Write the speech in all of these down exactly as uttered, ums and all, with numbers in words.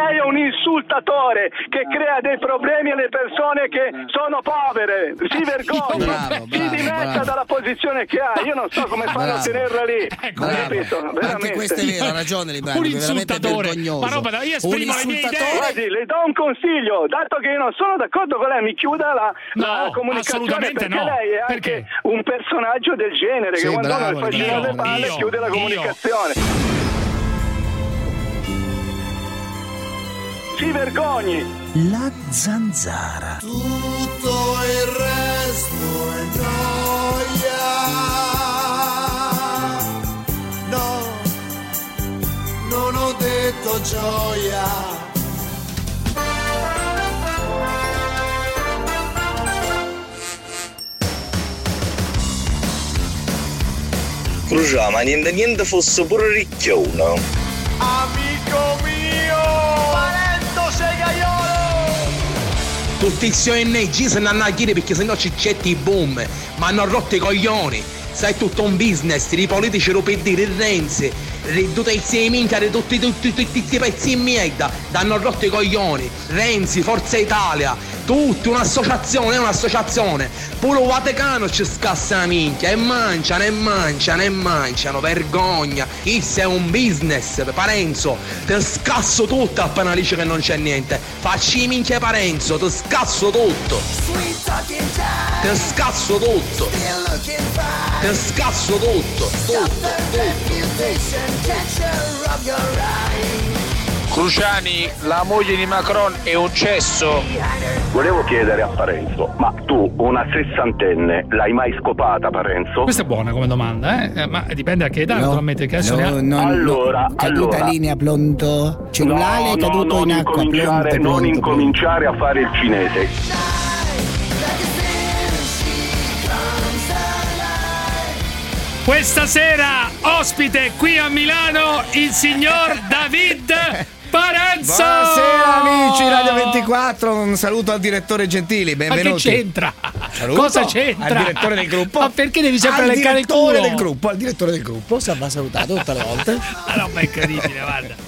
lei è un insultatore che crea dei problemi alle persone che sono povere. Si vergogni, bravo, si bravo, dimetta bravo. dalla posizione che ha. Io non so come fanno a Bravo. tenerla lì. Bravo. Capito? Anche Veramente. questo è vero, ha ragione Librano, Un è veramente insultatore. vergognoso. Ma roba, io un esprimo le mie idee. insultatore. Guardi, le do un consiglio, dato che io non sono d'accordo con lei, mi chiuda la, No, la comunicazione, assolutamente perché no. lei è anche Perché? un personaggio del genere Sì, che quando bravo, uno fa bravo, girare le bravo. palle Io, chiude la io. comunicazione. Si vergogni. La zanzara. Tutto il resto è gioia. No, non ho detto gioia. Cruciamo, ma niente niente fosse pure ricchione. Amico mio, Valento Segaiolo. Tutti i O N G se ne hanno a dire perché sennò ci getti i boom, ma hanno rotto i coglioni. Sai, tutto un business, i politici rupetti di Renzi, tutti i minchia, tutti questi pezzi in merda, danno rotto i coglioni. Renzi, Forza Italia, tutti, un'associazione, è un'associazione. Pure il Vaticano ci scassa la minchia, e mangiano, e mangiano, e mangiano, vergogna. Isso è un business, Parenzo, te scasso tutto appena dice che non c'è niente. Facci minchia Parenzo, te scasso tutto. Te scasso tutto. Te scasso tutto, tutto, tutto. Cruciani, la moglie di Macron è un cesso. Volevo chiedere a Parenzo, ma tu una sessantenne l'hai mai scopata, Parenzo? Questa è buona come domanda, eh? Eh, ma dipende a che età, No, naturalmente. Che adesso no, ne ha... no, Allora, no. Caduta allora. linea, pronto. Cellulare no, caduto no, non in acqua, incominciare, pronto, non pronto, incominciare a fare il cinese. Questa sera ospite qui a Milano il signor David Parenzo. Buonasera amici Radio ventiquattro, un saluto al direttore Gentili, Ma benvenuti. che c'entra? Saluto Cosa c'entra? al direttore del gruppo. Ma perché devi sempre al leccare il direttore culo? del gruppo, al direttore del gruppo, si va salutato tutte le volte. Ma no, ma è incredibile, guarda.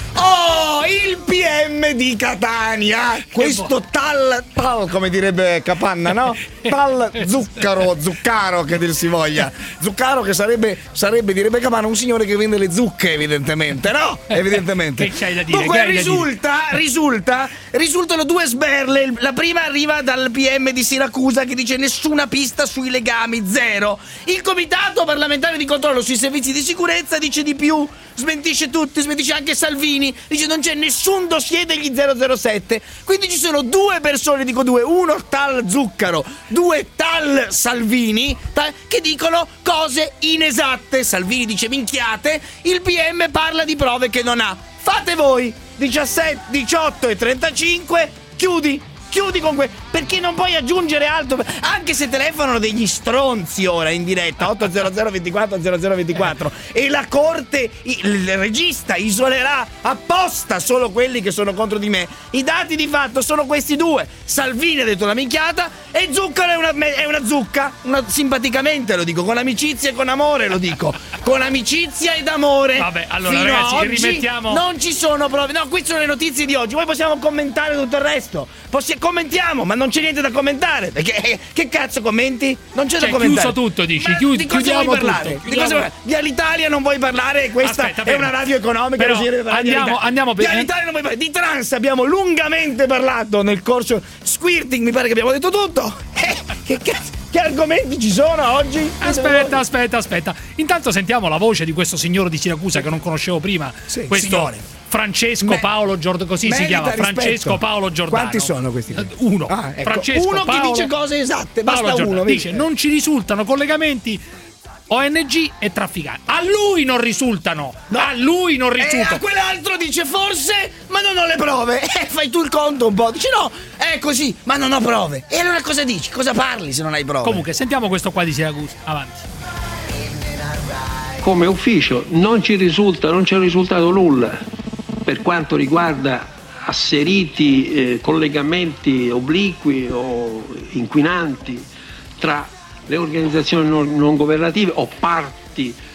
Oh, il P M di Catania, questo tal, tal come direbbe Capanna, no? Tal zucchero, zuccaro che dir si voglia. Zuccaro che sarebbe, sarebbe, direbbe Capanna, un signore che vende le zucche, evidentemente, no? Evidentemente. Che c'hai da dire? Dunque Che hai da risulta, risulta, risultano due sberle. La prima arriva dal P M di Siracusa che dice nessuna pista sui legami, zero. Il comitato parlamentare di controllo sui servizi di sicurezza dice di più, smentisce tutti, smentisce anche Salvini, dice non c'è nessun dossier degli zero zero sette. Quindi ci sono due persone, dico due, uno tal Zuccaro, due tal Salvini, tal, che dicono cose inesatte. Salvini dice minchiate, il P M parla di prove che non ha. Fate voi. Diciassette, diciotto e trentacinque, chiudi. Chiudi con que... perché non puoi aggiungere altro, anche se telefonano degli stronzi ora in diretta otto zero zero ventiquattro zero zero ventiquattro e la corte, il regista isolerà apposta solo quelli che sono contro di me. I dati di fatto sono questi due: Salvini ha detto una minchiata e Zuccaro è una, è una zucca, una, simpaticamente lo dico, con amicizia e con amore lo dico, con amicizia ed amore. Vabbè, allora Fino ragazzi, a che oggi rimettiamo... non ci sono prove. No, queste sono le notizie di oggi. Poi possiamo commentare tutto il resto. Possi- commentiamo, ma non c'è niente da commentare. Perché eh, che cazzo commenti? Non c'è Cioè, da commentare. chiuso tutto, dici, Ma chiudi- di cosa chiudiamo vuoi parlare? tutto, Di cosa chiudiamo- vuoi- di Alitalia non vuoi parlare? Questa Aspetta, è fermo. una radio economica. Però non si deve parlare di andiamo- Alitalia. andiamo per- Di Alitalia non vuoi parlare. Di trans abbiamo lungamente parlato nel corso. Squirting, mi pare che abbiamo detto tutto. Eh, che cazzo? Che argomenti ci sono oggi? Aspetta, aspetta, aspetta. Intanto sentiamo la voce di questo signore di Siracusa che non conoscevo prima. Sì, questo signore. Francesco Me- Paolo Giordano, così si Merita chiama, rispetto. Francesco Paolo Giordano. Quanti sono questi? Eh, Uno. Ah, ecco. Francesco Uno che Paolo- dice cose esatte, basta Paolo Giordano. uno, vedi? Dice non ci risultano collegamenti O N G e trafficanti. A lui non risultano. No. A lui non E risultano. a quell'altro dice forse, ma non ho le prove. Eh, fai tu il conto un po'. Dice no, è così, ma non ho prove. E allora cosa dici? Cosa parli se non hai prove? Comunque, sentiamo questo qua di Siracusa. Avanti. Come ufficio non ci risulta, non c'è risultato nulla per quanto riguarda asseriti eh, collegamenti obliqui o inquinanti tra le organizzazioni non, non governative o parti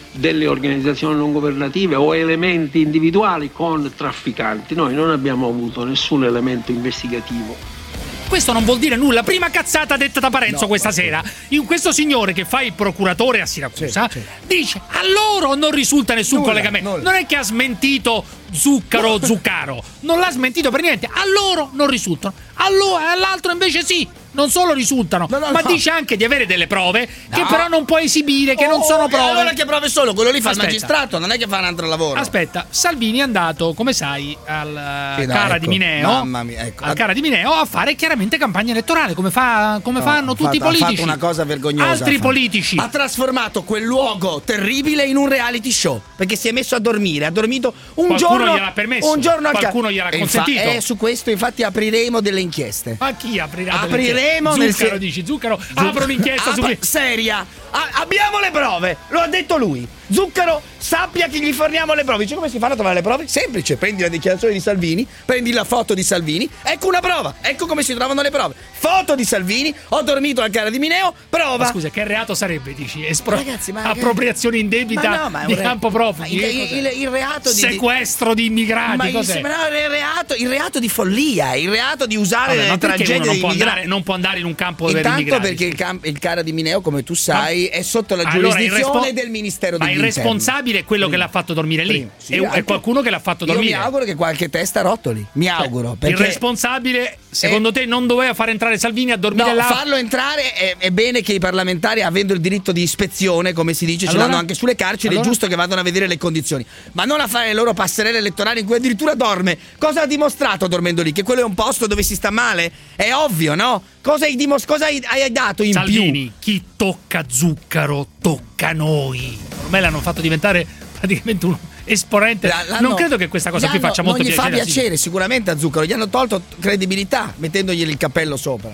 delle organizzazioni non governative o elementi individuali con trafficanti. Noi non abbiamo avuto nessun elemento investigativo. Questo non vuol dire nulla. Prima cazzata detta da Parenzo No, questa sera. In questo signore che fa il procuratore a Siracusa sì, sì. dice a loro non risulta nessun Nulla, collegamento. nulla. Non è che ha smentito Zuccaro o Zuccaro. Non l'ha smentito per niente. A loro non risultano. Allora, all'altro invece sì. Non solo risultano, No, no, ma no. dice anche di avere delle prove che No. però non può esibire, che non Oh, sono e prove. allora che prove sono? Quello lì fa Aspetta. il magistrato, non è che fa un altro lavoro. Aspetta, Salvini è andato, come sai, al Sì, no, Cara ecco. di Mineo, Mamma mia, ecco. al Cara di Mineo a fare chiaramente campagna elettorale, come, fa, come No, fanno ha tutti i fatto- ha politici. fatto una cosa vergognosa. Altri ha fatto. politici. Ha trasformato quel luogo terribile in un reality show, perché si è messo a dormire, ha dormito un Qualcuno giorno. gliel'ha permesso? Un giorno al ca- Qualcuno gliel'ha E infa- consentito? E su questo infatti apriremo delle inchieste. Ma chi aprirà? Apriremo delle- nel Zuccaro se- dici, Zuccaro apro un'inchiesta su Apri- chi- seria. A- abbiamo le prove, lo ha detto lui. Zuccaro sappia che gli forniamo le prove. Dice come si fanno a trovare le prove? Semplice, prendi la dichiarazione di Salvini, prendi la foto di Salvini, ecco una prova, ecco come si trovano le prove. Foto di Salvini, ho dormito al Cara di Mineo, prova. Ma scusa, che reato sarebbe, dici? Espro- Ragazzi, ma appropriazione indebita Ma no, ma è di un re- campo profughi? il, Che il- cos'è? il- il reato di Sequestro di immigrati, ma il, cos'è? ma no, il reato, il reato di follia, il reato di usare Vabbè, ma le perché tragedie uno non dei può, immigrati. andare, non può andare in un campo per Intanto immigrati? perché il, camp- il Cara di Mineo, come tu sai, è sotto la Allora, il giurisdizione respo- del Ministero ma degli il Interni. responsabile è quello che l'ha fatto dormire lì. Prima, sì, è, è anche- qualcuno che l'ha fatto Io dormire. mi auguro che qualche testa rotoli, mi auguro. Il Perché responsabile, secondo te, non doveva far entrare Salvini a dormire no, là? farlo entrare è, è bene che i parlamentari, avendo il diritto di ispezione, come si dice, Allora? ce l'hanno anche sulle carceri, Allora? è giusto che vadano a vedere le condizioni, ma non a fare le loro passerelle elettorali in cui addirittura dorme. Cosa ha dimostrato dormendo lì? Che quello è un posto dove si sta male? È ovvio, no? Cosa hai, dimos- cosa hai, hai dato in Salvini, più? chi tocca Zuccaro tocca noi. Ormai l'hanno fatto diventare praticamente un esponente. L'hanno- non credo che questa cosa gli qui hanno- faccia molto non gli piacere. fa a piacere sicuramente a Zuccaro, gli hanno tolto credibilità mettendogli il cappello sopra.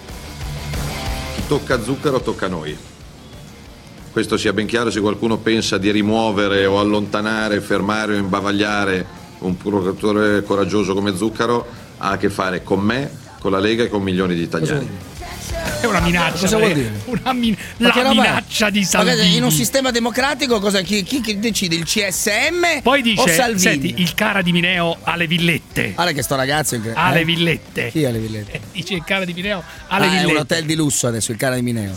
Chi tocca Zuccaro tocca noi. Questo sia ben chiaro. Se qualcuno pensa di rimuovere o allontanare, fermare o imbavagliare un procuratore coraggioso come Zuccaro, ha a che fare con me, con la Lega e con milioni di italiani. È una minaccia. Cosa vuol perché- dire? Una min- Ma che la roba è? minaccia di Ragazzi, Salvini. in un sistema democratico cosa, chi, chi, chi decide? Il C S M Poi o dice, Salvini? senti, il Cara di Mineo ha le villette. Guarda che sto ragazzo è incre- Ha eh? le villette. Chi ha le villette? Eh, dice il Cara di Mineo ha le Ah, è villette. un hotel di lusso adesso, il Cara di Mineo.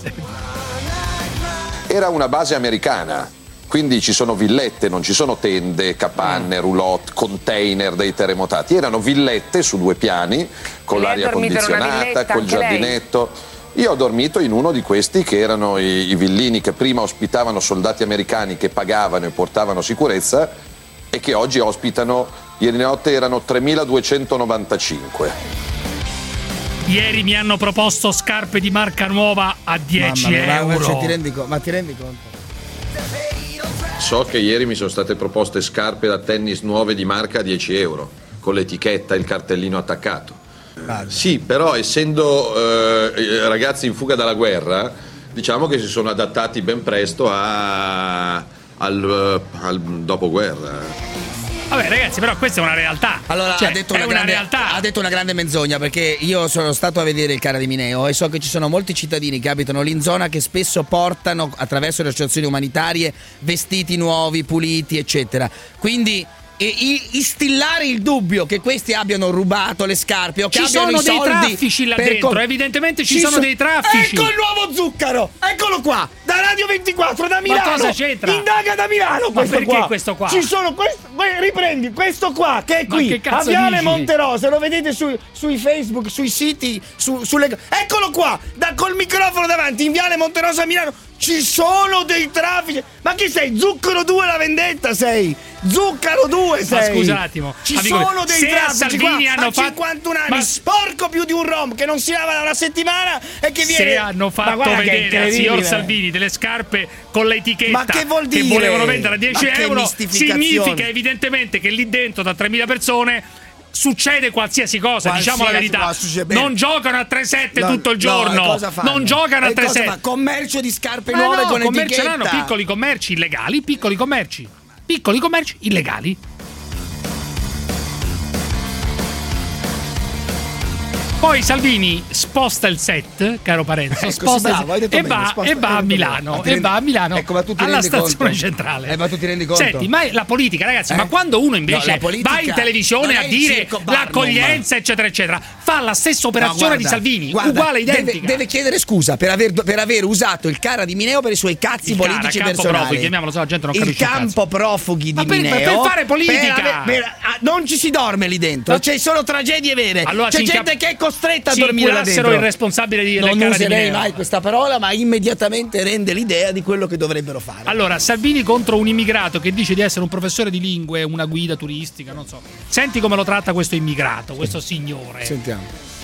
Era una base americana, quindi ci sono villette, non ci sono tende, capanne, roulotte, container dei terremotati. Erano villette su due piani, con Lei ha l'aria dormito in una condizionata, villetta col anche lei? giardinetto. Io ho dormito in uno di questi che erano i, i villini che prima ospitavano soldati americani che pagavano e portavano sicurezza e che oggi ospitano, ieri notte erano tremiladuecentonovantacinque. Ieri mi hanno proposto scarpe di marca nuova a dieci Mamma mia, ma, euro. cioè, ti rendi co- ma ti rendi conto? So che ieri mi sono state proposte scarpe da tennis nuove di marca a dieci euro, con l'etichetta e il cartellino attaccato. Sì, però essendo eh, ragazzi in fuga dalla guerra, diciamo che si sono adattati ben presto a, al, al dopoguerra. Vabbè, ragazzi, però questa è una realtà. Allora, Cioè, ha, detto è una una grande, realtà. ha detto una grande menzogna, perché io sono stato a vedere il Cara di Mineo e so che ci sono molti cittadini che abitano lì in zona che spesso portano attraverso le associazioni umanitarie vestiti nuovi, puliti, eccetera. Quindi e i- instillare il dubbio che questi abbiano rubato le scarpe o che Ci abbiano sono i dei soldi traffici là per dentro, co- evidentemente ci sono dei traffici. Ecco il nuovo Zuccaro, eccolo qua, da Radio ventiquattro, da Milano. cosa c'entra? Indaga da Milano. Ma questo perché qua. questo qua? Ci sono questo, que- riprendi questo qua che è Ma qui che a cazzo Viale dici? Monterosa, lo vedete su- sui Facebook, sui siti, su- sulle eccolo qua, da col microfono davanti in Viale Monterosa a Milano. Ci sono dei traffici. Ma chi sei? Zucchero due la vendetta sei? Zucchero due sei? Ma scusa un attimo, Ci amico, sono dei se a traffici Salvini qua hanno a fatto- cinquantuno anni, Ma- sporco più di un rom che non si lava da una settimana e che viene. Se hanno Ma fatto guarda che è vedere al signor incredibile. Salvini delle scarpe con l'etichetta Ma che vuol dire? volevano vendere a dieci Ma che euro, mistificazione. significa evidentemente che lì dentro da tremila persone succede qualsiasi cosa, Qualsiasi diciamo la verità. cosa succede. Bene. Non giocano a tre sette No, tutto il no, giorno. e cosa fanno? Non giocano a E tre cosa sette. fa? Commercio di scarpe Ma nuove no, con commerci etichetta. hanno piccoli commerci illegali, piccoli commerci. Piccoli commerci illegali. Poi Salvini sposta il set, caro Parenzo, Ecco, sposta sì, bravo, hai il detto set, e, bene, va, sposta- e va hai a detto Milano, bene. Ma ti e rendi- va a Milano ecco, ma tu ti alla rendi stazione conto? centrale. Eh, ma tu ti rendi conto? Senti, ma la politica, ragazzi, Eh? ma quando uno invece No, la politica va in televisione non è a il dire circo Barnum. l'accoglienza, eccetera, eccetera, fa la stessa operazione No, di guarda, Salvini, guarda, uguale, identica. Deve, deve chiedere scusa per aver, per aver usato il Cara di Mineo per i suoi cazzi Il politici Cara, campo personali. profughi, chiamiamolo, so, la gente non il capisce un campo profughi Ma di per- Mineo per fare politica! per ave- per- ah, non ci si dorme lì dentro, Ma- c'è solo tragedie vere. Allora c'è ci gente incap- che è costretta a ci dormire là inculassero dentro. il responsabile di Non del Cara di userei Mineo. mai questa parola, ma immediatamente rende l'idea di quello che dovrebbero fare. Allora, Salvini contro un immigrato che dice di essere un professore di lingue, una guida turistica, non so. Senti come lo tratta questo immigrato, questo signore. Sentiamo.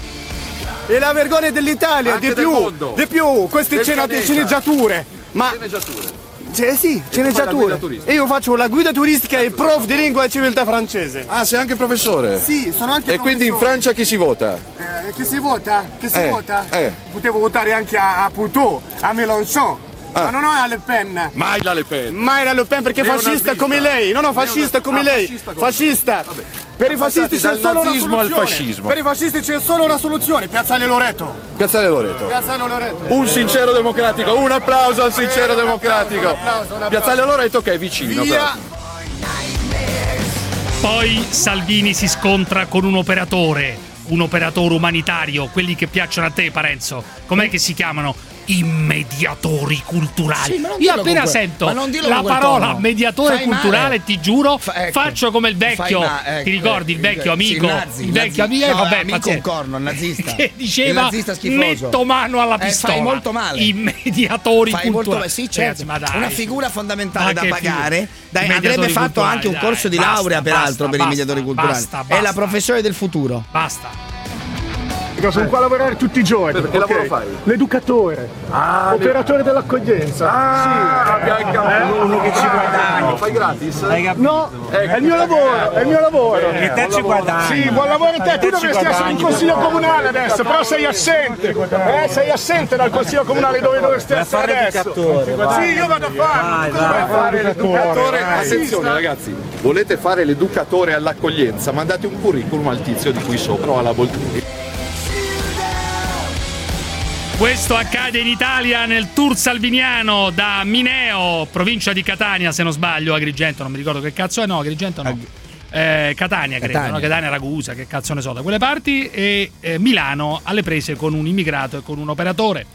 E la vergogna dell'Italia, Anche di del più, mondo. di più, queste Del cena- pianeta. sceneggiature. Ma Sceneggiature. cioè, sì, fai la sceneggiature. guida turistica? E io faccio la guida turistica e prof di lingua e civiltà francese. Ah, sei anche professore? Sì, sono anche E quindi in professore. Francia chi si vota? Eh, che si vota? Che si Eh, vota? eh. Potevo votare anche a, a Poutou, a Mélenchon. Ah. Ma non a Le Pen. Mai la Le Pen. Mai la Le Pen perché è fascista Neonazista. come lei. No, no, fascista come Ah, lei. fascista come- Fascista. Vabbè. Per i fascisti Passati c'è dal solo una nazismo al soluzione. fascismo. Per i fascisti c'è solo una soluzione, Piazzale Loreto. Piazzale Loreto. Piazzale Loreto. Un sincero democratico, un applauso al sincero Eh, un democratico. applauso, un applauso, un applauso. Piazzale Loreto che è vicino. Via. però. Poi Salvini si scontra con un operatore, un operatore umanitario, quelli che piacciono a te, Parenzo. Com'è che si chiamano? I mediatori culturali. Sì, ma non Io dirlo appena con quel- sento ma non dirlo la con quel parola tono. mediatore Fai culturale, male. ti giuro, Fa- ecco. faccio come il vecchio. Fai ma- ecco, ti ricordi il eh, vecchio sì, amico? il nazi, il vecchio nazi. amico, eh, No, vabbè, amico pazienza. un corno, il nazista. Che diceva Il nazista schifoso. metto mano alla Eh, pistola. fai molto male. I mediatori Fai molto culturali. bene, sì, certo. Ragazzi, ma dai. Una figura fondamentale Ma da che pagare. figura. Dai, Mediatori andrebbe fatto culturali, anche un dai. corso di Basta, laurea, peraltro, basta, per i mediatori basta, culturali. basta, È la basta. professione del futuro. Basta. Sono qua a lavorare tutti i giorni. Che lavoro fai? L'educatore. Operatore dell'accoglienza. Ah, abbiamo uno che ci guadagna. Lo fai gratis? No, è il mio lavoro, è il mio lavoro. E te ci guadagni. Sì, buon lavoro a te. Tu Te ci dovresti essere in guadagni. consiglio comunale adesso, però sei assente. Eh, sei assente dal consiglio comunale dove dovresti essere adesso. Sì, io vado a fare. Tu dovrai fare L'educatore, attenzione ragazzi, volete fare l'educatore all'accoglienza? Mandate un curriculum al tizio di qui sopra o alla Boltini. Questo accade in Italia nel tour salviniano da Mineo, provincia di Catania, se non sbaglio, Agrigento, non mi ricordo che cazzo è, no, Agrigento no. Eh, Catania, credo, Catania. no? Catania, Ragusa, che cazzo ne so, da quelle parti, e eh, Milano alle prese con un immigrato e con un operatore.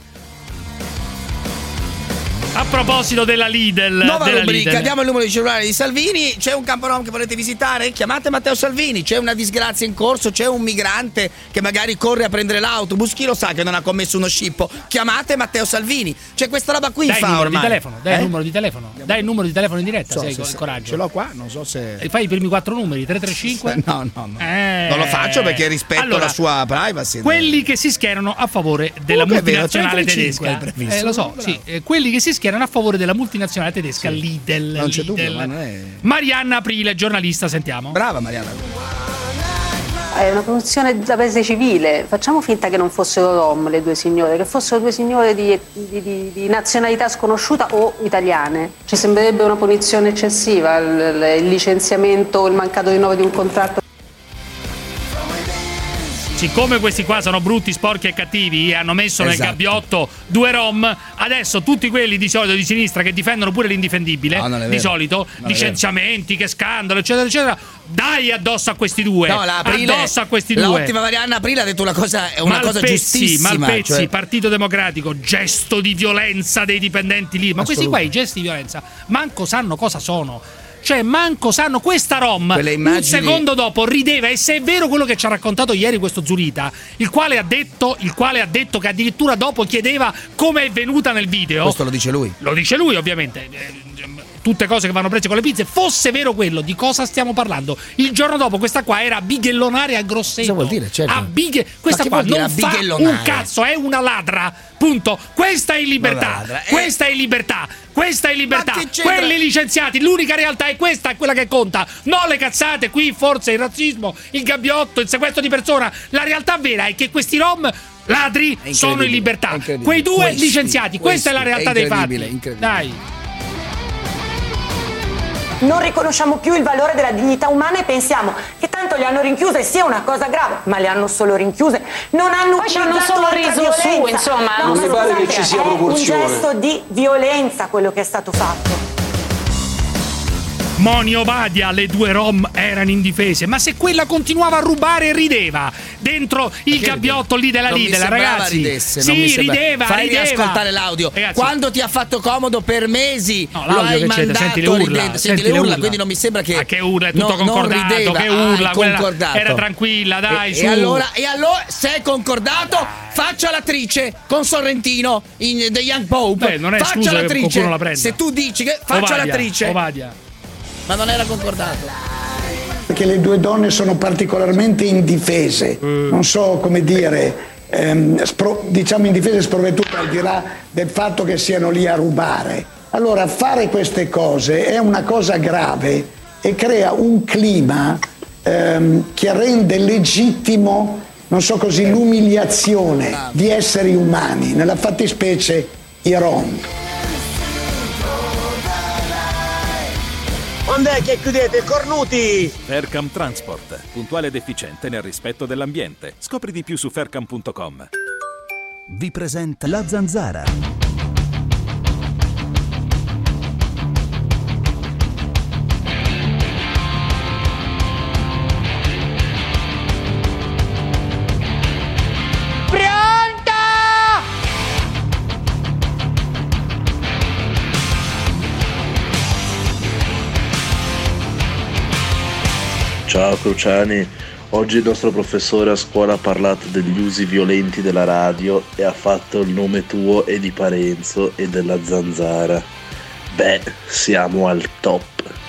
A proposito della Lidl, Nuova della rubrica, Lidl. diamo il numero di cellulare di Salvini. C'è un campo rom che volete visitare? Chiamate Matteo Salvini. C'è una disgrazia in corso, c'è un migrante che magari corre a prendere l'autobus. Chi lo sa che non ha commesso uno scippo? Chiamate Matteo Salvini. C'è questa roba qui. Dai il fa numero ormai. di telefono, dai Eh? il numero di telefono, dai il numero di telefono in diretta, So, se hai se- il se- coraggio. Ce l'ho qua, non so se. E fai i primi quattro numeri, tre tre cinque. No, no, no. Eh. Non lo faccio perché rispetto Allora, la sua privacy. Quelli che si schierano a favore della Comunque è vero, multinazionale tre tre cinque tedesca. hai previsto. Eh, lo so, Bravo. sì. Eh, quelli che si schierano a favore della multinazionale tedesca, Lidl. Non c'è Lidl. dubbio, ma non è- Marianna Aprile, giornalista, sentiamo. Brava Mariana. È una promozione da paese civile. Facciamo finta che non fossero rom le due signore, che fossero due signore di, di- di- di nazionalità sconosciuta o italiane. Ci sembrerebbe una punizione eccessiva il, il licenziamento, il mancato rinnovo di un contratto. Siccome questi qua sono brutti, sporchi e cattivi e hanno messo nel Esatto. gabbiotto due rom, adesso tutti quelli di solito di sinistra che difendono pure l'indifendibile, No, non è di vero. solito, Non è licenziamenti, che scandalo, eccetera, eccetera, dai addosso a questi due. No, la Aprile, addosso a questi due. l'ottima Marianna Aprile ha detto una cosa, è una cosa giustissima. Malpezzi, cioè- Partito Democratico, gesto di violenza dei dipendenti lì. Ma questi qua i gesti di violenza manco sanno cosa sono. Cioè, manco sanno, questa rom Quelle immagini- un secondo dopo rideva, e se è vero quello che ci ha raccontato ieri questo Zurita, il quale ha detto, il quale ha detto che addirittura dopo chiedeva come è venuta nel video. Questo lo dice lui. Lo dice lui, ovviamente. Eh, Tutte cose che vanno prese con le pinze. Fosse vero quello, di cosa stiamo parlando? Il giorno dopo questa qua era a bighellonare a Grosseto. Cosa vuol dire? Certo. A bighe... Questa che qua vuol dire non a fa bighellonare? un cazzo, è una ladra. Punto. Questa è Una libertà. ladra, eh. Questa è libertà. Questa è libertà. Ma che c'entra? Quelli licenziati, l'unica realtà è questa, è quella che conta. Non le cazzate, qui forse il razzismo, il gabbiotto, il sequestro di persona. La realtà vera è che questi rom ladri È sono in incredibile, libertà. è incredibile. Quei due Questi, licenziati, questa è la questi, realtà è dei fatti. incredibile, incredibile. Dai. non riconosciamo più il valore della dignità umana e pensiamo che tanto le hanno rinchiuse sia una cosa grave, ma le hanno solo rinchiuse, non hanno Poi ci hanno utilizzato solo altra reso violenza. su, insomma. No, Non ma mi pare scusate, che ci sia è proporzione. un gesto di violenza quello che è stato fatto. Moni Ovadia, le due rom erano indifese, ma se quella continuava a rubare rideva dentro il gabbiotto lì della non Lidl, mi ragazzi. Ridesse, sì, non mi sembra. rideva, Fai rideva. riascoltare l'audio. Ragazzi, quando ti ha fatto comodo per mesi, no, lo hai che c'è, mandato senti le urla, ridendo, senti senti le le urla, urla. quindi non mi sembra che Ma che urla, è tutto no, concordato, non rideva, che urla, hai quella concordato. era tranquilla, dai, e, su. E allora, e allora, se è concordato, faccia l'attrice con Sorrentino in The Young Pope. Beh, non è faccia escluso che l'attrice. qualcuno la prenda. Se tu dici che faccia Ovadia, l'attrice. Ovadia. Ma non era concordato. Perché le due donne sono particolarmente indifese, mm. non so come dire, ehm, spro- diciamo indifese e sprovvedute al di là del fatto che siano lì a rubare. Allora fare queste cose è una cosa grave e crea un clima ehm, che rende legittimo, non so così, l'umiliazione di esseri umani, nella fattispecie i rom. Quando è che chiudete, cornuti? Faircam Transport, puntuale ed efficiente nel rispetto dell'ambiente. Scopri di più su faircam punto com. Vi presenta La Zanzara. Ciao Cruciani, oggi il nostro professore a scuola ha parlato degli usi violenti della radio e ha fatto il nome tuo e di Parenzo e della Zanzara. Beh, siamo al top.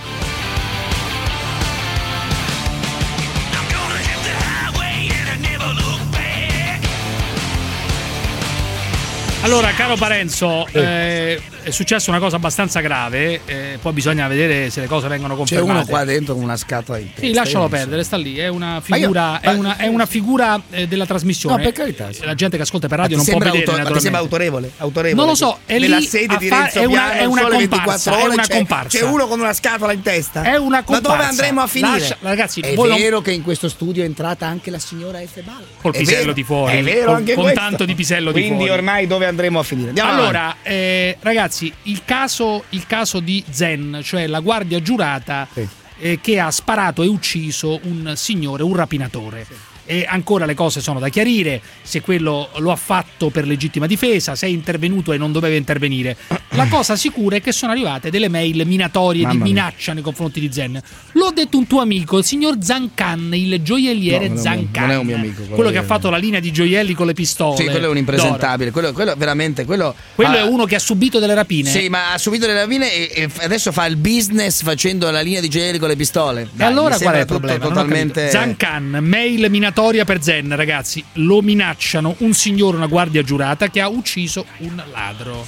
Allora, caro Parenzo, eh, è successa una cosa abbastanza grave, eh, poi bisogna vedere se le cose vengono confermate. C'è uno qua dentro con una scatola in testa. Sì, lascialo perdere, sta lì, è una figura, io, è una, è una figura eh, della trasmissione. No, per carità. Sì. La gente che ascolta per radio non può auto- vedere, ma ti naturalmente. sembra autorevole? autorevole Non lo so, è nella lì sede a di fa- Renzo è una, Piano, è una Sole comparsa, ventiquattro ore, è una c'è, comparsa. c'è uno con una scatola in testa. È una comparsa. Ma dove andremo a finire? Lascia- ragazzi, è voi non- vero che in questo studio è entrata anche la signora F. Ball. Col È pisello vero, di fuori, È vero con- anche con questo. tanto di pisello di Quindi fuori. ormai dove andremo a finire? Andiamo Allora, avanti. eh, ragazzi, il caso, il caso di Zen, cioè la guardia giurata eh, che ha sparato e ucciso un signore, un rapinatore. E ancora le cose sono da chiarire, se quello lo ha fatto per legittima difesa, se è intervenuto e non doveva intervenire. La cosa sicura è che sono arrivate delle mail minatorie Mamma di mia. minaccia nei confronti di Zen. L'ho detto un tuo amico, il signor Zancan, il gioielliere No, non è un- Zancan. non è un mio amico, quello Quello che di- ha fatto la linea di gioielli con le pistole. Sì, quello è un impresentabile. Quello, quello veramente. Quello, Quello ah, è uno che ha subito delle rapine. Sì, ma ha subito le rapine e, e adesso fa il business facendo la linea di gioielli con le pistole. E Dai, allora mi qual è il sembra tutto problema? Non ho totalmente. capito. Zancan, mail minatoria per Zen, ragazzi. Lo minacciano un signore, una guardia giurata che ha ucciso un ladro.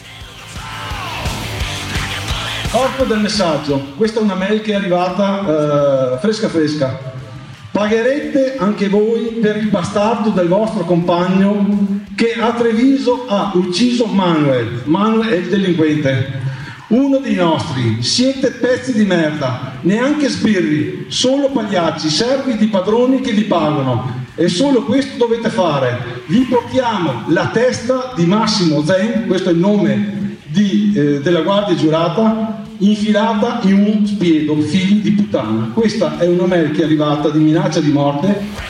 Corpo del messaggio, questa è una mail che è arrivata eh, fresca fresca. Pagherete anche voi per il bastardo del vostro compagno che a Treviso ha ucciso Manuel. Manuel è il delinquente. Uno dei nostri. Siete pezzi di merda, neanche sbirri, solo pagliacci, servi di padroni che vi pagano. E solo questo dovete fare. Vi portiamo la testa di Massimo Zen, questo è il nome di, eh, della guardia giurata, infilata in un spiedo, figli di puttana. Questa è una mail che è arrivata di minaccia di morte.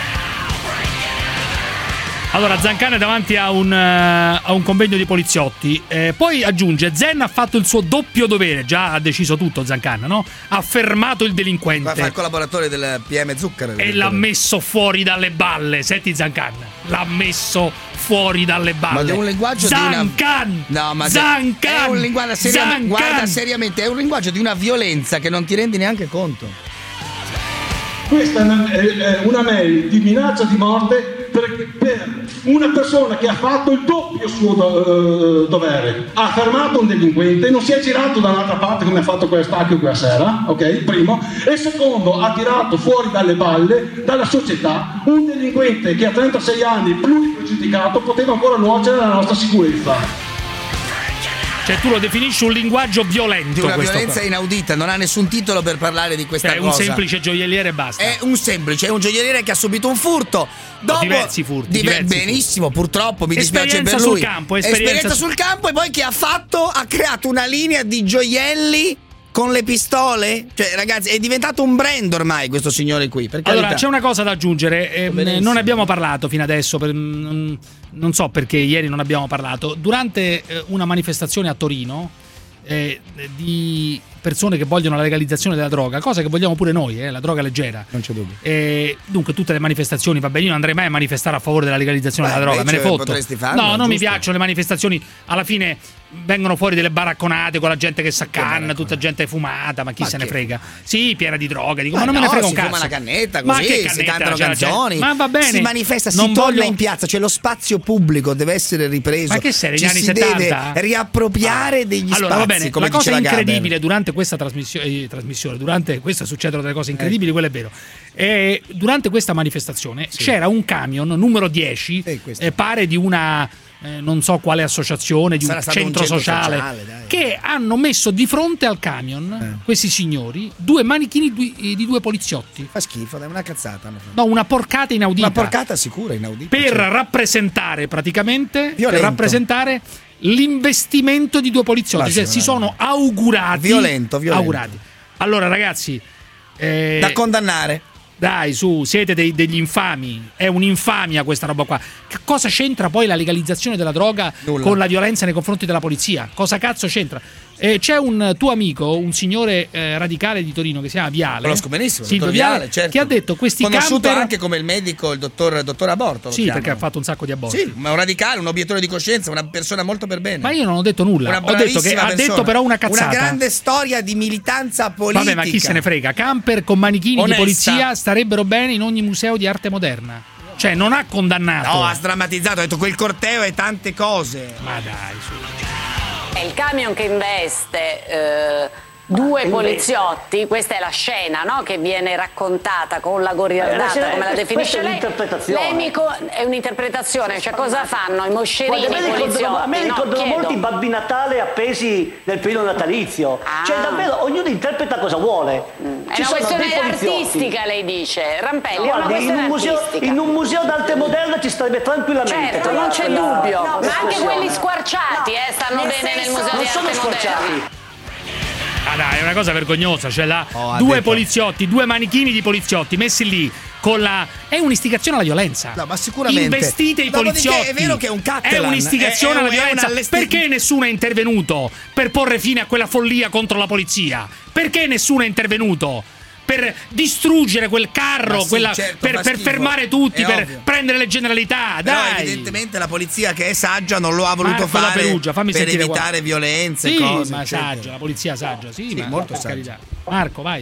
Allora, Zancan è davanti a un, uh, a un convegno di poliziotti. Eh, poi aggiunge: Zen ha fatto il suo doppio dovere. Già ha deciso tutto Zancan, no? Ha fermato il delinquente. Ma fa il collaboratore del P M Zucchero. E l'ha messo fuori dalle balle. Senti Zancan, l'ha messo fuori dalle balle. Ma è un linguaggio Zancan! di una... No, ma Zancan! è un linguaggio seriamente, Zancan! guarda seriamente, è un linguaggio di una violenza che non ti rendi neanche conto. Questa è una, è una mail di minaccia di morte per, per una persona che ha fatto il doppio suo do, uh, dovere. Ha fermato un delinquente, non si è girato da un'altra parte come ha fatto quell'Estacchio quella sera, ok? Primo. E secondo, ha tirato fuori dalle balle, dalla società, un delinquente che a trentasei anni, pluripregiudicato, poteva ancora nuocere alla nostra sicurezza. Cioè tu lo definisci un linguaggio violento. Di una questo violenza qua. inaudita, non ha nessun titolo per parlare di questa cioè, cosa. È un semplice gioielliere e basta. È un semplice, è un gioielliere che ha subito un furto. Dopo, diversi furti. diver- diversi benissimo, furti. purtroppo mi dispiace esperienza per lui. sul campo, esperienza, esperienza sul campo e poi che ha fatto? Ha creato una linea di gioielli con le pistole? Cioè, ragazzi, è diventato un brand ormai questo signore qui. Per Allora, carità. c'è una cosa da aggiungere. Eh, non abbiamo parlato fino adesso, per, mm, non so perché ieri non abbiamo parlato. Durante eh, una manifestazione a Torino eh, di persone che vogliono la legalizzazione della droga, cosa che vogliamo pure noi, eh, la droga leggera. Non c'è dubbio. Eh, dunque, tutte le manifestazioni, va bene, io non andrei mai a manifestare a favore della legalizzazione Beh, della droga, me ne fotto. potresti farlo, no, non giusto. mi piacciono le manifestazioni, alla fine vengono fuori delle baracconate con la gente che s'accanna, tutta gente fumata, ma chi Ma se che? ne frega? Sì, piena di droga, dico, Ma ma non no, me ne frega un si cazzo. fuma una cannetta Ma così, che si cannetta? cantano Cioè, canzoni, ma va bene. si manifesta, si Non torna voglio- in piazza, cioè lo spazio pubblico deve essere ripreso. Ma che sei, negli Ci anni si settanta? deve riappropriare degli Allora, va spazi, bene, come la cosa diceva Gaber. incredibile durante questa trasmissione, eh, trasmissione durante questa succedono delle cose incredibili, quello è vero. E durante questa manifestazione c'era un camion numero dieci, eh, pare di una eh, non so quale associazione, di Sarà un stato un centro, centro sociale, sociale, dai. che hanno messo di fronte al camion questi signori due manichini di, di due poliziotti. Fa schifo, è una cazzata. hanno fatto. No, una porcata inaudita. Una porcata sicura, inaudita. Per cioè. rappresentare praticamente Violento. per rappresentare l'investimento di due poliziotti, Ma cioè sì, si no, sono augurati Violento, violento. augurati. Allora ragazzi, eh, Da condannare. dai, su, siete dei- degli infami, è un'infamia questa roba qua. Che cosa c'entra poi la legalizzazione della droga Nulla. con la violenza nei confronti della polizia? Cosa cazzo c'entra? Eh, c'è un tuo amico, un signore eh, radicale di Torino che si chiama Viale. Conosco benissimo, Silvio dottor Viale, Viale, certo. che ha detto questi Conosciuto camper. anche come il medico, il dottor, dottor Aborto. lo Sì, chiamano. perché ha fatto un sacco di aborti. Sì, ma un radicale, un obiettore di coscienza, una persona molto per bene. Ma io non ho detto nulla. Una Ho detto che bravissima ha persona. detto però una cazzata. Una grande storia di militanza politica. Vabbè, ma chi se ne frega? Camper con manichini Onesta. di polizia starebbero bene in ogni museo di arte moderna. Cioè, non ha condannato. No, ha sdrammatizzato, ha detto quel corteo e tante cose. Ma dai, su. È il camion che investe eh, due poliziotti, questa è la scena, no? Che viene raccontata con la goriardata, come la definisce lei. Lei mi co- è un'interpretazione, cioè cosa fanno i moscerini, Guarda, a me i ricordano, poliziotti? a me No, ricordano chiedo. molti Babbi Natale appesi nel periodo natalizio. Ah. Cioè davvero ognuno interpreta cosa vuole. È Ci una sono questione dei poliziotti. artistica, lei dice. Rampelli, è una Guardi, in questione un, museo, artistica. in un museo d'arte moderna ci starebbe tranquillamente. Certo, tra non c'è la- dubbio. la- Ma anche l'espressione. quelli squarciati eh, stanno Nel bene nel senso- museo non di sono arte squarciati. moderna. Ah dai, è una cosa vergognosa. Cioè, là, Oh, ha due detto- poliziotti, due manichini di poliziotti messi lì con la. È un'istigazione alla violenza. No, ma sicuramente. Investite i Dopodiché poliziotti. è vero che è un Catalan, È un'istigazione è- è alla un- è violenza. un allesti- Perché nessuno è intervenuto per porre fine a quella follia contro la polizia? Perché nessuno è intervenuto? Per distruggere quel carro, Ma sì, quella- certo, per, fa per schifo. fermare tutti, È per ovvio. prendere le generalità. Però Dai, evidentemente la polizia che è saggia non lo ha voluto Marco da fare Perugia, fammi per sentire evitare qua. violenze, Sì, cose. ma eccetera. saggia, la polizia saggia, sì, Sì, ma molto per saggia. carità. Marco, vai.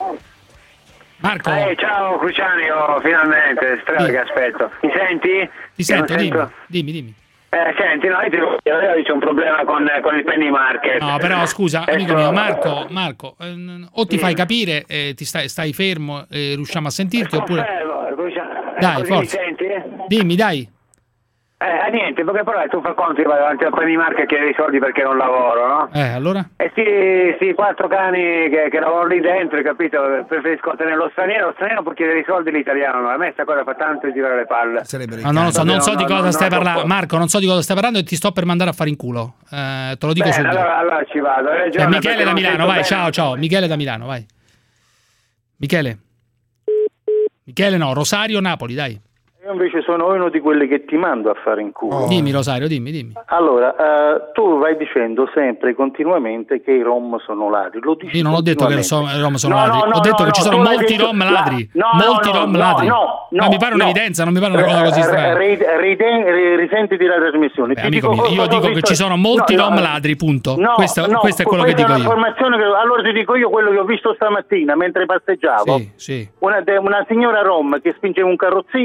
Marco. Eh, ciao Cruciani, oh, finalmente, spero Sì. che aspetto. Mi senti? Ti Io non sento, dimmi, sento. dimmi, dimmi. Eh, senti, no, io ti devo dire, c'è un problema con, con il penny market. No, però scusa, amico Ecco, mio, Marco, Marco, ehm, o ti fai capire, eh, ti stai, stai fermo e riusciamo a sentirti, oppure. fermo, Cruciani. Eh, Dai, così mi forza. senti? Dimmi, dai. Eh, niente, perché però tu fa conto, io vado davanti al penny market e chiedo i soldi perché non lavoro, no? Eh, allora? E sti, sti quattro cani che, che lavorano lì dentro, capito? Preferisco tenere lo straniero, lo straniero può chiedere i soldi l'italiano, no? A me sta cosa fa tanto girare le palle. Ah, non lo so, non so No, di no, cosa no, stai no, parlando. no. Marco, non so di cosa stai parlando e ti sto per mandare a fare in culo. Eh, te lo dico Bene, subito. allora, allora ci vado, hai ragione. Eh, Michele perché da non Milano, sento vai, bene. ciao, ciao. Michele da Milano, vai. Michele. Michele no, Rosario, Napoli, dai. Io invece sono uno di quelli che ti mando a fare in culo. Dimmi Rosario, dimmi, dimmi. Allora, eh, tu vai dicendo sempre continuamente che i rom sono ladri. Lo dici Io non ho detto che i continuamente. rom sono No, ladri, no, no, ho detto no, che ci no, sono tu l'hai molti detto- rom la- ladri. no, molti no, rom no, ladri. no, Ma no, mi pare no. un'evidenza, non mi pare una cosa così Eh, strana. ri- riden- ri- risentiti la trasmissione. Beh, Ti amico dico mio, io cosa ho dico che visto- ci sono molti No, rom no, ladri, punto. No, questo, no, questo è quello che questa dico è io. un'informazione che allora ti dico io quello che ho visto stamattina mentre passeggiavo. Sì, sì. Una, de- una signora rom che spingeva un carrozzino e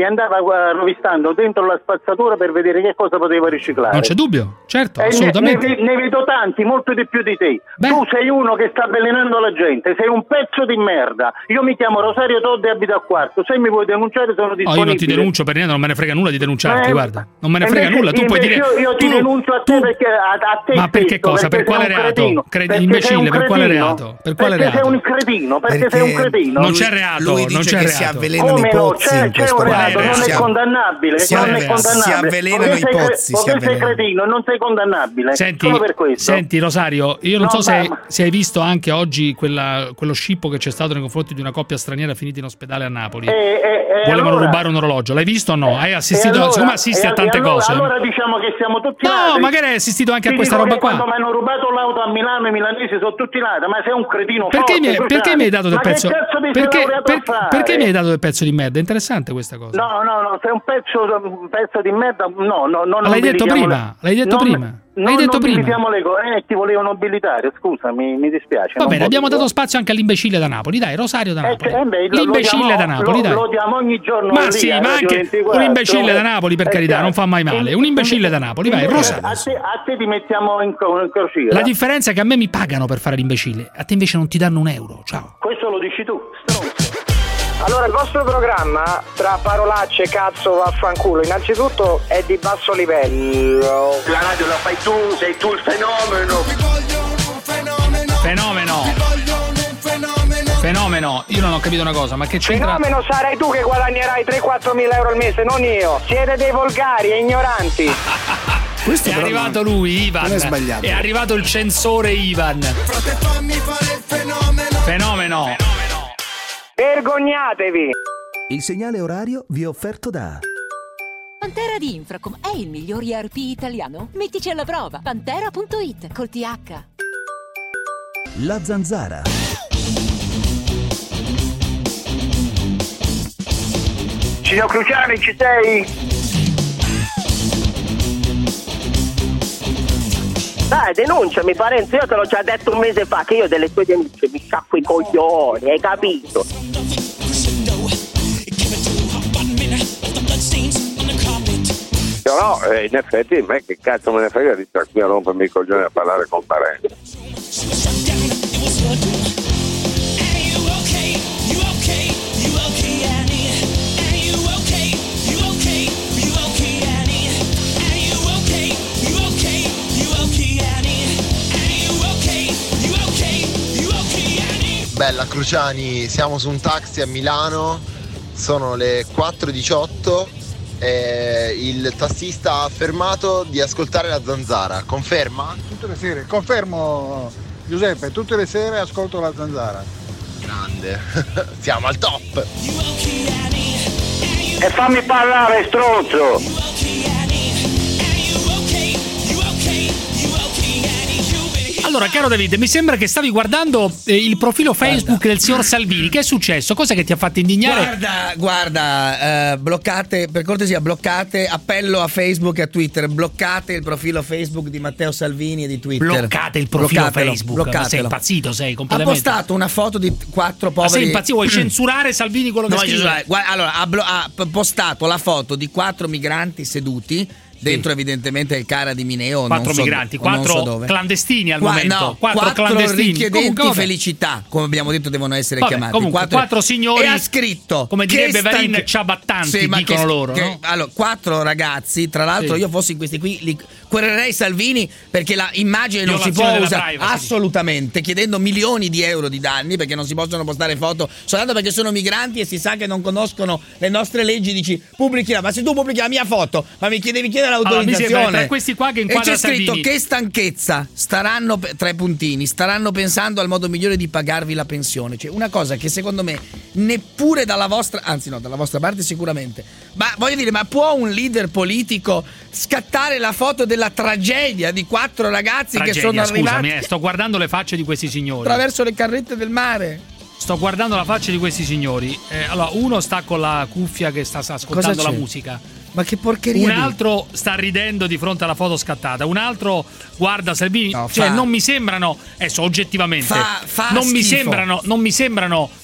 e andava uh, rovistando dentro la spazzatura per vedere che cosa poteva riciclare. Non c'è dubbio, certo, E assolutamente. Ne, ne, ne vedo tanti, molto di più di te. Beh. Tu sei uno che sta avvelenando la gente, sei un pezzo di merda. Io mi chiamo Rosario Todde e abito a Quarto. Se mi vuoi denunciare sono disponibile. Oh, io non ti denuncio per niente, non me ne frega nulla di denunciarti, Eh, guarda. Non me ne frega invece- nulla, tu puoi dire... invece Io, io ti tu- denuncio a te perché a, a te Ma perché stesso, cosa? Per perché quale sei un reato? cretino. Credi- Perché imbecille, sei un per quale cretino. reato? Per quale perché reato? sei un cretino, perché, Perché sei un cretino. Non c'è reato, lui non dice c'è che reato. si avvelenano Come i no? pozzi C'è, in c'è questo un reato, paese. non Si è av- condannabile. si non avve- è condannabile. si avvelenano Perché i sei cre- pozzi, si perché sei avvelenano. cretino, non sei condannabile. Senti, Solo per questo. senti Rosario, io non No, so se, ma- se hai visto anche oggi quella- quello scippo che c'è stato nei confronti di una coppia straniera finita in ospedale a Napoli. Eh, eh, eh, Volevano allora- rubare un orologio, l'hai visto o no? Hai E assistito, allora- siccome assisti e a tante allora- cose. Allora diciamo che siamo tutti No, ladri. magari hai assistito anche a Ti questa dico roba che qua. Quando mi hanno rubato l'auto a Milano, i milanesi sono tutti ladri, ma sei un cretino Perché, forte, mi, Cruciani. perché mi hai dato del Ma pezzo? che cazzo mi sei Perché, laureato per- a fare? perché mi hai dato del pezzo di merda? È interessante questa cosa. No, no, no, sei un pezzo, un pezzo di merda. No, no, no. Ma l'hai detto prima, l'hai detto prima. L'hai detto prima. Nobilitiamo le cose. Eh, ti volevo nobilitare, scusami, mi dispiace. Va non bene, abbiamo voglio. dato spazio anche all'imbecille da Napoli. Dai, Rosario da Eh, Napoli. eh, beh, lo- L'imbecille lo diamo- da Napoli, lo- dai. Lo diamo ogni giorno. Ma lì, sì, a ma Radio anche ventiquattro. un imbecille da Napoli, per Eh, carità, certo. non fa mai male. Un imbecille da Napoli, vai, Invece Rosario. A te, a te ti mettiamo in, cro- in crociera. La differenza è che a me mi pagano per fare l'imbecille, a te invece non ti danno un euro. Ciao. Questo lo dici tu, stronzo. Allora, il vostro programma, tra parolacce, cazzo, vaffanculo, innanzitutto è di basso livello. La radio la fai tu, sei tu il fenomeno. Fenomeno. Fenomeno. Io non ho capito una cosa, ma che c'entra? Fenomeno sarai tu che guadagnerai tre quattro mila euro al mese, non io. Siete dei volgari e ignoranti. Questo È però arrivato lui, Ivan. non è sbagliato. È arrivato il censore Ivan. Fenomeno. Vergognatevi. Il segnale orario vi è offerto da Pantera di Infracom è il miglior E R P italiano? Mettici alla prova. Pantera punto it col T H. La Zanzara. Signor Cruciani, ci sei? Dai, denunciami Parenzo, io te l'ho già detto un mese fa che io delle tue denunce mi scappo i coglioni, hai capito? Io no, eh, in effetti a me che cazzo me ne frega di stare qui a rompermi i coglioni a parlare con Parenzo. Bella Cruciani, siamo su un taxi a Milano, sono le quattro e diciotto e il tassista ha affermato di ascoltare la Zanzara, conferma? Tutte le sere, confermo Giuseppe, tutte le sere ascolto la Zanzara. Grande, siamo al top! E fammi parlare, stronzo! Allora, caro David, mi sembra che stavi guardando eh, il profilo Facebook Guarda. del signor Salvini. Che è successo? Cos'è che ti ha fatto indignare? Guarda, guarda, eh, bloccate, per cortesia, bloccate, appello a Facebook e a Twitter, bloccate il profilo Facebook di Matteo Salvini e di Twitter. Bloccate il profilo Bloccatelo, Facebook. bloccatelo. Ma sei impazzito, sei Ha completamente. postato una foto di quattro Ma poveri. sei impazzito? Vuoi censurare Salvini quello che No, scrive? censurare. Guarda, allora, ha, blo- ha p- postato la foto di quattro migranti seduti. Dentro evidentemente il Cara di Mineo, Quattro non so, migranti, o non quattro so dove. clandestini al Qua- momento. no, quattro, quattro clandestini. richiedenti Comunque, vabbè. felicità, come abbiamo detto, devono essere Vabbè, chiamati. comunque, quattro signori, e ha scritto, come che direbbe stanche- Varin, ciabattanti, Sì, ma dicono che- loro, che- no? Allora, quattro ragazzi, tra l'altro, Sì. io fossi in questi qui, li querelerei Salvini perché la immagine non si può Violazione della usare privacy. assolutamente, chiedendo milioni di euro di danni perché non si possono postare foto soltanto perché sono migranti e si sa che non conoscono le nostre leggi. Dici pubblichi la, ma se tu pubblichi la mia foto, ma mi chiedevi chiedere Allora, mi l'autorizzazione. sembra tra questi qua che e inquadra c'è scritto Salvini. che stanchezza, staranno pe- tre puntini, staranno pensando al modo migliore di pagarvi la pensione. Cioè, una cosa che secondo me neppure dalla vostra, anzi no, dalla vostra parte sicuramente. Ma voglio dire, ma può un leader politico scattare la foto della tragedia di quattro ragazzi Tragedia, che sono arrivati scusami, eh, sto guardando le facce di questi signori. attraverso le carrette del mare? Sto guardando la faccia di questi signori. Eh, allora, uno sta con la cuffia che sta ascoltando Cosa la c'è? musica. Ma che porcheria! Un di- altro sta ridendo di fronte alla foto scattata. Un altro guarda Salvini. No, cioè, fa- non mi sembrano. Adesso, oggettivamente. Fa- fa non mi schifo. sembrano. Non mi sembrano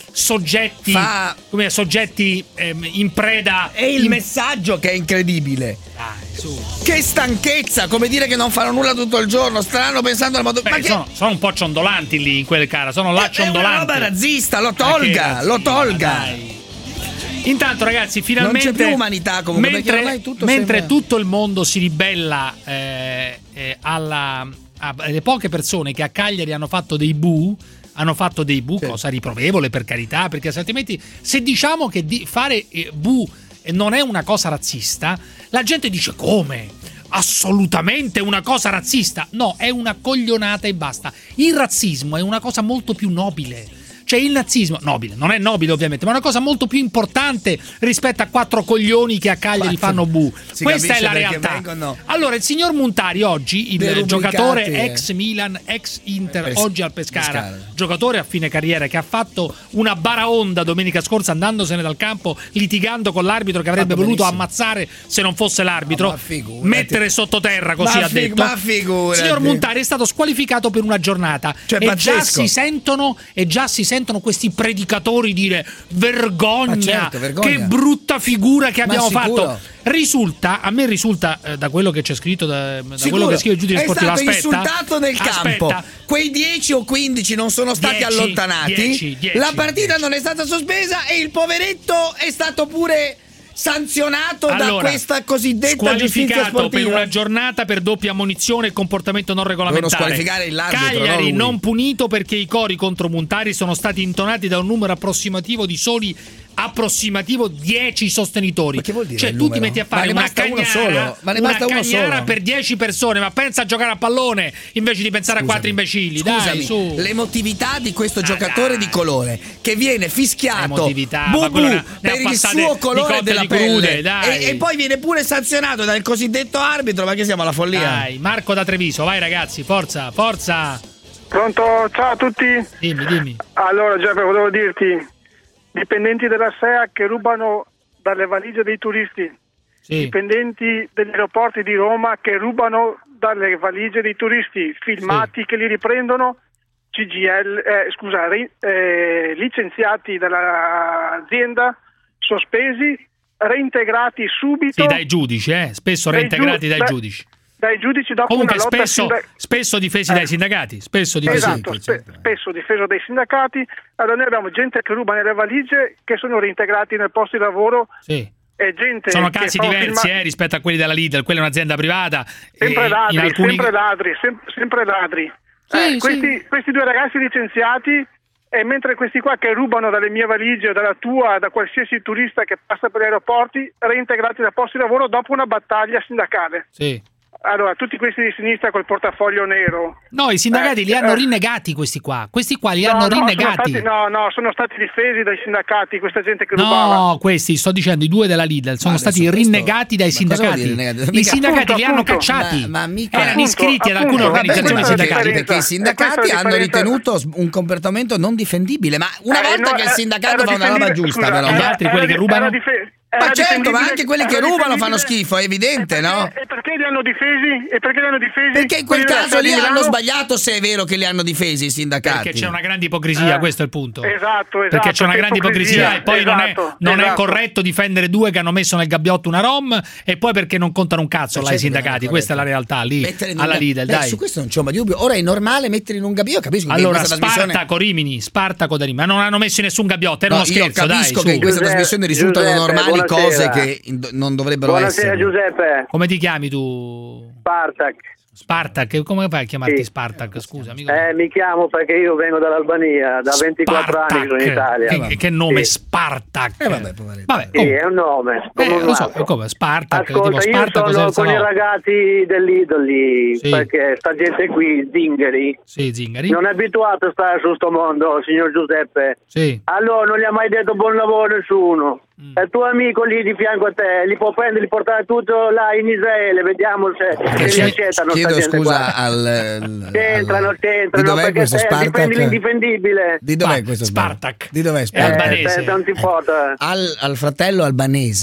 soggetti, Fa... come soggetti ehm, in preda. È il in... messaggio che è incredibile. Dai, su. Che stanchezza, come dire che non fanno nulla tutto il giorno, staranno pensando al modo. Beh, ma che... sono, sono un po' ciondolanti lì in quel cara, sono là ciondolanti. È una roba razzista, lo tolga, lo tolga. Dai. Intanto, ragazzi, finalmente non c'è più umanità comunque, mentre, ormai tutto mentre sembra... tutto il mondo si ribella eh, eh, alla, alle poche persone che a Cagliari hanno fatto dei bu, hanno fatto dei bu, sì. Cosa riprovevole per carità, perché altrimenti se diciamo che di fare eh, bu non è una cosa razzista, la gente dice come? Assolutamente una cosa razzista. No, è una coglionata e basta. Il razzismo è una cosa molto più nobile. Cioè il nazismo, nobile, non è nobile ovviamente, ma è una cosa molto più importante rispetto a quattro coglioni che a Cagliari fanno bu. Questa è la realtà. Vengono... Allora, il signor Montari oggi, il giocatore eh. ex Milan, ex Inter, Pes- oggi al Pescara, Pescara, giocatore a fine carriera che ha fatto una baraonda domenica scorsa andandosene dal campo, litigando con l'arbitro che avrebbe voluto benissimo. ammazzare se non fosse l'arbitro, no, mettere sottoterra, così ma ha fig- detto. Ma figurati. Il signor Montari è stato squalificato per una giornata, cioè, e già si sentono e già si sentono sentono questi predicatori dire vergogna, certo, vergogna, che brutta figura che abbiamo fatto. Risulta, a me risulta eh, da quello che c'è scritto, da, da quello che scrive il giudice sportivo, aspetta, è stato insultato nel campo. Aspetta. Quei dieci o quindici non sono stati dieci, allontanati. dieci, dieci, la partita dieci. non è stata sospesa e il poveretto è stato pure sanzionato allora, da questa cosiddetta giustizia sportiva per una giornata per doppia ammonizione e comportamento non regolamentare. Squalificare Cagliari non, non punito perché i cori contro Montari sono stati intonati da un numero approssimativo di soli approssimativo dieci sostenitori. Ma che vuol dire? Cioè tu ti metti a fare una cagnara, ma ne una basta uno cagnara solo. per dieci persone, ma pensa a giocare a pallone invece di pensare Scusami. a quattro imbecilli. Scusami, dai, su. L'emotività di questo ah, giocatore dai. di colore che viene fischiato bubu ne, per ne il suo colore della pelle crude, dai. E, e poi viene pure sanzionato dal cosiddetto arbitro. Ma che siamo alla follia? Dai, Marco da Treviso, vai ragazzi, forza, forza. Pronto, ciao a tutti. Dimmi, dimmi. Allora Giuseppe, volevo dirti, dipendenti della S E A che rubano dalle valigie dei turisti, sì. Dipendenti degli aeroporti di Roma che rubano dalle valigie dei turisti, filmati sì. che li riprendono, C G L, eh, scusa, ri, eh, licenziati dall'azienda, sospesi, reintegrati subito. Sì, dai giudici, eh? spesso reintegrati dai, giu- dai giudici. Dai giudici dopo Comunque una lotta spesso, sindac- spesso difesi eh. dai sindacati, spesso difesi esatto, spe- spesso difeso dai sindacati. Allora noi abbiamo gente che ruba nelle valigie che sono reintegrati nel posto di lavoro. Sì. E gente sono casi che diversi filma- eh, rispetto a quelli della Lidl, quella è un'azienda privata. Sempre e ladri, in alcuni... sempre ladri, sem- sempre ladri. Sì, eh, sì. Questi, questi due ragazzi licenziati, e mentre questi qua che rubano dalle mie valigie, dalla tua, da qualsiasi turista che passa per gli aeroporti, reintegrati da posti di lavoro dopo una battaglia sindacale. Sì. Allora, tutti questi di sinistra col portafoglio nero. No, i sindacati eh, li hanno eh, rinnegati questi qua. Questi qua li no, hanno no, rinnegati. Sono stati, no, no, sono stati difesi dai sindacati, questa gente che no, rubava. No, questi, sto dicendo, i due della Lidl sono ma stati questo, rinnegati dai sindacati. I sindacati appunto, li hanno appunto. cacciati. Ma, ma mica... Erano iscritti appunto, ad alcune appunto, organizzazioni vabbè, sindacali. Perché i sindacati hanno ritenuto un comportamento non difendibile. Ma una eh, volta no, che il sindacato fa una roba giusta, scusa, però. Gli altri, quelli che rubano... Ma certo, ma anche quelli che rubano fanno schifo, è evidente, e perché, no? E perché li hanno difesi? E perché li hanno difesi? Perché in quel caso lì hanno sbagliato, se è vero che li hanno difesi i sindacati. Perché c'è una grande ipocrisia, eh, questo è il punto. Esatto, esatto. Perché c'è una grande ipocrisia, ipocrisia e poi esatto, non, è, non esatto. è corretto difendere due che hanno messo nel gabbiotto una rom e poi perché non contano un cazzo là i sindacati. Questa è la realtà lì alla gab- Lidl, Beh, dai. Su questo non c'è un dubbio. Ora è normale mettere in un gabbiotto, capisco. Allora, che in questa Spartaco Rimini, Spartaco da Rimini, ma non hanno messo in nessun gabbiotto, era no, uno scherzo, io capisco dai, che su. in questa trasmissione risultano Giuseppe, normali buonasera. cose che non dovrebbero Buonasera, essere. Giuseppe. Come ti chiami tu? Spartac. Spartac, come fai a chiamarti sì. Spartac? Scusa, amico. Eh, mi chiamo perché io vengo dall'Albania, da ventiquattro Spartac. anni che sono in Italia. Che, che nome sì. Spartac? Eh, vabbè, vabbè, sì, è un nome. Come eh, un lo so, altro. come Spartac, Ascolta, tipo io Spartaco sono con no. i ragazzi dell'Idoli, sì. perché sta gente qui, zingari, sì, zingari, non è abituato a stare su sto mondo, signor Giuseppe. Sì. Allora non gli ha mai detto buon lavoro nessuno. Mm. È il tuo amico lì di fianco a te, li può prendere, li portare tutto là in Israele, vediamo se, se li accettano. Chiedo scusa qua. al, al c'entrano, c'entrano, di dov'è perché questo se Spartac? difendi l'indifendibile. Di dov'è Ma, questo Spartac? Di dov'è Eh, Spartac? se, non ti importa. Al, al fratello albanese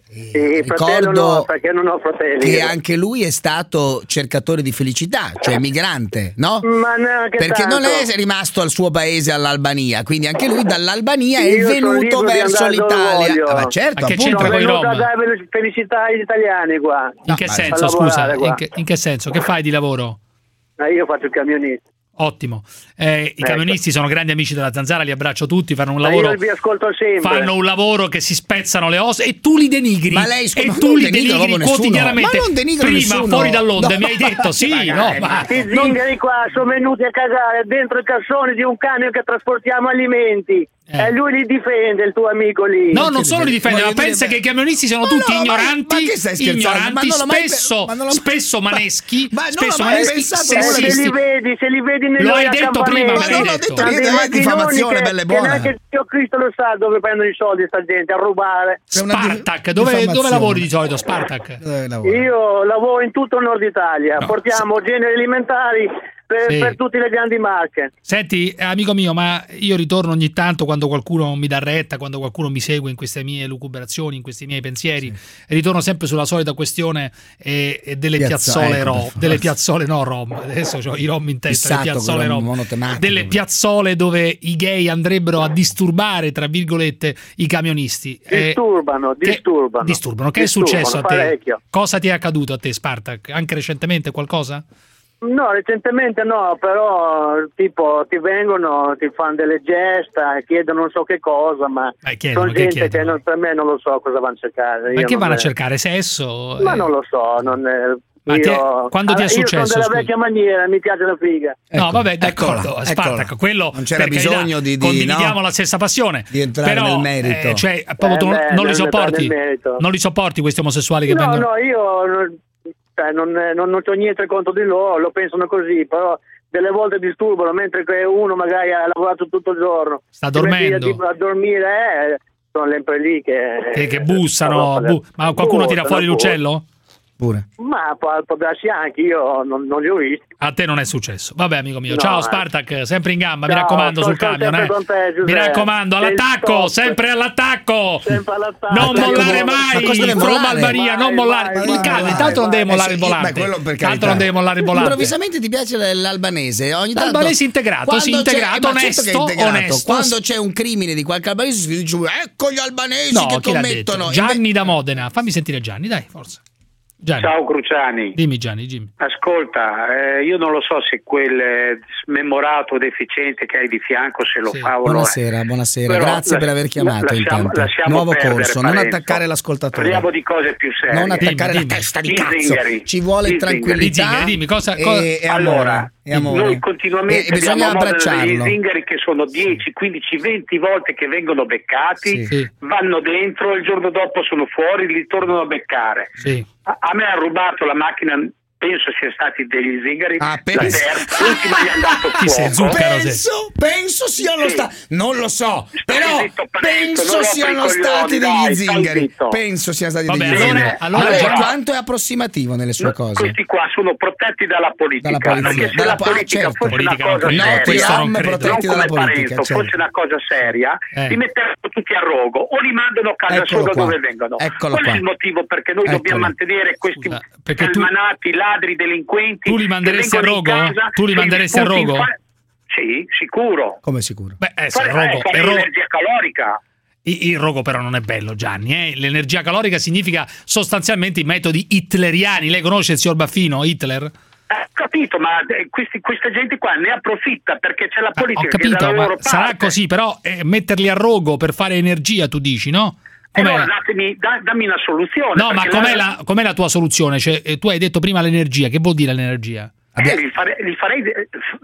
Sì, fratello no, perché non ho fratelli. Che anche lui è stato cercatore di felicità, cioè migrante, no? Ma neanche perché tanto. non è rimasto al suo paese, all'Albania, quindi anche lui dall'Albania è Io sono venuto libero di verso andare dove l'Italia. voglio. Ah, ma certo, Ma che appunto. c'entra Sono con i venuto a Rom? dare felicità agli italiani qua. In che A senso, lavorare scusa? qua. In che, in che senso? Che fai di lavoro? Eh, io faccio il camionista. Ottimo. Eh, I camionisti sono grandi amici della Zanzara, li abbraccio tutti, fanno un Ma lavoro. io vi ascolto sempre. Fanno un lavoro che si spezzano le ossa e tu li denigri. Ma lei, scusa, e ma tu non li denigro denigri proprio quotidianamente. nessuno. Ma non denigro Prima nessuno. fuori dall'onda No, mi hai detto sì, magari, no, ma I non- zingari qua sono venuti a cagare dentro i cassoni di un camion che trasportiamo alimenti. Eh. E lui li difende, il tuo amico lì. No, non solo li difende, ma Voglio dire, pensa beh. che i camionisti siano Ma tutti no, ma- ignoranti, ma che stai scherzando? ignoranti, Ma non l'ho mai pe- spesso, ma non l'ho- spesso maneschi, Ma non spesso l'ho mai maneschi, pensato Eh, nulla se di- sessisti. li vedi, se li vedi nei Lo loro hai detto prima, me accampamenti, l'hai non ho detto. detto hanno niente, dei è macchinoni diffamazione, che, bella e che buona. neanche Dio Cristo lo sa dove prendono i soldi sta gente, a rubare. È una di- Spartak, dove, dove diffamazione. lavori di solito, Spartak? Dove lavora? Io lavoro in tutto il nord Italia, No, portiamo generi alimentari per, Sì. per tutte le grandi marche. Senti, amico mio, ma io ritorno ogni tanto quando qualcuno mi dà retta, quando qualcuno mi segue in queste mie lucubrazioni, in questi miei pensieri, e ritorno sempre sulla solita questione eh, eh, delle Piazza- piazzole ecco, rom, per favore. delle piazzole no rom, adesso ho i rom in testa, Fissato le piazzole con il rom, monotematico. delle piazzole dove i gay andrebbero a disturbare, tra virgolette, i camionisti. Eh, Disturbano, che- disturbano. disturbano. Che Disturbano, è successo a te? parecchio. Cosa ti è accaduto a te, Spartak? Anche recentemente qualcosa? No, recentemente no, però tipo ti vengono, ti fanno delle gesta, chiedono non so che cosa, ma Eh, chiedono, sono che gente che chiedono? non, per me non lo so cosa vanno a cercare. Ma Io che non vanno a è- cercare? Sesso? Ma Eh, non lo so, non è... Ma io... ti è- quando ti è Allora, successo, Io sono della scusa? vecchia maniera, mi piace la figa. No, vabbè, eccola, d'accordo, eccola. Spartak, quello Non c'era per carità, bisogno di- di- condividiamo no? la stessa passione. Di entrare però, nel merito. eh, cioè, proprio Eh, tu non- beh, non li non ne sopporti? prende il merito. Non li sopporti questi omosessuali che No, vengono? no, io non, cioè, non, non, non c'ho niente contro di loro, lo pensano così, però delle volte disturbano, mentre che uno magari ha lavorato tutto il giorno. Sta si mette dormendo. A, a dormire, eh, sono sempre lì che... Che, che bussano, bu- ma qualcuno tira fuori l'uccello? Pure. Ma può, può darsi anche, io non, non li ho visti. A te non è successo. Vabbè, amico mio. No, Ciao eh. Spartak, sempre in gamba, mi Ciao, raccomando sono sul camion. sempre Eh. con te, Giuseppe. Mi raccomando, Sei il all'attacco, top. sempre all'attacco. Sempre all'attacco. Non Attacco mollare dove- mai, ma cosa deve from mollare? Albania, non Vai, mollare. vai, Il vai, cane, vai, intanto non vai. deve mollare Eh il sì, volante. beh, quello per Tanto carità. non deve mollare il volante. Improvvisamente ti piace l'albanese. Ogni tanto, L'albanese integrato, quando sì, c'è- integrato, ma certo che è onesto, integrato. onesto. Quando c'è un crimine di qualche albanese si dice ecco gli albanesi No, che chi l'ha detto? commettono. Gianni da Modena. Fammi sentire Gianni, dai, forza. Gianni. Ciao Cruciani. Dimmi Gianni, Jimmy. Ascolta, eh, io non lo so se quel eh, smemorato deficiente che hai di fianco se lo Sì. fa o no. Buonasera, buonasera. Però Grazie la- per aver chiamato. lasciamo- intanto. lasciamo Nuovo perdere, corso, non Parenzo. attaccare l'ascoltatore. Parliamo di cose più serie. Non attaccare Dimmi, la dimmi. testa di I cazzo. zingari. Ci vuole I tranquillità. I zingari, dimmi, cosa- e, cosa- e amore. Allora, e amore. noi continuamente E bisogna abbiamo modo degli abbracciarlo. zingari che sono dieci, quindici, venti volte che vengono beccati, Sì. vanno dentro, il giorno dopo sono fuori, li tornano a beccare. Sì. A, a me ha rubato la macchina, penso sia stati degli zingari, Ah, la penso- terza, l'ultima gli hanno dato Chi sei, fuoco. Zucchero? Penso, penso siano Sì. stati, non lo so, Stai però zitto, Parenzo, penso non siano rompi i stati coglioni, degli dai, stai zingari. zitto. Penso siano stati Vabbè, degli allora- zingari. allora Allora, già- quanto è approssimativo nelle sue No, cose? questi qua sono protetti dalla politica, Dalla polizia. perché se Dalla la po- ah, politica certo. fosse Politica una cosa non credo. seria, No, questo i non rom credo. protetti non dalla come politica, Parenzo, certo. fosse una cosa seria, Eh. li metterebbero tutti a rogo o li mandano a casa Eccolo solo qua. dove vengono. Eccolo Qual qua. è il motivo perché noi Eccolo. dobbiamo mantenere questi Scusa, perché tu- calmanati, ladri, delinquenti? Tu li manderesti che a vengono in rogo? casa, Tu li che manderesti a sputi in rogo? fa- Sì, sicuro. Come sicuro? Beh, eh, se Fare, rogo, eh, fare è ro- energia calorica. Il, il rogo però non è bello, Gianni. Eh? L'energia calorica significa sostanzialmente i metodi hitleriani. Lei conosce il signor Baffino, Hitler? Ho capito, ma eh, questi, questa gente qua ne approfitta perché c'è la Ah, politica ho capito, che è dalla ma loro sarà parte. così, però eh, metterli a rogo per fare energia, tu dici, no? E Com'è allora la- datemi, da- dammi una soluzione. No, ma perché com'è la, com'è la tua soluzione? Cioè, eh, tu hai detto prima l'energia, che vuol dire l'energia? Eh, li farei, li farei de-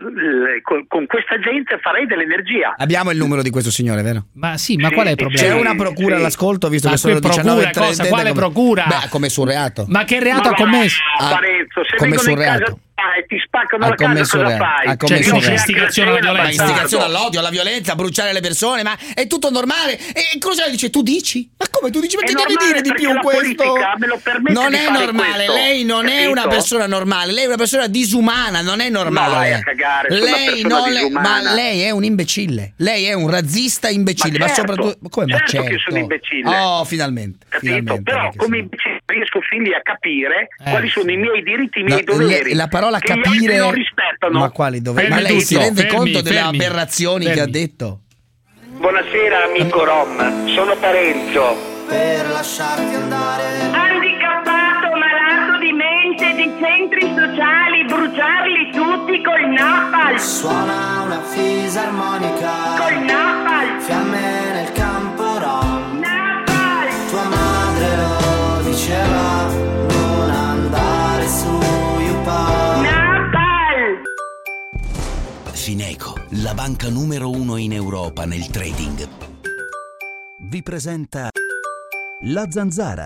l- con, con questa gente farei dell'energia. Abbiamo il numero di questo signore, vero? Ma sì, ma Sì, qual è il sì, problema? C'è una procura sì. all'ascolto, visto Ma che sono che le diciannove e procura? Cosa? trenta. Quale come- procura? Beh, come sul reato. Ma che reato Ma ha va, commesso? Ah, Parenzo, se come vengono sul in casa reato. e ti spaccano Ha la casa, commesso cosa reato. fai? Ha commesso Io reato. anche Istigazione alla cena, violenza. Ma bastardo. istigazione all'odio, alla violenza, a bruciare le persone, ma è tutto normale. E cosa dice? Tu dici? Ma come tu dici? Ma È che devi normale dire di perché più la questo? politica me lo permette Non di è fare normale, questo, lei non è una capito? persona normale, lei è una persona disumana, non è normale. Ma vai a cagare, sono una lei persona non le- disumana. ma lei è un imbecille, lei è un razzista imbecille, ma, Ma certo, soprattutto come ma certo certo. che sono imbecille. Oh, finalmente, Capito? finalmente, Però perché come sì. imbecille riesco figli a capire Eh, quali sono i miei diritti, i miei No, doveri. le- la parola che gli capire altri non rispettano. ma quali doveri? Ma Fermi lei tutto, si rende fermi, conto delle fermi, aberrazioni fermi. che ha detto? Buonasera amico Rom, sono Parenzo. Per lasciarti andare. Handicappato, malato di mente, di centri sociali, bruciarli tutti col napalm. Suona una fisarmonica. Col napalm. Fiamme nel campo rom. Napalm. Tua madre lo diceva, non andare su YouPorn. Napalm. Fineco, la banca numero uno in Europa nel trading, Vi presenta La Zanzara.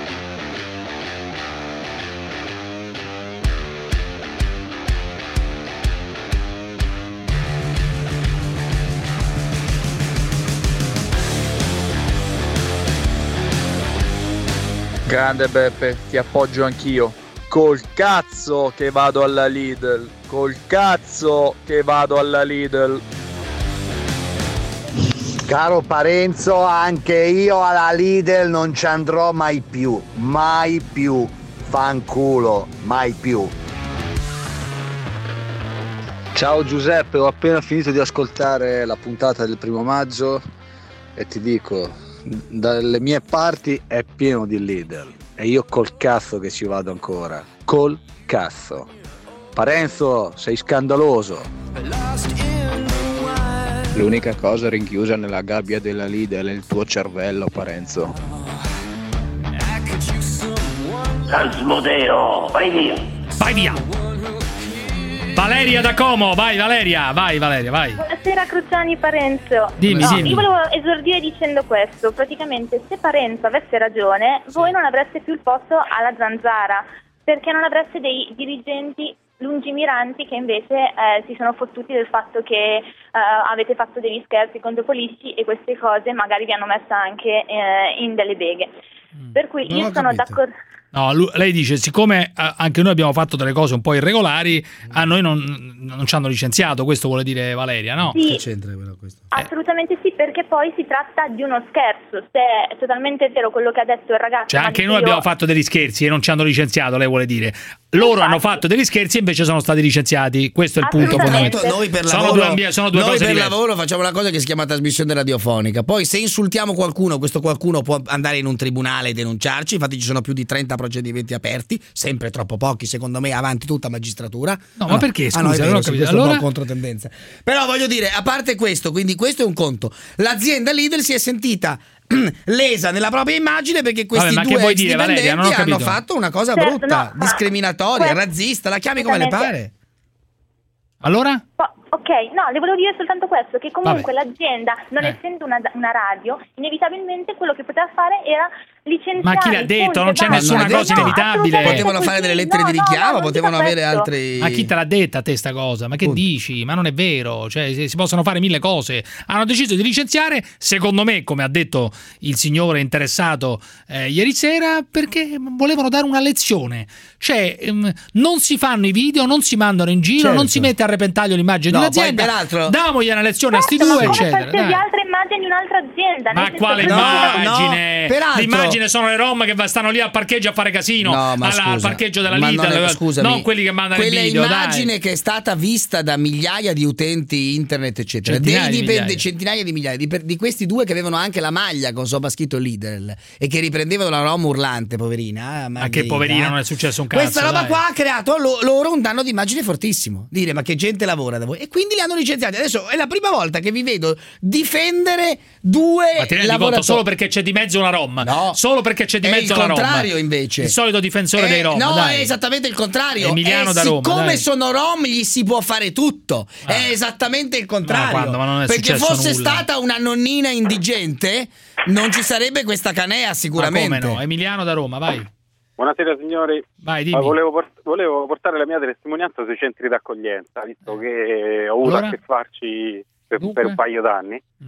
Grande Beppe, ti appoggio anch'io. Col cazzo che vado alla Lidl. Col cazzo che vado alla Lidl. Caro Parenzo, anche io alla Lidl non ci andrò mai più, mai più, fanculo, mai più. Ciao Giuseppe, ho appena finito di ascoltare la puntata del primo maggio e ti dico, dalle mie parti è pieno di Lidl e io col cazzo che ci vado ancora, col cazzo. Parenzo, sei scandaloso. L'unica cosa rinchiusa nella gabbia della Lidl è il tuo cervello, Parenzo. Asmodeo, vai via. Vai via. Valeria da Como, vai Valeria, vai Valeria, vai. Buonasera Cruciani Parenzo. Dimmi, no, dimmi. Io volevo esordire dicendo questo, praticamente se Parenzo avesse ragione, voi non avreste più il posto alla Zanzara, perché non avreste dei dirigenti lungimiranti che invece eh, si sono fottuti del fatto che eh, avete fatto degli scherzi contro Polisci e queste cose magari vi hanno messa anche eh, in delle beghe. Per cui Non io ho sono capito. d'accordo. No, lui- lei dice, siccome eh, anche noi abbiamo fatto delle cose un po' irregolari, a noi non, non ci hanno licenziato, questo vuole dire Valeria, no? Sì. Che c'entra quello questo? Assolutamente sì, perché poi si tratta di uno scherzo. Se è totalmente vero quello che ha detto il ragazzo. Cioè ma anche dico noi io- abbiamo fatto degli scherzi e non ci hanno licenziato, lei vuole dire. Loro hanno fatto degli scherzi e invece sono stati licenziati. Questo è il punto Assolutamente. fondamentale. Noi per sono lavoro, due, ambi- sono due noi cose per diverse. lavoro facciamo una cosa che si chiama trasmissione radiofonica. Poi se insultiamo qualcuno, questo qualcuno può andare in un tribunale e denunciarci. Infatti ci sono più di trenta procedimenti aperti, sempre troppo pochi secondo me, avanti tutta magistratura. No, ma perché, Ah, no, è scusa, vero, non ho sì, capito. questo è un Allora- po' controtendenza. Però voglio dire, a parte questo, quindi questo è un conto. L'azienda Lidl si è sentita lesa nella propria immagine perché questi Vabbè, ma che due vuoi ex dire, Valeria? Non ho dipendenti hanno capito. fatto una cosa Certo, brutta, no, ma discriminatoria, questo- razzista, la chiami come le pare. Allora? Po- Ok, no, le volevo dire soltanto questo, che comunque Vabbè. l'azienda, non Eh. essendo una, una radio, inevitabilmente quello che poteva fare era licenziare. Ma chi l'ha detto? punto, Non c'è basta. nessuna No, cosa no, inevitabile. assolutamente Potevano fare così. delle lettere No, di no, richiamo, no, non potevano dico avere questo. altri. Ma chi te l'ha detta a te sta cosa? Ma che Punto. dici? Ma non è vero, cioè si si possono fare mille cose. Hanno deciso di licenziare, secondo me, come ha detto il signore interessato eh, ieri sera, perché volevano dare una lezione. Cioè, ehm, non si fanno i video, non si mandano in giro, Certo. non si mette a repentaglio l'immagine No, di un'azienda. poi peraltro- Damogli una lezione a sti Certo, due, ma come eccetera. qualsiasi dai. altra immagine di un'altra azienda. Ma nel senso quale che- immagine? no, peraltro- L'immagine sono le rom che va- stanno lì al parcheggio a fare casino, No, ma alla- scusa. al parcheggio della Ma Lidl, non è- scusami, non quelli che mandano il quella video. dai. immagine che è stata vista da migliaia di utenti internet eccetera, Centinaia dei di dipende- migliaia. centinaia di migliaia di, per- di questi due che avevano anche la maglia con sopra scritto Lidl e che riprendevano la rom urlante, poverina. eh, Ma che Margherita, poverina, eh. non è successo un cazzo. Questa roba dai. qua ha creato lo- loro un danno d'immagine fortissimo. Dire ma che gente lavora da voi. E quindi li hanno licenziati. Adesso è la prima volta che vi vedo difendere due Ma ti rendi conto lavoratori. solo perché c'è di mezzo una rom? No. Solo perché c'è di È mezzo il la rom. contrario, invece. Il solito difensore Eh, dei rom. No, dai. è esattamente il contrario. Emiliano Eh, da Roma, siccome dai. sono rom gli si può fare tutto. È esattamente il contrario. Ma quando? Ma non è Perché successo fosse nulla. stata una nonnina indigente non ci sarebbe questa canea Ma sicuramente. come no? Emiliano da Roma, vai. Buonasera signori. Vai, dimmi. Ma volevo, port- volevo portare la mia testimonianza sui centri d'accoglienza, visto che ho avuto Allora? a che farci per, Dunque? per un paio d'anni.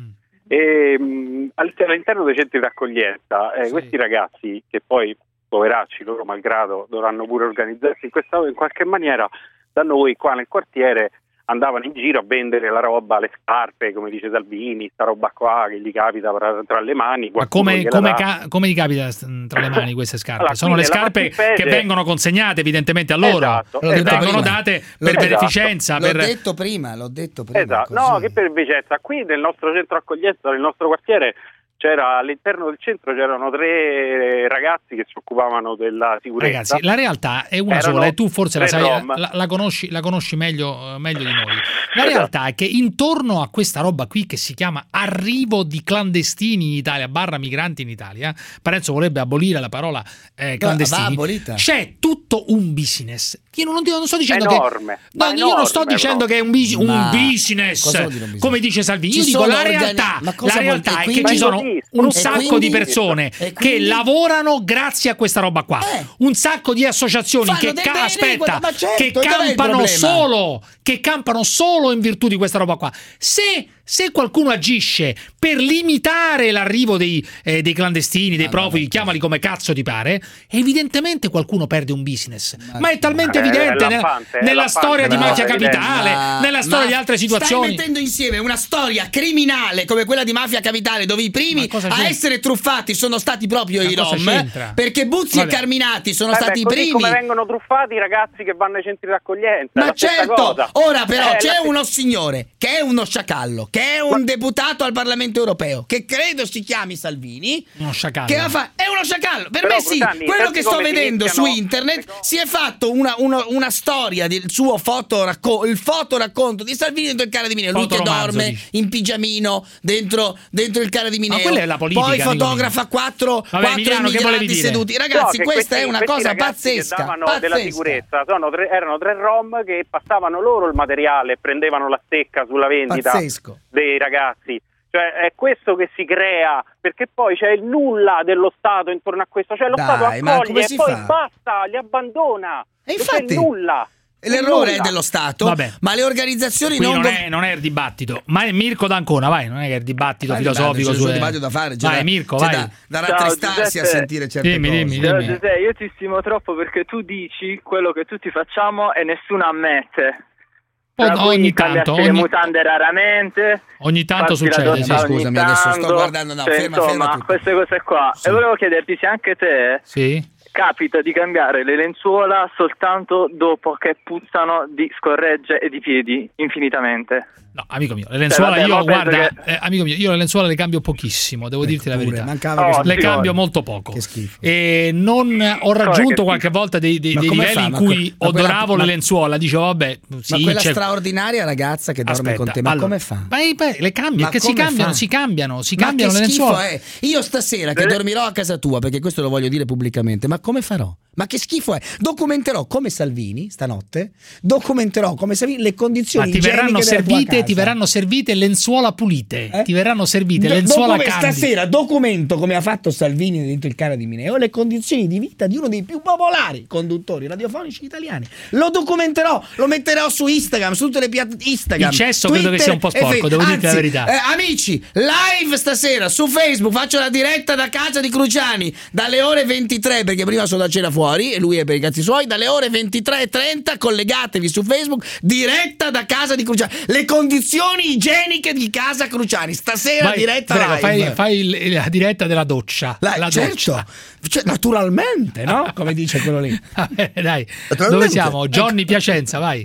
E, mh, all'interno dei centri d'accoglienza eh, sì. questi ragazzi, che poi poveracci loro malgrado dovranno pure organizzarsi in questa in qualche maniera, da noi qua nel quartiere andavano in giro a vendere la roba, le scarpe, come dice Salvini, sta roba qua che gli capita tra, tra le mani. Ma come, come, ca- come gli capita tra le mani queste scarpe? Allora, sono le scarpe che vengono consegnate evidentemente a loro, esatto, che esatto. vengono date per esatto. beneficenza. L'ho per... detto prima, l'ho detto prima. Esatto. No, che per beneficenza. Qui nel nostro centro accoglienza, nel nostro quartiere, c'era all'interno del centro c'erano tre ragazzi che si occupavano della sicurezza. Ragazzi, la realtà è una Erano sola e tu forse la sai, rom. la, la conosci, la conosci meglio, meglio di noi. La realtà è che intorno a questa roba qui che si chiama arrivo di clandestini in Italia, barra migranti in Italia, Parenzo vorrebbe abolire la parola eh, clandestini, no, c'è tutto un business. Io non, non sto dicendo enorme, che no, enorme, io non sto dicendo che è un, bis, un business, un business, come dice Salvini. Ci Io dico la organi- realtà, la realtà è quindi, che ci sono un e sacco quindi, di persone quindi, che lavorano grazie a questa roba qua, eh, un sacco di associazioni che ca- bene, aspetta ma certo, che campano solo che campano solo in virtù di questa roba qua. Se Se qualcuno agisce per limitare l'arrivo dei, eh, dei clandestini, dei profughi, chiamali come cazzo ti pare, evidentemente qualcuno perde un business. Ma, ma è talmente eh, evidente è nella, lampante, nella storia di no, Mafia evidente. Capitale, ma, nella storia di altre situazioni. Stai mettendo insieme una storia criminale come quella di Mafia Capitale, dove i primi a essere truffati sono stati proprio ma i Rom, c'entra? Perché Buzzi Vabbè. e Carminati sono eh stati beh, i primi. Come vengono truffati i ragazzi che vanno ai centri d'accoglienza? Ma certo, cosa. ora però eh, c'è la... uno signore che è uno sciacallo, che è un ma... deputato al Parlamento europeo, che credo si chiami Salvini. Uno sciacallo. Che fa... È uno sciacallo. Per però, me sì, Cruciani, quello che sto vedendo iniziano... su internet si è fatto una, una, una storia del suo fotoracconto, il fotoracconto di Salvini dentro il Cara di Mineo. Lui che dorme dici. in pigiamino dentro, dentro il Cara di Mineo. Ma quella è la politica. Poi fotografa quattro, Vabbè, quattro Milano, immigrati seduti. Ragazzi, no, questa questi, è una cosa pazzesca. Che davano pazzesca. della sicurezza. Sono tre, erano tre Rom che passavano loro il materiale, prendevano la stecca sulla vendita Pazzesco. dei ragazzi. Cioè è questo che si crea, perché poi c'è il nulla dello Stato intorno a questo, cioè lo Dai, Stato accoglie e poi fa? basta, li abbandona. E infatti c'è nulla. L'errore è dello Stato, Vabbè. ma le organizzazioni Qui non, non, dov- è, non è il dibattito, ma è Mirko D'Ancona, vai, non è che è il dibattito vai, filosofico c'è su il dibattito da fare, c'è vai da, Mirko, c'è vai. da, da rattristarsi a sentire certe dimmi, cose. Dimmi, Ciao dimmi. Giuseppe, io ti stimo troppo perché tu dici quello che tutti facciamo e nessuno ammette. Tra ogni tanto, ogni... le mutande raramente. Ogni tanto succede. Sì, scusami, tanto, adesso sto guardando, no, cioè, ferma, insomma, ferma tutto. queste cose qua. Sì. E volevo chiederti se anche te sì. capita di cambiare le lenzuola soltanto dopo che puzzano di scorregge e di piedi infinitamente. No, amico mio, le lenzuola cioè, vabbè, io guarda, che... eh, amico mio, io le lenzuola le cambio pochissimo, devo ecco dirti la pure, verità. Oh, le sì, cambio oh. molto poco. Che schifo. E non ho raggiunto qualche volta dei, dei, dei livelli fa? in Ma cui ma odoravo quella, le ma... lenzuola, dicevo vabbè, sì, ma quella c'è... straordinaria ragazza che dorme Aspetta, con te, ma allora, come fa? Beh, beh, le cambio, perché si cambiano, fa? si cambiano, si ma cambiano che le schifo lenzuola. È? Io stasera che dormirò a casa tua, perché questo lo voglio dire pubblicamente, ma come farò? Ma che schifo è? Documenterò come Salvini stanotte, documenterò come Salvini le condizioni ma ti verranno servite, ti verranno servite lenzuola pulite, eh? ti verranno servite Do- lenzuola docum- candide. Stasera documento come ha fatto Salvini dentro il Cara di Mineo le condizioni di vita di uno dei più popolari conduttori radiofonici italiani. Lo documenterò, lo metterò su Instagram, su tutte le piattaforme Instagram. Il cesso Twitter, credo che sia un po' sporco, devo Anzi, dirti la verità. Eh, amici, live stasera su Facebook, faccio la diretta da casa di Cruciani dalle ore ventitré, perché prima sono da cena fuori e lui è per i cazzi suoi, dalle ore ventitré e trenta collegatevi su Facebook, diretta da casa di Cruciani. Le condizioni igieniche di casa Cruciani. Stasera Vai, diretta prego, live. fai, fai il, la diretta della doccia. La, la certo, doccia. Cioè, naturalmente, no? Come dice quello lì. Vabbè, dai, dove siamo? Johnny Piacenza, vai.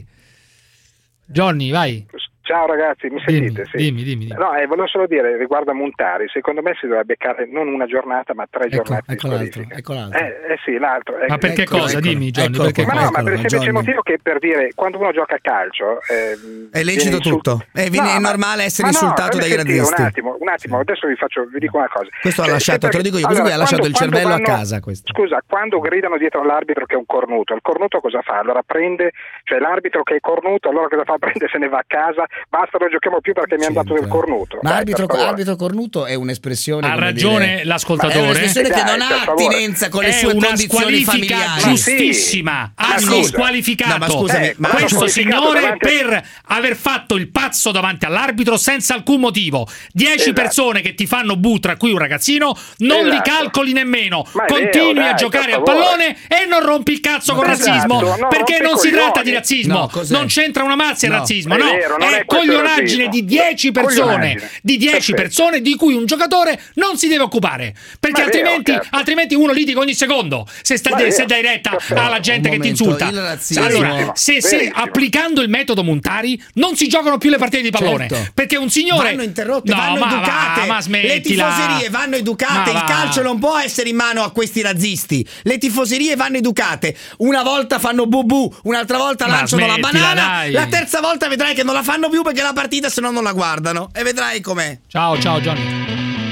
Johnny, vai. Ciao ragazzi, mi sentite? Dimmi, sì. dimmi, dimmi, dimmi. No, eh, volevo solo dire, riguardo a Montari, secondo me si dovrebbe beccare non una giornata ma tre ecco, giornate ecco di l'altro, ecco l'altro. Eh, eh sì, l'altro. Ma ecco, perché ecco, cosa? ecco. Dimmi Johnny, Ecco, perché ma cosa? no, ma per il semplice Johnny. motivo che per dire, quando uno gioca a calcio eh, è lecito insult- tutto, è, no, è ma, normale essere ma insultato no, dai sentire, razzisti. Un attimo, un attimo, adesso vi faccio, vi dico una cosa. Questo ha Eh, lasciato, te lo dico io, questo allora, qui ha lasciato quando, il cervello quando vanno, a casa. Questo. Scusa, quando gridano dietro all'arbitro che è un cornuto, il cornuto cosa fa? Allora prende, cioè l'arbitro che è cornuto, allora cosa fa? Prende, se ne va a casa basta, non giochiamo più perché mi hanno dato del cornuto. Ma Dai, arbitro, per favore. arbitro cornuto è un'espressione. Ha come ragione dire, l'ascoltatore. È un'espressione che non Dai, ha per favore. attinenza con le È sue una condizioni squalifica familiari. giustissima. Ma Ha sì. squalificato No, ma scusami, Eh, ma questo squalificato signore davanti- per aver fatto il pazzo davanti all'arbitro senza alcun motivo. Dieci Esatto. persone che ti fanno bu, tra cui un ragazzino, non li Esatto. calcoli nemmeno. Ma è Continui vero, a dai, giocare per a favore. pallone e non rompi il cazzo con il Esatto, razzismo. no, perché rompi non si coglioni. tratta di razzismo. No, cos'è? Non c'entra una mazza il No. razzismo. È No, vero, non è è questo il coglionaggine razzismo. di dieci persone. Coglionaggine. Di dieci Perfetto. persone di cui un giocatore non si deve occupare. Perché Ma è vero, altrimenti, certo. altrimenti uno litiga ogni secondo. Se, sta, Ma è se vero. dai retta Perfetto. alla gente Un che ti momento, insulta. il razzismo- Allora, se, se Verissimo. applicando il metodo Montari non si giocano più le partite di pallone. Certo. Perché un signore. Vanno interrotte, No, vanno ma va, educate. ma le smettila. tifoserie vanno educate. Ma Il va. calcio non può essere in mano a questi razzisti. Le tifoserie vanno educate. Una volta fanno bubu, un'altra volta Ma lanciano la smettila, banana. dai. La terza volta vedrai che non la fanno più perché la partita se no non la guardano. E vedrai com'è. Ciao, ciao, Johnny.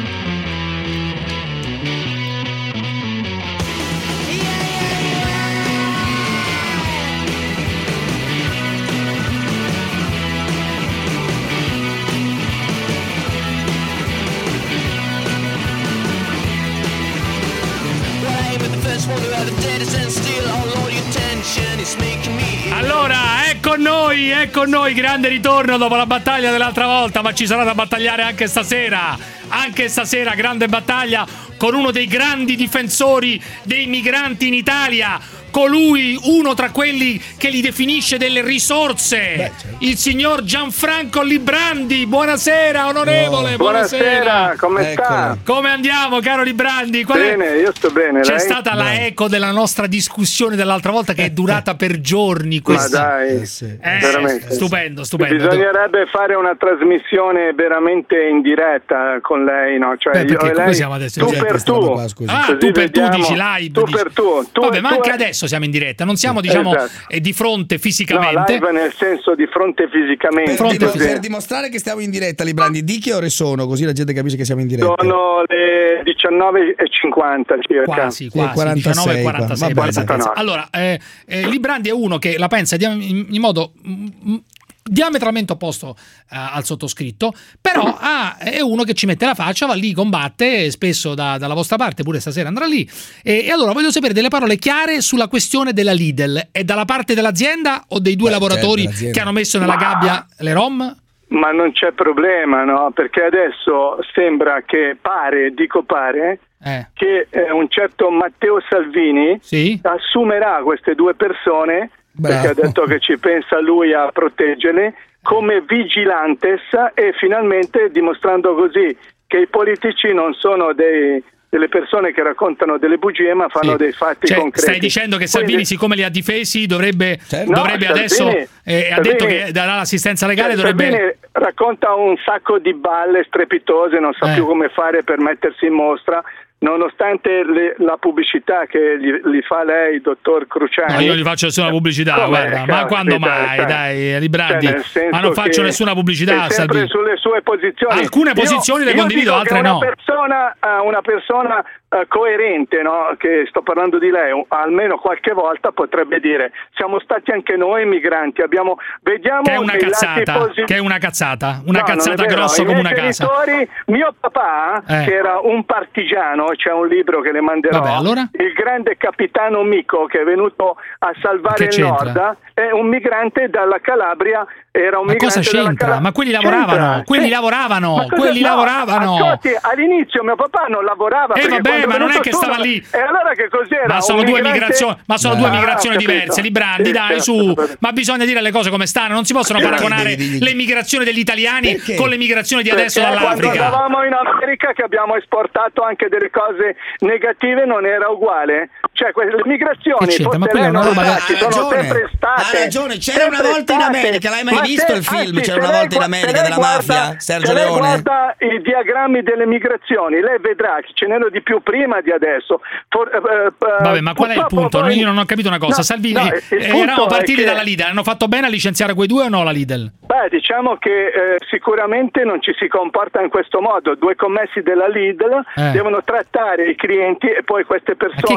Allora, è con noi, è con noi, grande ritorno dopo la battaglia dell'altra volta, ma ci sarà da battagliare anche stasera. Anche stasera, grande battaglia con uno dei grandi difensori dei migranti in Italia. Colui, uno tra quelli che li definisce delle risorse, Beh, certo. il signor Gianfranco Librandi. Buonasera, onorevole. No. Buonasera, come Eccolo. sta? Come andiamo, caro Librandi? Qual è- Bene, io sto bene. C'è lei? stata la eco della nostra discussione dell'altra volta che è durata per giorni. Ma Questa... dai, Eh, sì. Eh, veramente. stupendo, stupendo. Bisognerebbe fare una trasmissione veramente in diretta con lei, no? Cioè, Beh, io perché e come lei, siamo adesso? tu Gente, per sta roba tu. qua, scusi. Ah, Così tu per tu vediamo- dici live. Tu dici- per tu. tu Vabbè, ma tu- anche adesso siamo in diretta. Non siamo, diciamo, Esatto. eh, di fronte No, fisicamente. live nel senso di fronte fisicamente. Per, Fronte dim- così. per dimostrare che stiamo in diretta, Librandi, di che ore sono? Così la gente capisce che siamo in diretta. Sono le diciannove e cinquanta circa. Quasi, quasi, quarantasei diciannove e quarantasei qua. per Vabbè, esattezza. quarantanove. Allora, eh, eh, Librandi è uno che la pensa di- in, in modo mm, mm, diametralmente opposto eh, al sottoscritto, però ha- è uno che ci mette la faccia, va lì, combatte, spesso da- dalla vostra parte, pure stasera andrà lì. E, e allora voglio sapere delle parole chiare sulla questione della Lidl. È dalla parte dell'azienda o dei due Beh, lavoratori certo, l'azienda. che hanno messo nella gabbia le rom? Ma non c'è problema, no? Perché adesso sembra che pare, dico pare, Eh. che eh, un certo Matteo Salvini Sì? assumerà queste due persone, Bravo. perché ha detto che ci pensa lui a proteggerle, come vigilantes, e finalmente dimostrando così che i politici non sono dei, delle persone che raccontano delle bugie, ma fanno Sì. dei fatti Cioè, concreti. stai dicendo che Salvini, Quindi- siccome li ha difesi, dovrebbe, Certo. dovrebbe No, adesso Salvini- eh, ha Salvini- detto che darà l'assistenza legale, Cioè, dovrebbe. Salvini racconta un sacco di balle strepitose, non sa Eh. più come fare per mettersi in mostra, nonostante le- la pubblicità che gli, gli fa lei, dottor Cruciani. No, io non gli faccio nessuna pubblicità, Com'è, guarda, ma caspita, quando mai, cioè, dai, Librandi, cioè, nel senso ma non faccio che nessuna pubblicità, è sempre Salvini. sulle sue posizioni. Alcune Io- posizioni le io condivido, dico altre che una no. Persona, eh, una persona eh, coerente, no? Che sto parlando di lei, un- almeno qualche volta potrebbe dire: siamo stati anche noi migranti, abbiamo, vediamo Che è una dei lati cazzata, positivi. che è una cazzata, una No, non cazzata è vero. grossa I come miei una casa. genitori, mio papà, Eh. che era un partigiano, c'è un libro che le manderò, Vabbè, allora? il grande capitano Mico, che è venuto a salvare Che il c'entra? Nord, è un migrante dalla Calabria, era un Ma migrante cosa dalla c'entra? Calabria. Ma quelli C'entra, lavoravano, quelli sì. lavoravano, Ma cosa- quelli no, lavoravano. ascolti, all'inizio mio papà non lavorava. Eh, perché vabbè, quando ma è non è venuto che su, stava lì. E allora che cos'era? Ma sono Un due migrante- migrazioni, ma sono Ah, due ho migrazioni capito. diverse, Librandi, Sì, dai, sì, su. ho capito. Ma bisogna dire le cose come stanno, non si possono Perché paragonare devi- devi- le migrazioni degli italiani Perché? con le migrazioni di adesso Perché quando dall'Africa. andavamo in America, che abbiamo esportato anche delle cose negative, non era uguale. Cioè, quelle migrazioni, Che c'entra? Ma forse quella è lei una non roba sa, da- ci Ha sono ragione, sempre state. ha ragione, c'era una Sempre volta in state. America, l'hai mai Ma visto se- il film? anzi, C'era se una lei volta in gua- America se lei della guarda- mafia, Sergio se lei Leone. guarda i diagrammi delle migrazioni, lei vedrà che ce n'erano di più prima di adesso. For- eh, eh, Vabbè, ma qual è il purtroppo punto? poi- Io non ho capito una cosa. No, Salvini, no, il eh, punto eravamo è partiti che- dalla Lidl, hanno fatto bene a licenziare quei due o no la Lidl? Beh, diciamo che eh, sicuramente non ci si comporta in questo modo. Due commessi della Lidl Eh. devono trattare i clienti e poi queste Ma persone che clienti?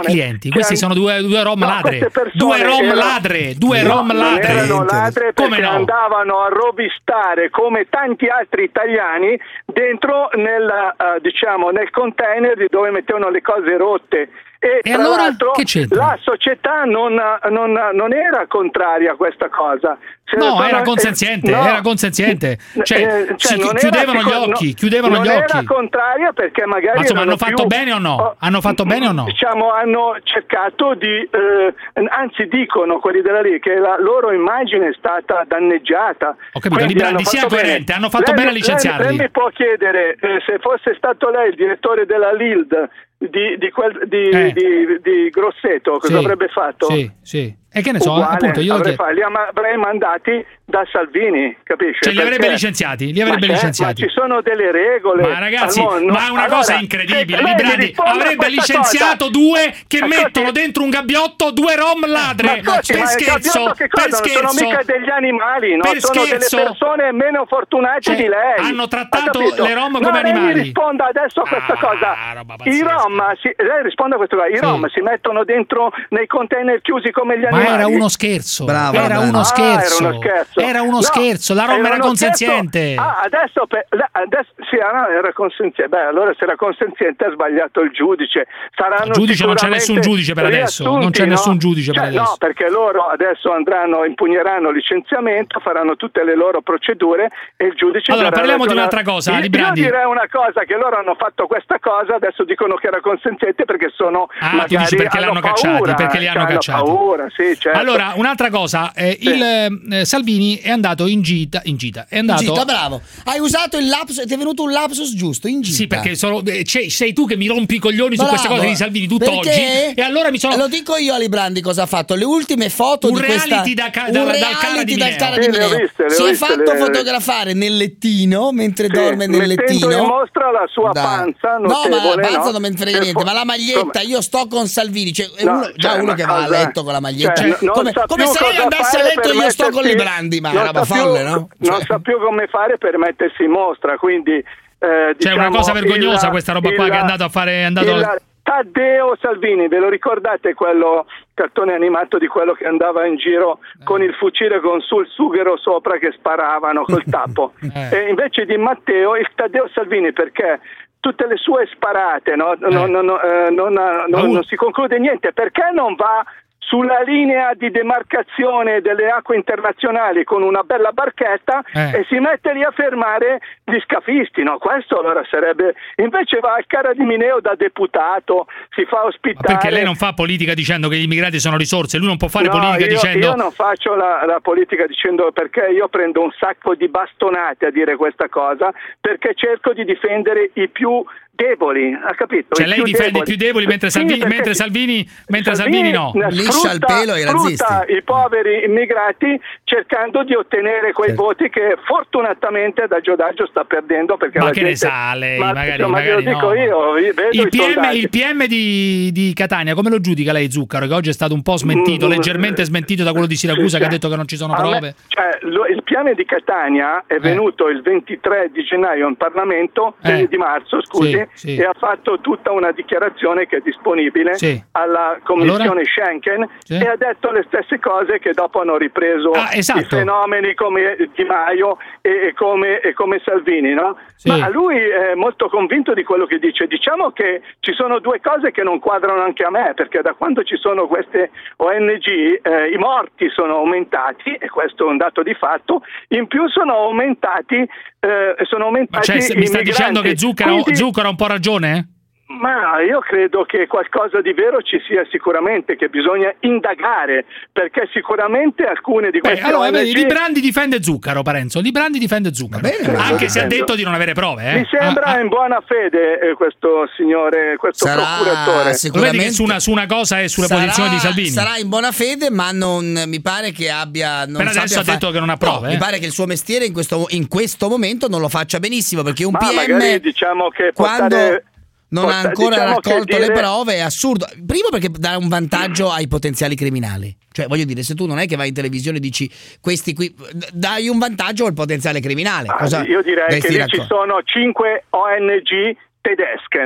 intelligenti. Questi sono due, due rom no, ladre. Due rom erano, ladre. Due no, rom ladre. Non erano ladre perché come no? andavano a rovistare come tanti altri italiani dentro nel, uh, diciamo, nel container di dove mettevano le cose rotte. E, e tra allora l'altro che c'entra? La società non, non, non era contraria a questa cosa. Se no, sono, era consenziente, eh, no, era consenziente. Cioè, eh, cioè si non chiudevano era, gli occhi, no, chiudevano non gli occhi. Non era contraria perché magari Ma insomma, hanno fatto più, bene o no? Oh, hanno fatto bene o no? Diciamo, hanno cercato di, eh, anzi dicono quelli della lì che la loro immagine è stata danneggiata. Ho capito, Librandi sia coerente, hanno fatto lei, bene a licenziarli. Lei, lei mi può chiedere eh, se fosse stato lei il direttore della L I L D di, di, quel, di, eh. di, di Grosseto, cosa sì, avrebbe fatto? Sì, sì. E che ne so, Uguale, appunto io avrei, che... fa, li avrei mandati da Salvini, capisci? Cioè li avrebbe Perché? licenziati, li avrebbe ma licenziati. Ma ci sono delle regole. Ma ragazzi, mondo, ma è una allora, cosa incredibile. Librandi avrebbe cosa. licenziato due che Ascolti, mettono dentro un gabbiotto due rom ladre. Ma ascolti, per ma scherzo, che per cosa? scherzo. Non sono mica degli animali, no? Per sono scherzo. delle persone meno fortunate cioè, di lei. hanno trattato le rom no, come lei animali. Mi risponda adesso a questa ah, cosa. I rom, si, lei risponde a questa cosa. I sì. rom si mettono dentro nei container chiusi come gli Ma animali. era uno scherzo. Bravo, era, bravo. Uno ah, scherzo. era uno scherzo. Era uno no, scherzo. La rom era, era consenziente. Ah, adesso, per, adesso sì, ah, era consenziente. Beh, allora se era consenziente ha sbagliato il giudice. Saranno il giudice non c'è nessun giudice per adesso. Non c'è no? nessun giudice cioè, per adesso. No, perché loro adesso andranno, impugneranno licenziamento, faranno tutte le loro procedure e il giudice. Allora parliamo ragione... di un'altra cosa. Io, Librandi. io direi una cosa, che loro hanno fatto questa cosa, adesso dicono che era consenziente perché sono ah, magari tu dici perché hanno l'hanno paura, cacciati, perché li hanno hanno cacciati. Paura, sì, certo. Allora, un'altra cosa, eh, sì. il eh, Salvini è andato in gita, in gita, è andato in gita, bravo. Hai usato il lapsus, ti è venuto un lapsus giusto, in gita. Sì, perché sono, eh, sei tu che mi rompi i coglioni bravo. Su queste cose di Salvini tutt'oggi e allora mi sono lo dico io a Librandi cosa ha fatto, le ultime foto un di questa da, da, un dal, reality dal Cara di Mineo. Sì, viste, si è viste, fatto le... fotografare nel lettino mentre sì, dorme nel lettino. in mostra la sua da... panza no, ma la panza no? non me ne frega niente, ma la maglietta, io sto con Salvini, cioè, è no, uno, già cioè, uno che va a letto con la maglietta, cioè, cioè, come, come se lei andasse a letto io sto con Librandi, ma roba folle, no? Non cioè. sa più come fare per mettersi in mostra, quindi eh, c'è diciamo, una cosa vergognosa il, questa roba il, qua che è andato a fare è andato il, Taddeo Salvini, ve lo ricordate quello cartone animato di quello che andava in giro con il fucile con sul sughero sopra che sparavano col tappo? eh. E invece di Matteo, il Taddeo Salvini, perché tutte le sue sparate no? non, eh. non, non, non, non, non si conclude niente, perché non va sulla linea di demarcazione delle acque internazionali con una bella barchetta eh. e si mette lì a fermare gli scafisti, no? Questo allora sarebbe, invece va al Cara di Mineo da deputato, si fa ospitare. Ma perché lei non fa politica dicendo che gli immigrati sono risorse, lui non può fare no, politica io, dicendo io non faccio la, la politica dicendo, perché io prendo un sacco di bastonate a dire questa cosa, perché cerco di difendere i più deboli, ha capito? Cioè I lei più difende deboli. i più deboli mentre Salvini, sì, mentre Salvini, mentre Salvini, Salvini no. Liscia il pelo ai razzisti. I poveri immigrati cercando di ottenere quei sì. voti che fortunatamente Adagio Adagio sta perdendo, perché ma la che gente, ne sa lei? ma, magari, ma magari lo dico no. io, vedo il, P M, il il P M di, di Catania come lo giudica lei, Zuccaro, che oggi è stato un po' smentito, mm, leggermente smentito da quello di Siracusa, sì, che ha detto che non ci sono prove? Me, cioè, lo, il P M di Catania è eh. venuto il ventitré di gennaio in Parlamento, eh. di marzo scusi, sì, sì. e ha fatto tutta una dichiarazione che è disponibile sì. alla Commissione allora? Schenken sì. e ha detto le stesse cose che dopo hanno ripreso ah, esatto. i fenomeni come Di Maio e, e, come, e come Salvini, no? Sì. Ma lui è molto convinto di quello che dice. Diciamo che ci sono due cose che non quadrano anche a me, perché da quando ci sono queste O N G eh, i morti sono aumentati, e questo è un dato di fatto, in più sono aumentati eh, sono aumentati ma cioè, mi sta dicendo che Zuccaro, Quindi, Zuccaro ha un po' ragione? Ma io credo che qualcosa di vero ci sia sicuramente, che bisogna indagare, perché sicuramente alcune di queste Beh, allora, O N G... Librandi difende Zuccaro, Parenzo, Librandi difende Zuccaro, bene, anche se ha detto di non avere prove. Eh? Mi sembra ah, ah. in buona fede eh, questo signore, questo sarà procuratore. Sicuramente vedi che su una, su una cosa e sulle sarà, posizioni di Salvini. Sarà in buona fede, ma non mi pare che abbia... Non per adesso ha fa... detto che non ha prove. No, eh? mi pare che il suo mestiere in questo, in questo momento non lo faccia benissimo, perché un ma P M... magari diciamo che quando... portare... non ha ancora diciamo raccolto dire... le prove, è assurdo. Primo perché dà un vantaggio ai potenziali criminali. Cioè, voglio dire, se tu non è che vai in televisione e dici questi qui, dai un vantaggio al potenziale criminale. Cosa ah, io direi che lì raccolto? Ci sono cinque O N G tedesche, no?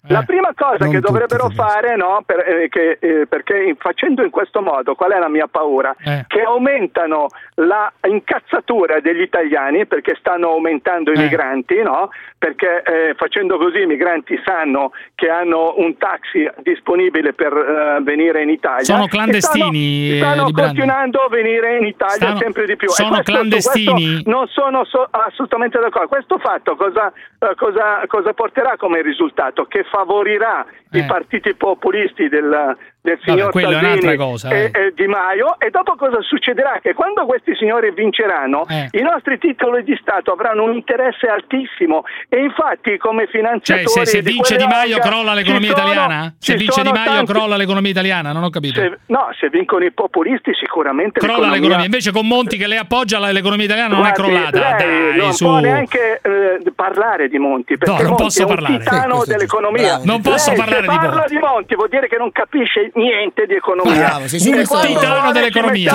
Eh. La prima cosa non che dovrebbero tutti, fare, no, per, eh, che, eh, perché in, facendo in questo modo, qual è la mia paura? Eh. Che aumentano la incazzatura degli italiani perché stanno aumentando i eh. migranti, no? Perché eh, facendo così i migranti sanno che hanno un taxi disponibile per uh, venire in Italia. Sono clandestini. Stanno, stanno continuando a venire in Italia stanno, sempre di più. Sono questo, clandestini. Non sono so, assolutamente d'accordo. Questo fatto cosa, uh, cosa, cosa porterà come risultato? Che favorirà eh. i partiti populisti del, del signor Vabbè, Salvini cosa, e, eh. e Di Maio, e dopo cosa succederà? Che quando questi signori vinceranno eh. i nostri titoli di Stato avranno un interesse altissimo, e infatti come finanziatori cioè, se, se vince Di Maio banche, crolla l'economia sono, italiana? Se vince Di Maio tanti... crolla l'economia italiana? Non ho capito. Se, no, se vincono i populisti sicuramente crolla l'economia. l'economia. Invece con Monti che le appoggia l'economia italiana non Guardi, è crollata. Lei Dai, non su. può neanche eh, parlare di Monti, perché no, non Monti posso è un parlare. titano dell'economia. Bravo. Non posso lei, parlare se di parla Monti. di Monti vuol dire che non capisce niente di economia. Bravo, sei un titano dell'economia.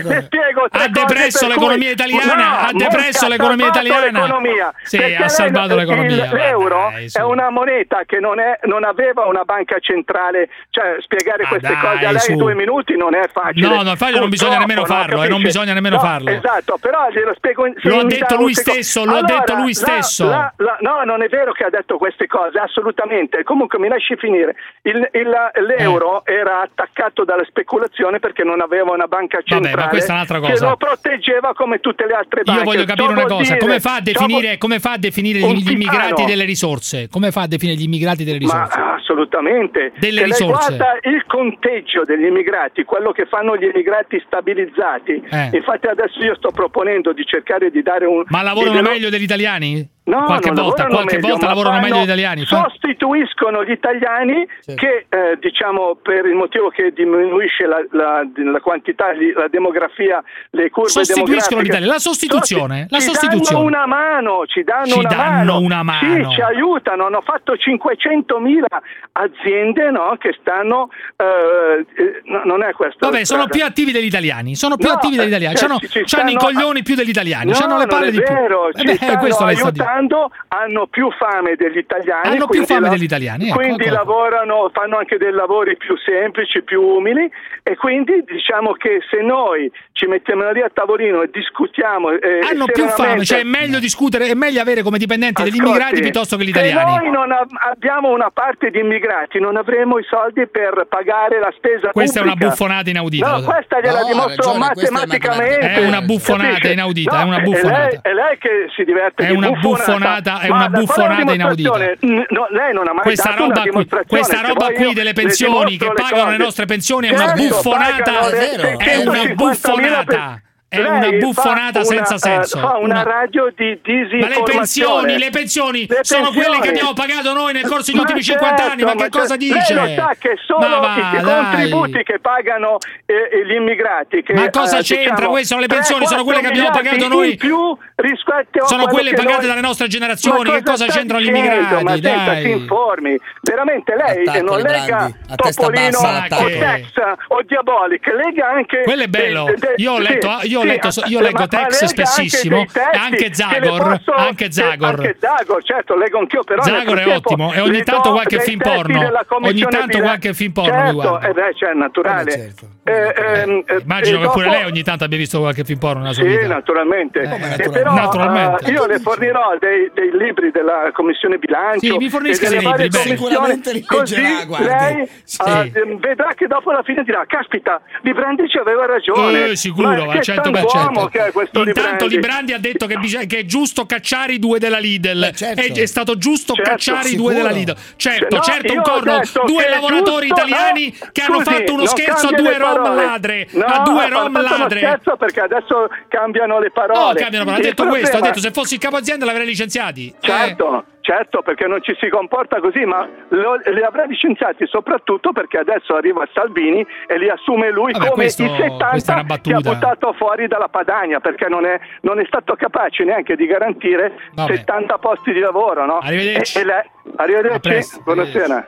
Ha depresso l'economia italiana. Ha depresso l'economia italiana. Sì, ha salvato l'economia. L'euro è una moneta che non, è, non aveva una banca centrale, cioè spiegare ah, queste dai, cose a lei in due minuti non è facile. No, no, infatti non bisogna nemmeno farlo, e non bisogna nemmeno no, farlo. Esatto, però glielo spiego. Lo ha detto lui stesso, lo ha detto lui stesso. La, la, la, no, non è vero che ha detto queste cose, assolutamente. Comunque mi lasci finire. Il, il, l'euro eh. era attaccato dalla speculazione perché non aveva una banca centrale. Vabbè, ma questa è un'altra cosa. Che lo proteggeva come tutte le altre banche. Io voglio capire ciò una cosa, dire, come fa a definire, come fa a definire gli immigrati delle risorse? Come fa a definire gli immigrati delle risorse? Ma assolutamente. Delle Se risorse. lei guarda il conteggio degli immigrati, quello che fanno gli immigrati stabilizzati. Eh. Infatti adesso io sto proponendo di cercare di dare un... Ma lavorano meglio degli italiani? No, qualche volta, qualche meglio, volta lavorano fanno, meglio gli italiani. Sostituiscono gli italiani sì. che eh, diciamo per il motivo che diminuisce la, la, la quantità, la demografia, le curve sostituiscono demografiche. L'Italia, la sostituzione, la ci sostituzione. danno una mano, ci danno, ci una, danno mano. una mano. Sì, ci aiutano, hanno fatto cinquecentomila aziende, no, che stanno eh, no, non è questo. Vabbè, sono più attivi degli italiani, sono più no, attivi degli italiani, cioè, c'hanno, ci, ci c'hanno stanno, i coglioni più degli italiani, no, c'hanno le palle di più. Vero, ci eh beh, questo aiutando, hanno più fame degli italiani, hanno più fame la, degli italiani, ecco, quindi ecco. lavorano, fanno anche dei lavori più semplici, più umili, e quindi diciamo che se noi ci mettiamo lì a tavolino e discutiamo eh, hanno più fame, cioè è meglio discutere, è meglio avere come dipendenti degli immigrati piuttosto che gli italiani. Se noi non ab- abbiamo una parte di immigrati, non avremo i soldi per pagare la spesa questa pubblica. è una buffonata inaudita. No, questa gliela no, dimostro ragione, matematicamente. È una buffonata capisci? inaudita, no, è una buffonata. È lei, è lei che si diverte è di una buffonata, è una buffonata inaudita. No, lei non ha mai questa dato roba una qui, dimostrazione. questa roba qui delle pensioni che pagano le nostre pensioni è una buffonata, è una buffonata. È una buffonata senza senso. Fa una, una radio di disinformazione. Ma le pensioni, le pensioni le sono pensioni. quelle che abbiamo pagato noi nel corso degli ma ultimi certo, cinquanta anni. Ma, ma che cosa dice? Lei lo sa che sono va, i contributi che pagano eh, gli immigrati. Che, ma cosa eh, c'entra? diciamo, Queste sono le pensioni, sono quelle che abbiamo pagato noi. Più rispetto sono a quelle pagate noi... dalle nostre generazioni. Che cosa c'entrano gli immigrati? Ma dai. senta, si informi. Veramente lei Attacco non lega Topolino o Tex o Diabolic, lega anche. Quello è bello. Io ho letto, io ho letto, io leggo Tex spessissimo, e anche Zagor, posso, anche Zagor. Anche Zagor, certo, leggo anch'io, però Zagor è ottimo, e ogni tanto qualche film porno. Ogni tanto qualche film porno certo, mi guarda. Eh beh, cioè, naturale. Certo. Eh, eh, eh, Immagino che dopo... pure lei ogni tanto abbia visto qualche film porno nella sua sì, vita. naturalmente. Eh, eh, naturalmente. però naturalmente. Uh, io le fornirò dei, dei libri della Commissione Bilancio. Sì, mi fornisca dei libri, sicuramente li così leggerà, guardi. lei sì. uh, vedrà che dopo alla fine dirà: caspita, Librandi ci aveva ragione. Eh, sicuro, ma al cento per cento. Che è questo Intanto Librandi. Librandi ha detto che, bisogna, che è giusto cacciare i due della Lidl. Beh, certo. è, è stato giusto certo, cacciare sicuro. i due della Lidl. Certo, no, certo, un io corno. ho detto Due che è lavoratori giusto, italiani no? che hanno Scusi, fatto uno non scherzo a cambia due le rom parole. ladre. No, a due ha rom fatto uno ladre. scherzo perché adesso cambiano le parole. No, cambiano parole. Ha detto Il questo, ha problema... detto se fossi il capo azienda l'avrei licenziati. Certo. Eh. Certo, perché non ci si comporta così, ma lo, li avrà licenziati soprattutto perché adesso arriva Salvini e li assume lui. Vabbè, come questo, i settanta che ha buttato fuori dalla Padania, perché non è, non è stato capace neanche di garantire Vabbè. settanta posti di lavoro, no? Arrivederci. E, e lei, arrivederci. Buonasera.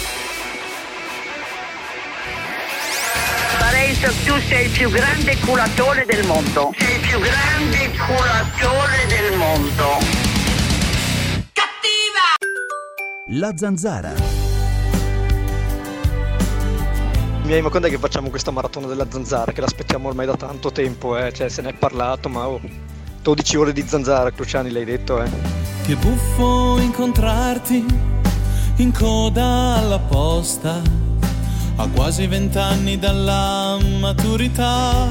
Parenzo, tu sei il più grande curatore del mondo. Sei il più grande curatore del mondo. La Zanzara. Mi hai conto che facciamo questa maratona della zanzara, che l'aspettiamo ormai da tanto tempo, eh? Cioè se ne è parlato, ma oh, dodici ore di zanzara, Cruciani, l'hai detto, eh. Che buffo incontrarti in coda alla posta, a quasi vent'anni dalla maturità.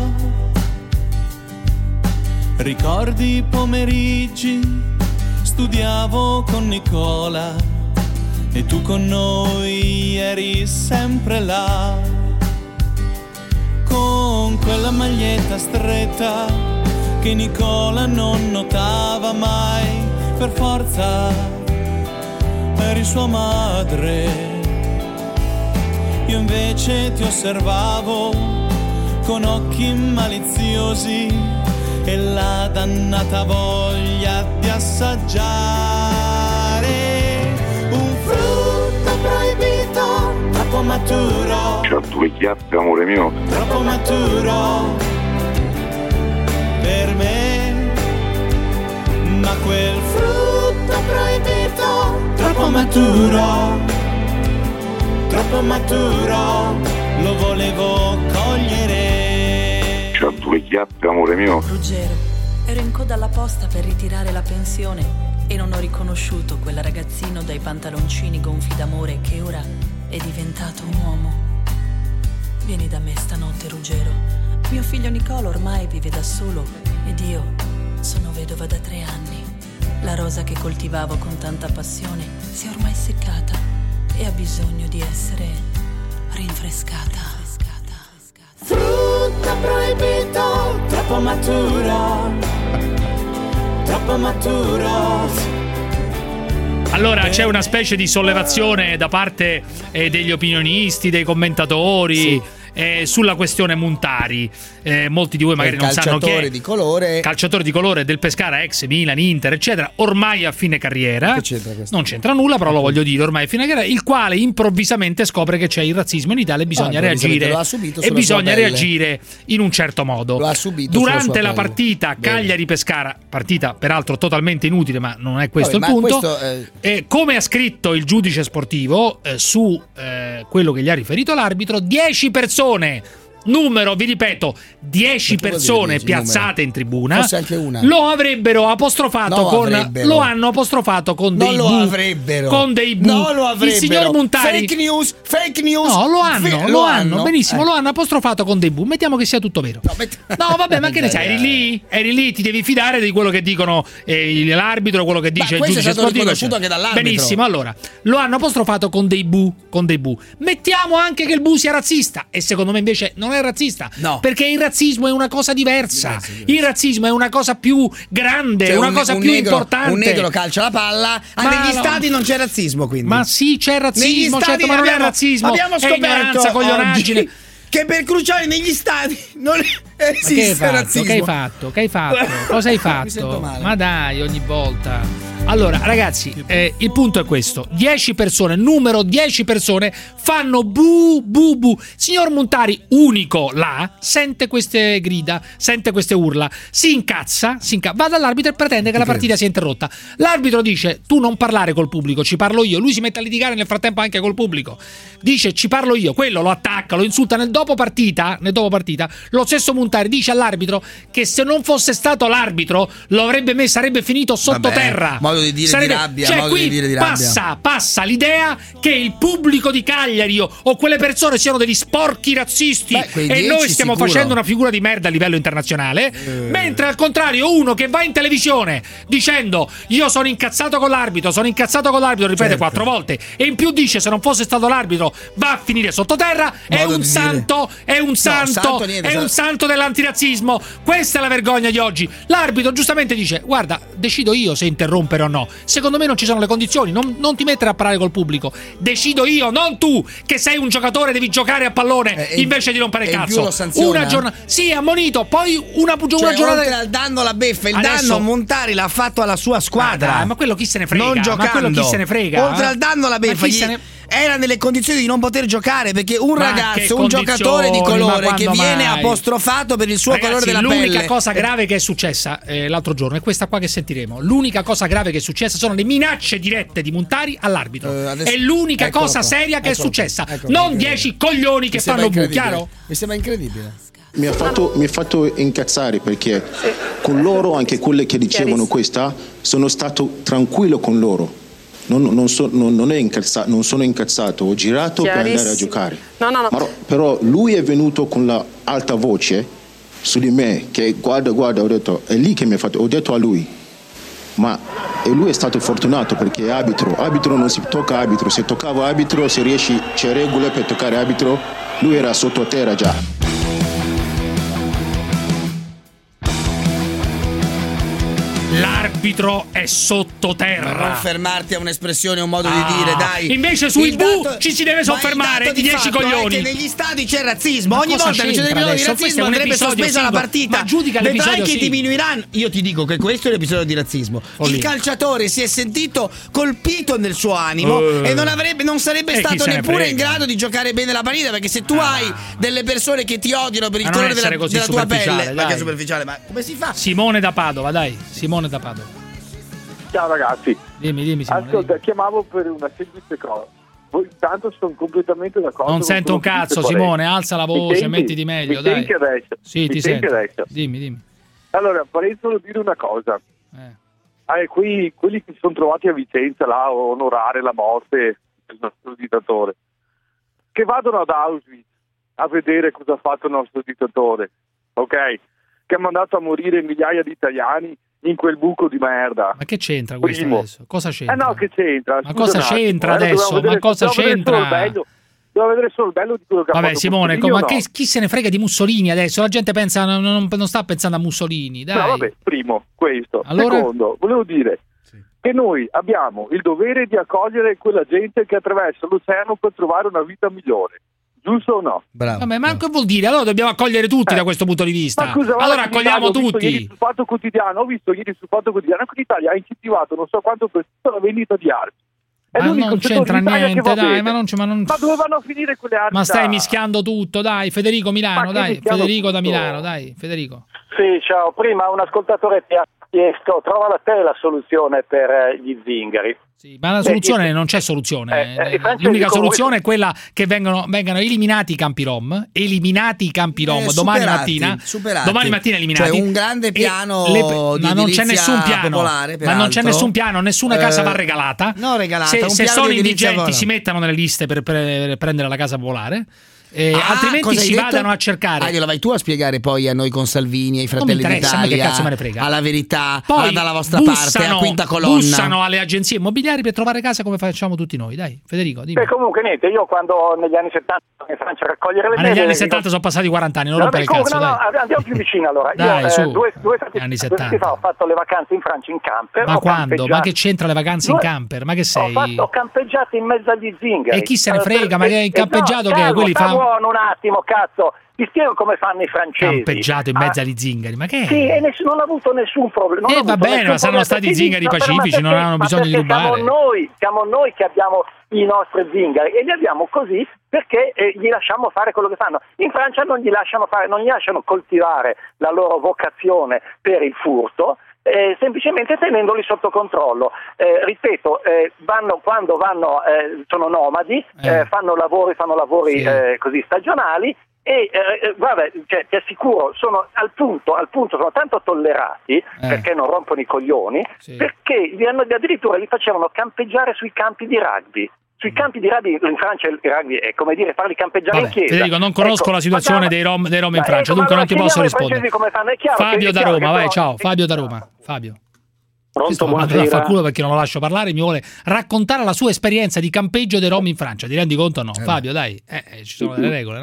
Ricordi i pomeriggi, studiavo con Nicola e tu con noi eri sempre là, con quella maglietta stretta che Nicola non notava mai, per forza eri sua madre. Io invece ti osservavo con occhi maliziosi e la dannata voglia di assaggiare un frutto proibito, troppo maturo. C'ho due chiappe, amore mio. Troppo maturo per me, ma quel frutto proibito, troppo maturo, troppo maturo, lo volevo cogliere. C'ho due chiappe, amore mio. Ruggero, ero in coda alla posta per ritirare la pensione e non ho riconosciuto quel ragazzino dai pantaloncini gonfi d'amore che ora è diventato un uomo. Vieni da me stanotte, Ruggero. Mio figlio Nicola ormai vive da solo ed io sono vedova da tre anni. La rosa che coltivavo con tanta passione si è ormai seccata e ha bisogno di essere rinfrescata. Frutta proibito, troppo maturo, troppo maturo. Allora c'è una specie di sollevazione da parte eh, degli opinionisti, dei commentatori, sì. eh, sulla questione Muntari. Eh, molti di voi magari non sanno che calciatore di colore, calciatore di colore del Pescara, ex Milan, Inter, eccetera, ormai a fine carriera. Che c'entra questo? Non c'entra nulla, però lo voglio dire, ormai a fine carriera, il quale improvvisamente scopre che c'è il razzismo in Italia e bisogna ah, reagire lo ha subito e bisogna reagire in un certo modo. Lo ha subito durante la partita Cagliari-Pescara, partita peraltro totalmente inutile, ma non è questo Vabbè, il punto. Questo, eh... Eh, come ha scritto il giudice sportivo eh, su eh, quello che gli ha riferito l'arbitro, dieci persone, numero, vi ripeto, dieci persone piazzate in tribuna, Fosse anche una. lo avrebbero apostrofato no, con avrebbero. lo hanno apostrofato con non dei lo bu, avrebbero con dei bu. non lo avrebbero. Il signor Muntari, fake news fake news no lo hanno Fe- lo, lo hanno, hanno benissimo eh. lo hanno apostrofato con dei bu, mettiamo che sia tutto vero. no, met- no vabbè, ma che ne sai, eri lì eri lì ti devi fidare di quello che dicono eh, l'arbitro, quello che dice ma il giudice è stato sportivo, riconosciuto anche dall'arbitro. Benissimo, allora lo hanno apostrofato con dei bu con dei bu mettiamo anche che il bu sia razzista, e secondo me invece non è razzista, no. perché il razzismo è una cosa diversa. Diverso, diverso. Il razzismo è una cosa più grande, cioè una un, cosa un più negro, importante. Un negro calcia la palla, ah, ma negli no. stati non c'è razzismo, quindi. Ma sì, c'è razzismo, certo, ma non è razzismo. Abbiamo scoperto coglionaggine. Che per Cruciani negli stati non esiste razzismo. Che hai fatto? Che hai fatto? Cosa hai fatto? Ma dai, ogni volta. Allora, ragazzi, eh, il punto è questo: dieci persone, numero dieci persone fanno bu bu bu. Signor Muntari, unico là, sente queste grida, sente queste urla, si incazza, si incazza, va dall'arbitro e pretende che la partita sia interrotta. L'arbitro dice: tu non parlare col pubblico, ci parlo io. Lui si mette a litigare nel frattempo anche col pubblico. Dice: ci parlo io. Quello lo attacca, lo insulta. Nel dopo partita, nel dopo partita, lo stesso Muntari dice all'arbitro che se non fosse stato l'arbitro lo avrebbe messo, sarebbe finito sottoterra. Modo di dire sarebbe, di rabbia, cioè modo qui di dire di rabbia. Passa, passa l'idea che il pubblico di Cagliari o, o quelle persone siano degli sporchi razzisti. Beh, e noi stiamo sicuro. facendo una figura di merda a livello internazionale, eh. mentre al contrario uno che va in televisione dicendo io sono incazzato con l'arbitro, sono incazzato con l'arbitro, ripete certo. quattro volte, e in più dice se non fosse stato l'arbitro va a finire sottoterra, modo è un santo, dire. è un santo, no, santo niente, è un santo dell'antirazzismo. Questa è la vergogna di oggi. L'arbitro giustamente dice: guarda, decido io se interrompere o no. Secondo me non ci sono le condizioni, non, non ti mettere a parlare col pubblico, decido io, non tu che sei un giocatore, devi giocare a pallone eh, invece di rompere il cazzo. Una giornata, sì, ammonito, poi una, una cioè, giornata oltre al danno alla beffa, il adesso, danno Montari l'ha fatto alla sua squadra, ah, ma quello chi se ne frega, non giocando, ma quello chi se ne frega, oltre eh? al danno alla beffa gli... Ne... era nelle condizioni di non poter giocare, perché un Ma ragazzo, un giocatore di colore che viene mai? apostrofato per il suo Ragazzi, colore della l'unica pelle. L'unica cosa grave che è successa eh, l'altro giorno è questa qua che sentiremo. L'unica cosa grave che è successa sono le minacce dirette di Montari all'arbitro. Uh, adesso... È l'unica Eccolo cosa qua. seria che Eccolo è successa. Eccolo non dieci coglioni che fanno bu, chiaro? Mi sembra incredibile. Mi ha fatto, mi ha fatto incazzare perché con loro, anche quelle che dicevano questa, sono stato tranquillo con loro. Non, non, so, non, non, è incazzato, non sono incazzato, ho girato per andare a giocare. No, no, no. Ma, però lui è venuto con la alta voce su di me, che guarda, guarda, ho detto, è lì che mi ha fatto, ho detto a lui. Ma e lui è stato fortunato perché è arbitro. Arbitro non si tocca arbitro. Se toccava arbitro, se riesci, c'è regole per toccare arbitro, lui era sottoterra già. L'arbitro è sottoterra. Ma non fermarti a un'espressione, un modo ah. di dire, dai. Invece sui bu ci si deve soffermare di dieci coglioni. Che negli stadi c'è razzismo. Ma ogni volta che c'è l'episodio di razzismo andrebbe sospesa la partita. Ma giudica l'episodio. l'episodio Vedrai che sì. diminuiranno. Io ti dico che questo è l'episodio di razzismo. Follia. Il calciatore si è sentito colpito nel suo animo uh. e non avrebbe non sarebbe e stato neppure in grado di giocare bene la partita, perché se tu ah. hai delle persone che ti odiano per il colore della, della tua pelle, ma che è superficiale, ma come si fa? Simone da Padova, dai. Simone da Padova. Ciao ragazzi, dimmi, dimmi, Simone, ascolta, dimmi. chiamavo per una semplice cosa. Voi tanto sono completamente d'accordo. Non sento un cazzo, Simone, alza la voce, mettiti meglio, mi dai. Senti adesso? Sì, mi ti senti sento. Adesso? Dimmi, dimmi. Allora, vorrei solo dire una cosa. Eh. Eh, quei, quelli che si sono trovati a Vicenza là a onorare la morte del nostro dittatore, che vadano ad Auschwitz a vedere cosa ha fatto il nostro dittatore, ok? Che ha mandato a morire migliaia di italiani in quel buco di merda. Ma che c'entra questo Primo. adesso? Cosa c'entra? Eh no, che c'entra? Ma cosa c'entra adesso? Ma cosa c'entra? Devo vedere solo il bello di quello che Vabbè, ha fatto Simone, Mussolini, ma no? che, chi se ne frega di Mussolini adesso? La gente pensa non, non, non sta pensando a Mussolini, dai. No, vabbè, primo, questo. Allora? Secondo, volevo dire sì. che noi abbiamo il dovere di accogliere quella gente che attraversa l'oceano per trovare una vita migliore. Giusto o no? Bravo. Vabbè, ma che vuol dire? Allora dobbiamo accogliere tutti eh. da questo punto di vista. Ma scusa, allora accogliamo tutti. Ieri sul Fatto Quotidiano, ho visto ieri sul Fatto Quotidiano che l'Italia ha incentivato non so quanto per la vendita di armi. È ma non c'entra niente, dai, ma, non ma, non... ma dove vanno a finire quelle armi? Ma stai da... mischiando tutto, dai, Federico Milano, dai, Federico tutto. da Milano, dai, Federico. Sì, ciao, prima un ascoltatore ti ha chiesto, trova da te la soluzione per gli zingari. Sì, ma la soluzione eh, non c'è soluzione. Eh, eh, L'unica soluzione è quella che vengono, vengano eliminati i campi rom, eliminati i campi rom eh, domani superati, mattina, superati. domani mattina eliminati. Cioè un grande piano le, di ma non c'è nessun piano, popolare, ma non c'è nessun piano, nessuna casa eh, va regalata. No, regalata. Se, un se piano sono di indigenti si mettano nelle liste per, per prendere la casa popolare. Eh, ah, altrimenti si detto? vadano a cercare. Ah, glielo vai tu a spiegare poi a noi con Salvini, ai Fratelli d'Italia, che cazzo me ne frega. alla Verità, poi alla dalla vostra bussano, parte, a Quinta Colonna. Bussano alle agenzie immobiliari per trovare casa come facciamo tutti noi. Dai, Federico, dimmi. Beh, comunque niente, io quando negli anni settanta in Francia a raccogliere le Ma negli anni dico... settanta sono passati quaranta anni, non no, rompere il cazzo. No, no, dai. andiamo più vicino allora. Dai, io su. eh, due, due stati anni settanta fa ho fatto le vacanze in Francia in camper. Ma quando? Campeggiato. Ma che c'entra le vacanze due... in camper? Ma che sei? Ho, fatto, ho campeggiato in mezzo agli zingari. E chi se ne frega? Ma che hai campeggiato? Eh, no, che calmo, quelli sta fa buono un attimo, cazzo. Ti spiego come fanno i francesi. Campeggiato in mezzo ah, agli zingari, ma che è? Sì, e nessuno, non ha avuto nessun problema. Eh va bene, ma saranno stati zingari pacifici, non hanno bisogno di rubare. Siamo noi, siamo noi che abbiamo i nostri zingari e li abbiamo così perché eh, gli lasciamo fare quello che fanno. In Francia non gli lasciano fare, non gli lasciano coltivare la loro vocazione per il furto. Eh, semplicemente tenendoli sotto controllo. Eh, ripeto, eh, vanno, quando vanno, eh, sono nomadi, eh. Eh, fanno lavori, fanno lavori sì. eh, così stagionali e eh, guarda, cioè, ti assicuro, sono al punto, al punto, sono tanto tollerati eh. perché non rompono i coglioni, sì. perché li hanno, addirittura li facevano campeggiare sui campi di rugby. Sui campi di rugby in Francia il rugby è come dire farli campeggiare Vabbè, in chiesa. Federico, non conosco ecco, la situazione dei rom, dei rom in Francia, ecco, dunque non ti posso rispondere. Fabio da Roma, vai, però... ciao, Fabio da Roma. Fabio. Pronto, buonasera. Fa culo perché non lo lascio parlare, mi vuole raccontare la sua esperienza di campeggio dei rom in Francia. Ti rendi conto o no? Eh, Fabio, dai, eh, ci sono delle regole, no?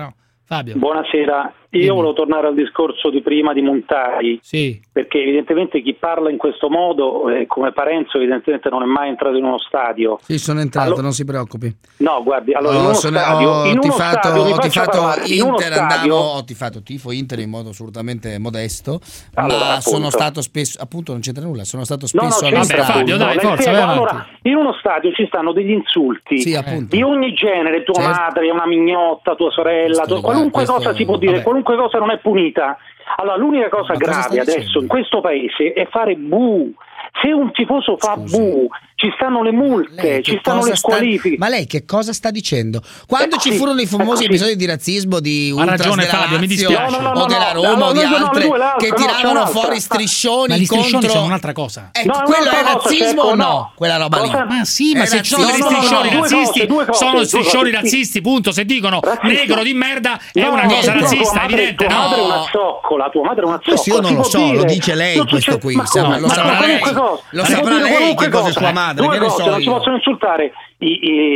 Fabio. Buonasera, io volevo tornare al discorso di prima di Montari, sì. Perché evidentemente chi parla in questo modo, eh, come Parenzo, evidentemente non è mai entrato in uno stadio. Sì, sono entrato, allora, non si preoccupi. No, guardi, allora oh, in uno sono, stadio, ho in uno tifato, stadio, ho tifato parlare, in uno Inter, stadio, andavo, ho tifato tifo Inter in modo assolutamente modesto, allora, ma appunto. sono stato spesso, appunto non c'entra nulla, sono stato No, spesso no, allo c'entra, stadio. Fabio, dai, forza, vai avanti. Allora, in uno stadio ci stanno degli insulti Sì, appunto. di ogni genere, tua Certo. madre, una mignotta, tua sorella, tua, qualunque questo- cosa si può dire, vabbè. qualunque cosa non è punita. Allora, l'unica cosa Ma cosa grave stai adesso dicendo? in questo paese è fare bu. Se un tifoso fa bu, ci stanno le multe, Lei ci che stanno cosa le sta- squalifiche. Ma lei che cosa sta dicendo? Quando Eh, ci sì, furono i famosi eh, sì. episodi di razzismo di Ha ultras ragione, della Fabio, mi Lazio dispiace. No, no, no, o della no, Roma no, o di no, no, no, altre le due, l'altra, che no, c'è tiravano un'altra. fuori striscioni Ma gli striscioni contro sono un'altra cosa. Ecco, No, è quello è un'altra cosa, razzismo certo, o no? no. Quella roba lì. Cosa- Ma sì, ma È se ci sono degli razzismo. striscioni No, no, no, due razzisti, cose, due cose, sono due striscioni cose, sì. razzisti, punto. Se dicono Razzista. negro di merda è No, una no, cosa tua razzista, madre- evidente, tua no? madre è una zoccola, tua madre è una zoccola. Questo io non si lo può so, lo dire. dice lei Non questo succede- qui, ma sa- come? lo Ma saprà qualunque lei. cosa. Lo Si può saprà dire lei qualunque che cosa è cosa. sua madre, Due che ne cose, so non si io. possono insultare i,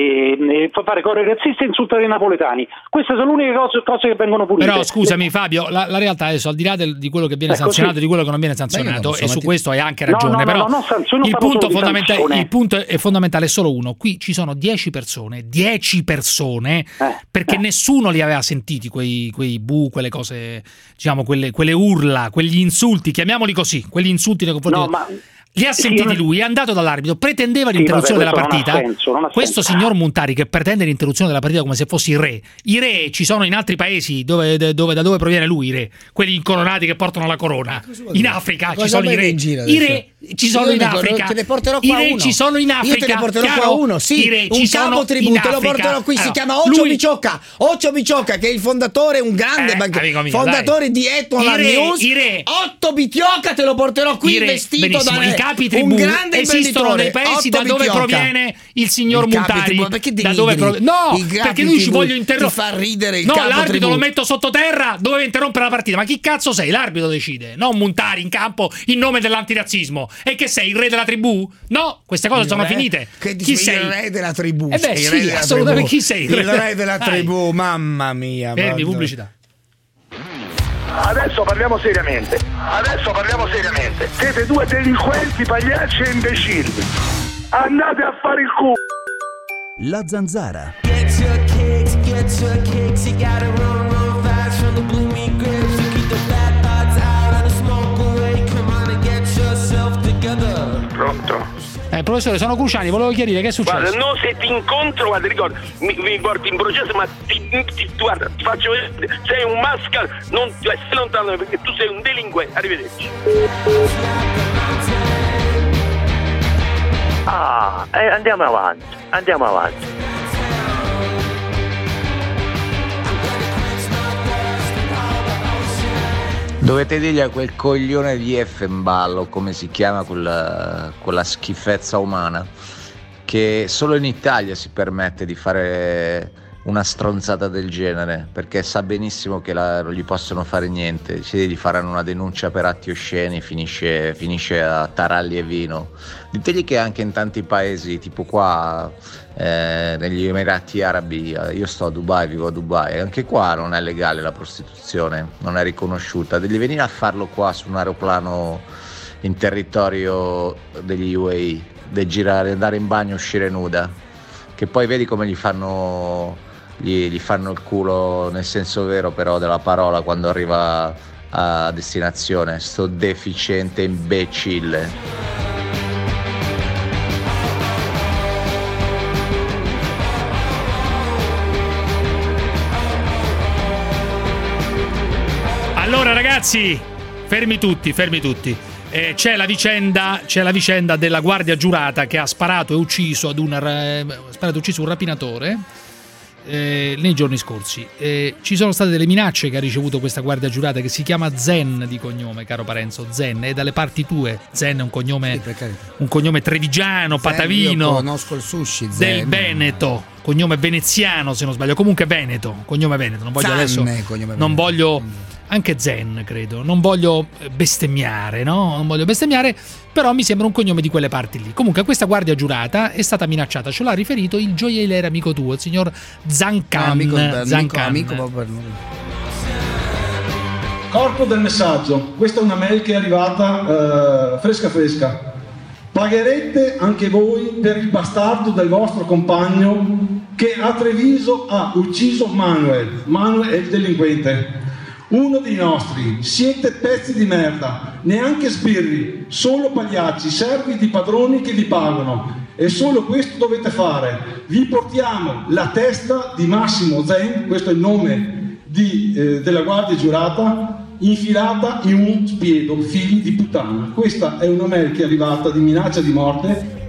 i, i- fare correre razzisti e insultare i napoletani. Queste sono le uniche cose, cose che vengono punite. Però scusami Fabio, la, la realtà adesso, al di là del- di quello che viene È sanzionato così. e di quello che non viene Beh, io sanzionato, non e so, su ma ti- questo hai anche No, ragione, no, no, però no, non sanzione, non il, parlo punto solo di fondamentale, sanzione. il punto è fondamentale, è solo uno. Qui ci sono dieci persone, dieci persone, Eh, perché eh. nessuno li aveva sentiti quei, quei bu, quelle cose, diciamo, quelle, quelle urla, quegli insulti, chiamiamoli così, quegli insulti nei confronti No, di- ma Li ha sì, sentiti io- lui, è andato dall'arbitro, pretendeva Sì, l'interruzione vabbè, della questo partita. non ha senso, non ha Questo senso. signor Montari che pretende l'interruzione della partita come se fossi il re. I re ci sono in altri paesi dove, dove- da dove proviene lui, i re, quelli incoronati che portano la corona. In Africa ci Cosa sono i vedi re. in giro I adesso? re ci sono Io in ne- Africa. te ne porterò I qua re uno. ci sono in Africa. Io te ne porterò chiaro? qua uno, sì, I re un ci sono capo tribù, in te lo Africa. porterò qui, si Allora, chiama Occio lui- Biciocca. Occio Biciocca che è il fondatore, un grande Eh, banche- amico mio, fondatore dai. di Etola I re, News. i re. Otto Biciocca te lo porterò qui I re, vestito benissimo, da i capi tribù un grande esistono imprenditore. nei paesi Otto da dove Biciocca. proviene il signor I capi Montari. tribù, perché da denigri? dove proviene? No, I capi perché lui ci tribù, voglio interrompere. ti fa ridere il no, capo l'arbitro tribù. lo metto sottoterra, doveva interrompere la partita. Ma chi cazzo sei? L'arbitro decide, non Montari in campo in nome dell'antirazzismo. E che sei, il re della tribù? No, queste cose Il sono re- finite. Che Chi il sei? re della tribù? Eh beh, sei il sì, re della assolutamente. tribù. Chi sei? Il re della Dai. tribù, mamma mia. Fermi, madonna. pubblicità. Adesso parliamo seriamente. Adesso parliamo seriamente. Siete due delinquenti, pagliacci e imbecilli. Andate a fare il culo. La Zanzara. Get your kicks, get your kicks. You gotta run, run fast from the bloomy grapes. You keep the bad thoughts out and the smoke away. Come on and get yourself together. Pronto? Eh, professore, sono Cruciani, volevo chiarire che è successo. Guarda, no, se ti incontro, guarda, ricordo, mi, mi porti in processo, ma ti, ti- guarda, ti faccio vedere, sei un mascal, non ti stai lontano perché tu sei un delinquente. Arrivederci. Ah, eh, andiamo avanti, andiamo avanti. Dovete dirgli a quel coglione di Effenballo, come si chiama quella, quella schifezza umana, che solo in Italia si permette di fare una stronzata del genere, perché sa benissimo che la, non gli possono fare niente. Se gli faranno una denuncia per atti osceni finisce, finisce a taralli e vino. Ditegli che anche in tanti paesi, tipo qua eh, negli Emirati Arabi, eh, io sto a Dubai, vivo a Dubai, anche qua non è legale la prostituzione, non è riconosciuta. Devi venire a farlo qua su un aeroplano in territorio degli U A E, devi girare, andare in bagno, uscire nuda, che poi vedi come gli fanno Gli, gli fanno il culo nel senso vero però della parola quando arriva a destinazione, sto deficiente imbecille. Allora ragazzi, fermi tutti, fermi tutti. Eh, c'è la vicenda, c'è la vicenda della guardia giurata che ha sparato e ucciso ad un eh, sparato e ucciso un rapinatore. Eh, nei giorni scorsi eh, ci sono state delle minacce che ha ricevuto questa guardia giurata, che si chiama Zen di cognome, caro Parenzo. Zen è dalle parti tue. Zen è un cognome, Sì, un cognome trevigiano, Zen, patavino, io conosco il sushi, Zen. del Veneto, cognome veneziano se non sbaglio, comunque Veneto, cognome Veneto. Non voglio Zan adesso è cognome non Veneto. voglio anche Zen, credo, non voglio bestemmiare, no? Non voglio bestemmiare, però mi sembra un cognome di quelle parti lì. Comunque questa guardia giurata è stata minacciata, ce l'ha riferito il gioielliere amico tuo, il signor Zancan. Ah, amico, amico, Zancan. amico, proprio per noi. Corpo del messaggio. Questa è una mail che è arrivata eh, fresca fresca. Pagherete anche voi per il bastardo del vostro compagno che a Treviso ha ucciso Manuel. Manuel è il delinquente. Uno dei nostri. Siete pezzi di merda. Neanche sbirri. Solo pagliacci, servi di padroni che vi pagano. E solo questo dovete fare. Vi portiamo la testa di Massimo Zen, questo è il nome di, eh, della guardia giurata, infilata in un spiedo, figli di puttana. Questa è una mail che è arrivata di minaccia di morte.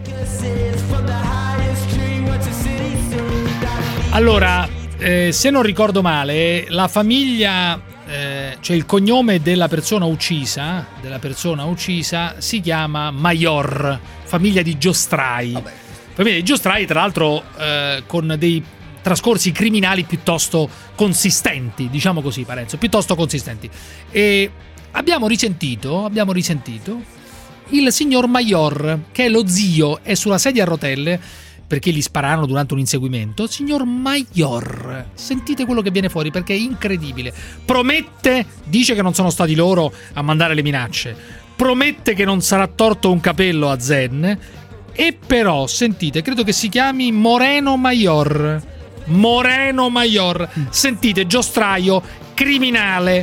Allora, eh, se non ricordo male, la famiglia, eh, cioè il cognome della persona uccisa, della persona uccisa si chiama Maior, famiglia di Giostrai. Vabbè. Famiglia di Giostrai, tra l'altro, eh, con dei trascorsi criminali piuttosto consistenti, diciamo così, Parenzo, piuttosto consistenti. E abbiamo risentito, abbiamo risentito il signor Maior, che è lo zio, è sulla sedia a rotelle perché gli spararono durante un inseguimento. Signor Maior, sentite quello che viene fuori perché è incredibile. Promette, dice che non sono stati loro a mandare le minacce, promette che non sarà torto un capello a Zen, e però, sentite, credo che si chiami Moreno Maior. Moreno Maior, sentite, giostraio, criminale.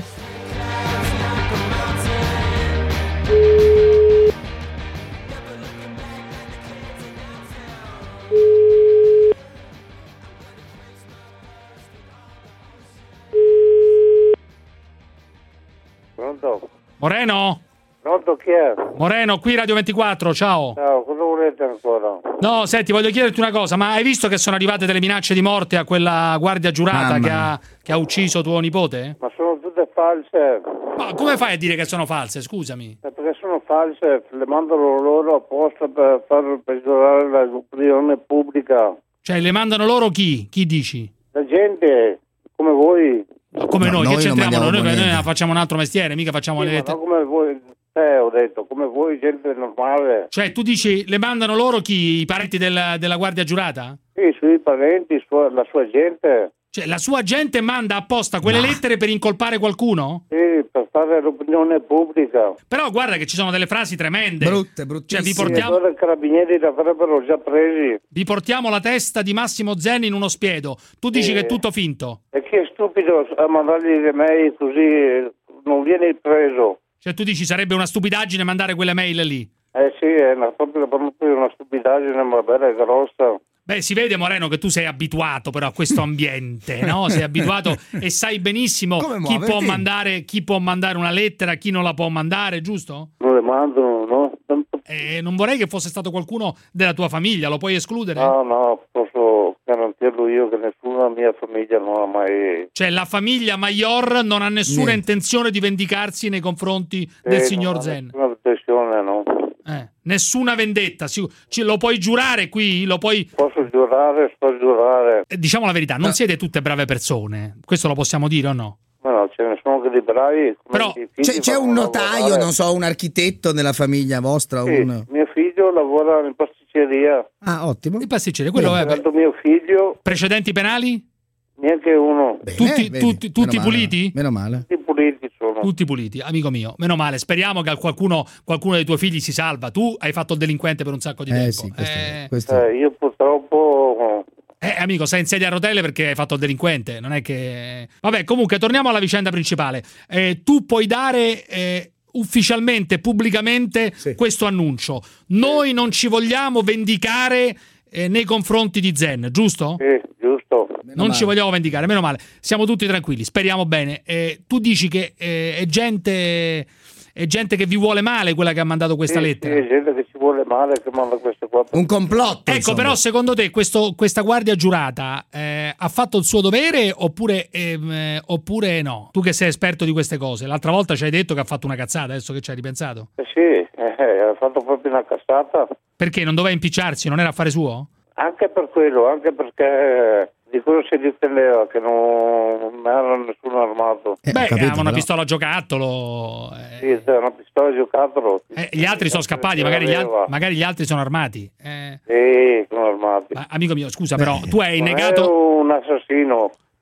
Pronto? Moreno? Pronto, chi è? Moreno, qui Radio ventiquattro, ciao. Ciao, cosa volete ancora? No, senti, voglio chiederti una cosa, ma hai visto che sono arrivate delle minacce di morte a quella guardia giurata che ha, che ha ucciso tuo nipote? Ma sono tutte false. Ma come fai a dire che sono false, scusami? Eh, perché sono false, le mandano loro apposta per far peggiorare l'opinione pubblica. Cioè, le mandano loro chi? Chi dici? La gente, come voi. No, come No, noi, noi che non c'entriamo? Noi, mandiamo noi niente. facciamo un altro mestiere, mica facciamo Sì, le ma lettere. non come voi, eh, ho detto, come voi, gente normale. Cioè, tu dici, le mandano loro chi? I parenti del- della guardia giurata? Sì, i suoi parenti, sua- la sua gente. Cioè, la sua gente manda apposta quelle lettere per incolpare qualcuno? Sì, per fare l'opinione pubblica. Però guarda che ci sono delle frasi tremende. Brutte, Cioè, vi Sì, portiamo, allora i carabinieri l'avrebbero già presi. vi portiamo la testa di Massimo Zen in uno spiedo. Tu dici Sì. che è tutto finto. E chi è stupido a mandargli le mail così non viene preso? Cioè, tu dici sarebbe una stupidaggine mandare quelle mail lì. Eh sì, è una, proprio, proprio una stupidaggine, ma bella e grossa. Beh, si vede, Moreno, che tu sei abituato però a questo ambiente, no? Sei abituato e sai benissimo Come chi può, muoverti? mandare, chi può mandare una lettera, chi non la può mandare, giusto? Non le mandano, no? Eh, non vorrei che fosse stato qualcuno della tua famiglia, lo puoi escludere? No, no, posso garantirlo io che nessuna mia famiglia non ha mai... Cioè, la famiglia Maior non ha nessuna Niente. intenzione di vendicarsi nei confronti del Eh, signor non ha Zen. nessuna pressione, no? Eh, nessuna vendetta. Si- ci- lo puoi giurare qui? Lo puoi... Posso giurare, sto giurare. Eh, Diciamo la verità, non siete tutte brave persone. Questo lo possiamo dire o no? Ma no, ce ne sono che dei bravi. come Però- i figli C'è, c'è un vanno a notaio, lavorare. non so, un architetto nella famiglia vostra? Sì, Un... mio figlio lavora in pasticceria. Ah, ottimo. Il pasticcere, quello Ho è... pagato mio figlio, Precedenti penali? neanche uno. tutti vedi, tutti, tutti meno male, puliti? Meno male. Tutti puliti sono. Tutti puliti, amico mio. Meno male. Speriamo che qualcuno, qualcuno dei tuoi figli si salva. Tu hai fatto il delinquente per un sacco di Eh tempo. sì, questo, eh, questo- Eh, io purtroppo... eh, amico, sei in sedia a rotelle perché hai fatto il delinquente. Non è che... Vabbè, comunque, torniamo alla vicenda principale. Eh, tu puoi dare... eh, ufficialmente, pubblicamente questo annuncio. Noi non ci vogliamo vendicare eh, nei confronti di Zen, giusto? Sì, giusto. Non ci vogliamo vendicare, meno male. Siamo tutti tranquilli, speriamo bene. Eh, tu dici che eh, è gente è gente che vi vuole male quella che ha mandato questa Sì, lettera. sì, è gente che ci vuole male, che manda queste qua. Un complotto. Ecco, insomma. però secondo te questo, questa guardia giurata eh, ha fatto il suo dovere oppure, ehm, eh, oppure no? Tu che sei esperto di queste cose, l'altra volta ci hai detto che ha fatto una cazzata, adesso che ci hai ripensato. Eh sì, eh, ha fatto proprio una cazzata. Perché non doveva impicciarsi, non era affare suo? Anche per quello, anche perché eh, di cosa si difendeva, che non, non era nessuno armato. Beh, aveva una pistola a giocattolo. eh, Sì, c'era una pistola a giocattolo. eh, gli altri sono scappati, magari gli, al- magari gli altri sono armati. Eh, Sì, sono armati. ma, amico mio, scusa, però tu hai Non negato... è un assassino.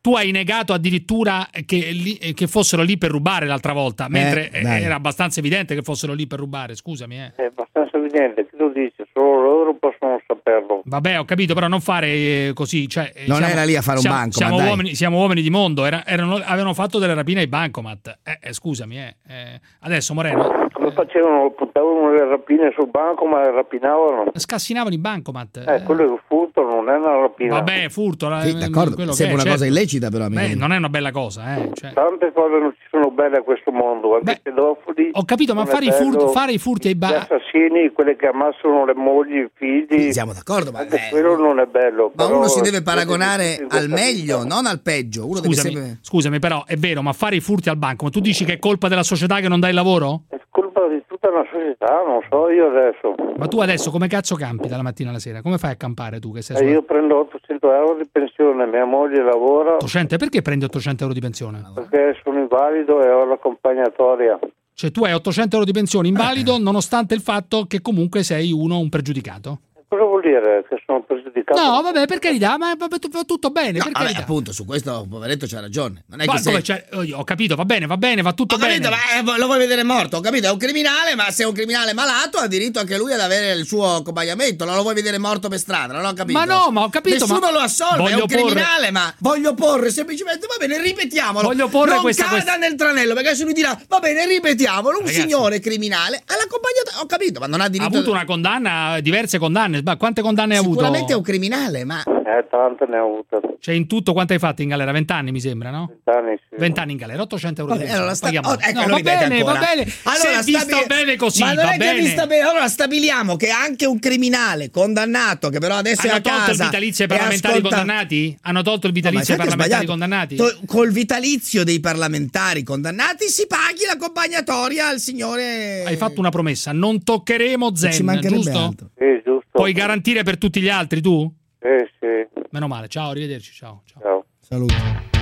tu hai negato addirittura che, li, che fossero lì per rubare l'altra volta, mentre Eh, dai. era abbastanza evidente che fossero lì per rubare, scusami. Eh. È abbastanza evidente, chi lo dice? Solo loro possono saperlo. Vabbè, ho capito, però non fare eh, così. Cioè, eh, Non siamo- era lì a fare un siamo, bancomat, Siamo dai. uomini, siamo uomini di mondo, era- erano- avevano fatto delle rapine ai bancomat. Eh, eh, scusami, eh. Eh, adesso Moreno. Come facevano? Puntavano le rapine sul banco, ma le rapinavano. Scassinavano i bancomat. Eh, quello è un furto, non è una rapina. Vabbè, furto. la- Sì, d'accordo, quello sembra che è, una cosa certo. illecita però, amico Beh, mio. non è una bella cosa, eh. Cioè. Tante cose non ci sono belle a questo mondo, anche i pedofili. Ho capito, ma non è fare i, furti, bello. fare i furti ai Gli bar. assassini, quelli che ammassano le mogli, i figli. Siamo d'accordo, ma anche quello non è bello. Ma però- uno si deve paragonare al meglio, non al peggio. Uno deve Scusami, sempre... scusami, però è vero, ma fare i furti al banco, ma tu dici che è colpa della società che non dà il lavoro? È colpa di tutta una società, non so io adesso. Ma tu adesso come cazzo campi dalla mattina alla sera? Come fai a campare tu che sei Eh, su io prendo ottocento euro di pensione, mia moglie lavora ottocento? E perché prendi ottocento euro di pensione? perché sono invalido e ho l'accompagnatoria. Cioè tu hai ottocento euro di pensione invalido nonostante il fatto che comunque sei uno un pregiudicato? Cosa vuol dire? Che sono pregiudicato? No, vabbè, per carità, ma va va tutto bene, No, per vabbè, carità. appunto, su questo poveretto c'ha ragione. Non è Ma che sei... come, cioè, oh, ho capito, va bene, va bene, va tutto Ho bene. capito, ma eh, lo vuoi vedere morto? Ho capito, è un criminale, ma se è un criminale malato ha diritto anche lui ad avere il suo accompagnamento. Non lo vuoi vedere morto per strada, non ho capito. Ma no, ma ho capito, Nessuno ma lo assolve, è voglio un porre- criminale, ma voglio porre semplicemente, va bene, ripetiamolo. Voglio porre non questa cada questa- nel tranello, perché se lui dirà, va bene, ripetiamolo, un Ragazzi. signore criminale all'accompagnatore, ho capito, ma non ha Ha diritto... avuto una condanna, diverse condanne. Ma quante condanne hai avuto? Sicuramente è un criminale, ma... Eh, tante ne ho avute. Cioè, in tutto quanto hai fatto in galera? vent'anni mi sembra, no? Vent'anni, sì. vent'anni in galera, ottocento euro di Vabbè, pensione. allora sta- Paghiamo. oh, ecco, No, lo va ripete bene, va ancora. bene. Allora, Se stabi- vista bene così, ma non va è che bene. vista bene. Allora stabiliamo che anche un criminale condannato che però adesso è Hanno a tolto casa il vitalizio ai e parlamentari ascolta- condannati? Hanno tolto il No, ma vitalizio ai sai che è parlamentari sbagliato. condannati? To- col vitalizio dei parlamentari condannati si paghi l'accompagnatoria al signore. Hai fatto una promessa, non toccheremo ci Zen, mancherebbe giusto? altro. Sì, giusto. Puoi garantire per tutti gli altri tu? Sì, sì. Meno male, ciao, arrivederci, ciao. ciao. Ciao. Saluto.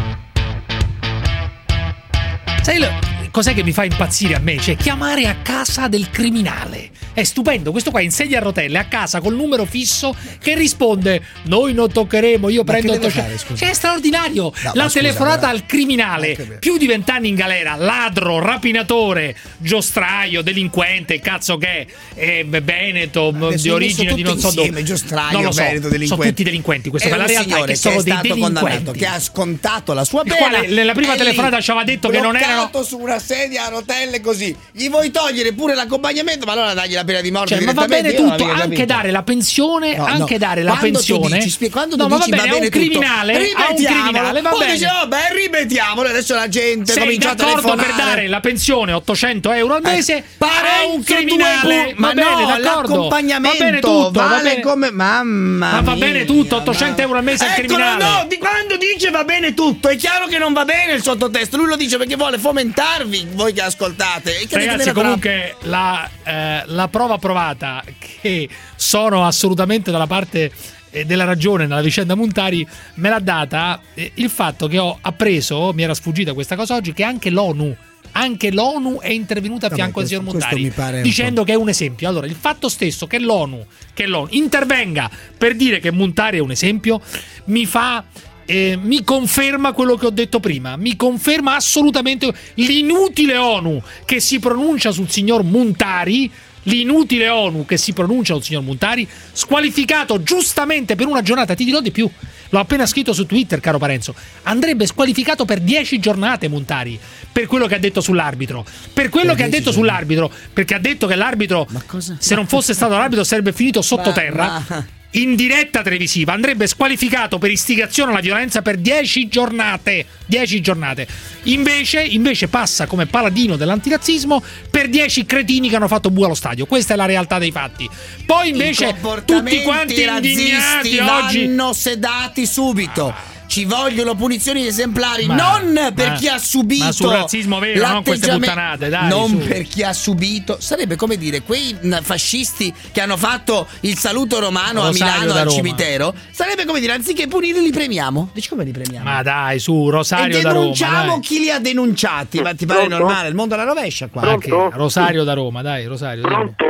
Sai lo- cos'è che mi fa impazzire a me? Cioè, chiamare a casa del criminale. È stupendo, questo qua in sedia a rotelle, a casa col numero fisso che risponde noi non toccheremo, io Ma prendo che deve ottocento. fare, scusa? Cioè, è straordinario. No, La ma scusa, telefonata però- al criminale, Anche vero. più di vent'anni in galera, ladro, rapinatore, giostraio, delinquente, cazzo che è, eh, Veneto, m- adesso di hai origine messo di non tutto so dove. insieme, giostraio, non lo so, Veneto, sono delinquente. tutti delinquenti. Questa È è la un realtà, signore che sono è dei stato condannato, delinquenti. che ha scontato la sua Il pena. quale nella prima è lì, telefonata ci aveva detto che non erano- bloccato su una sedia a rotelle così. Gli vuoi togliere pure l'accompagnamento, ma allora dagli la pena di morte Cioè, ma va direttamente. bene Io non tutto, avevo anche capito. dare la pensione, No, anche no. dare la Quando tu pensione. dici, spie- quando no, tu ma dici va va bene, a bene un tutto, criminale, a un ripetiamolo. criminale, va Poi bene. dice, oh, beh, ripetiamolo, adesso la gente Sei comincia a d'accordo telefonare. per dare la pensione ottocento euro al mese a Parenzo, un criminale? due pu- ma va bene, no, d'accordo. l'accompagnamento va bene tutto, va vale bene. come mamma Ma va mia, bene tutto, ottocento euro al mese al Eccolo, criminale. no, di quando dice va bene tutto, è chiaro che non va bene il sottotesto. Lui lo dice perché vuole fomentarvi, voi che ascoltate. E che Ragazzi, avete comunque la, eh, la prova provata che sono assolutamente dalla parte eh, della ragione nella vicenda Montari me l'ha data eh, il fatto che ho appreso, mi era sfuggita questa cosa oggi, che anche l'ONU anche l'ONU è intervenuta a Vabbè, fianco questo- al signor questo Montari mi pare un dicendo che è un esempio. Allora, il fatto stesso che l'ONU, che l'ONU intervenga per dire che Montari è un esempio mi fa Eh, mi conferma quello che ho detto prima, mi conferma assolutamente l'inutile ONU che si pronuncia sul signor Montari, l'inutile ONU che si pronuncia sul signor Montari, squalificato giustamente per una giornata. Ti dirò di più, l'ho appena scritto su Twitter, caro Parenzo, andrebbe squalificato per dieci giornate Montari per quello che ha detto sull'arbitro, per quello Per che ha dieci detto giorni. sull'arbitro, perché ha detto che l'arbitro, se non fosse stato l'arbitro, sarebbe finito sottoterra. Ma- In diretta televisiva andrebbe squalificato per istigazione alla violenza per dieci giornate. dieci giornate. Invece, invece passa come paladino dell'antirazzismo per dieci cretini che hanno fatto bu allo stadio. Questa è la realtà dei fatti. Poi invece tutti quanti indignati oggi vanno sedati subito. Ci vogliono punizioni esemplari, Ma- non per ma- chi ha subito ma sul razzismo vero, non queste l'atteggiamento- puttanate, dai, non su. per chi ha subito. Sarebbe come dire quei n- fascisti che hanno fatto il saluto romano Rosario a Milano da al Roma. cimitero. Sarebbe come dire anziché punirli li premiamo. Dici come li premiamo? Ma dai, su, Rosario e da Roma. denunciamo Dai. chi li ha denunciati. Ma ti pare Pronto? normale? Il mondo alla rovescia qua. Ma che- Rosario da Roma, dai, Rosario. da Roma. Pronto?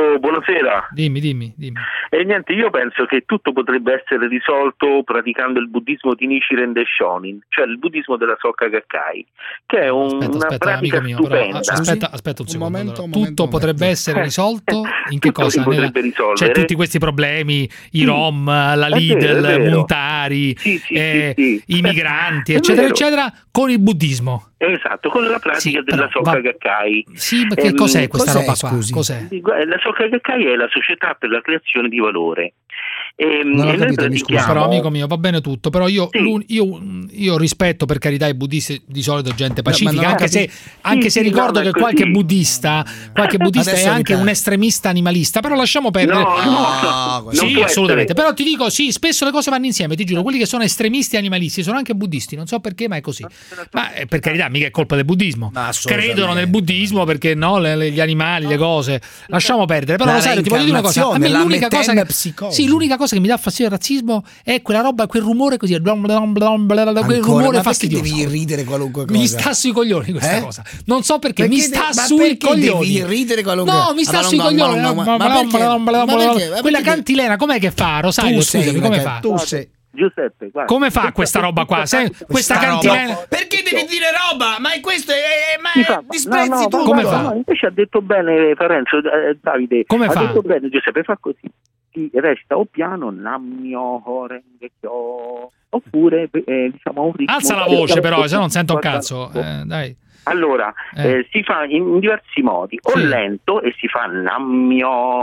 Pronto, buonasera. Dimmi, dimmi, dimmi. E niente, io penso che tutto potrebbe essere risolto praticando il buddismo di Nichiren Daishonin, cioè il buddismo della Soka Gakkai, che è un, Aspetta, una aspetta, pratica amico mio, però, stupenda. aspetta, aspetta un Un secondo. momento, allora. un Tutto momento, un potrebbe momento. essere risolto in che Tutto cosa? si potrebbe risolvere. Cioè tutti questi problemi, i Rom, la È Lidl, vero, è vero. Montari, Sì, sì, eh, sì, sì. i migranti, È eccetera, vero. eccetera, con il buddismo. Esatto, con la pratica Sì, della però, Soka va- Gakkai. Sì, ma che Ehm, cos'è questa cos'è, roba qua? scusi? Cos'è? La Soka Gakkai è la società per la creazione di valore. E, Non ho e noi capito, mi scusi. pratichiamo- Però amico mio va bene tutto, però io, Sì. l'un- io, io rispetto per carità i buddisti, di solito gente ma pacifica, non ho anche se, capito. anche Sì, se sì, ricordo no, ma che è qualche così. buddista qualche buddista è Adesso anche evita- un estremista animalista, però lasciamo perdere. No, no, No, non Sì, può assolutamente. essere. Però ti dico, sì, spesso le cose vanno insieme, ti giuro. Quelli che sono estremisti animalisti sono anche buddisti, non so perché, ma è così. Ma eh, per carità, mica è colpa del buddismo. Ma assolutamente. Credono nel buddismo perché no, le- le- gli animali, le cose. Lasciamo perdere. Però La lo sai, ti voglio dire una cosa. A me reincarnazione, la l'unica cosa che, metempsicosi. sì, l'unica cosa che mi dà fastidio del razzismo è quella roba, quel rumore così, blom, blom, blom, blom, quel Ancora, rumore ma perché fastidioso. devi ridere qualunque cosa? Mi sta sui coglioni questa Eh? cosa. Non so perché, Perché mi de- sta ma sui perché coglioni. devi ridere qualunque- No, mi sta Ah, sui ma non- coglioni. ma- ma- Ma- ma ma- perché? ma- ma- Ma ma- perché? Ma Quella perché? cantilena, com'è che fa? Rosario, Tu sei scusami, una come ca- fa? tu sei Giuseppe, guarda. Come fa questa roba qua? Se- questa roba. cantilena. Perché devi dire roba? Ma è questo, è, è- ma Si è- fa- disprezzi no, no, tutto. Come no, fa? no, invece ha detto bene Parenzo, eh, Davide. Come ha fa? detto bene Giuseppe, fa così. Ti resta o piano Nammyo Horengekyo, oppure eh, diciamo un ritmo. Alza la voce però, se no non sento un cazzo. Eh, dai. Allora, Eh. eh, si fa in diversi modi, o Sì. lento e si fa Nammyo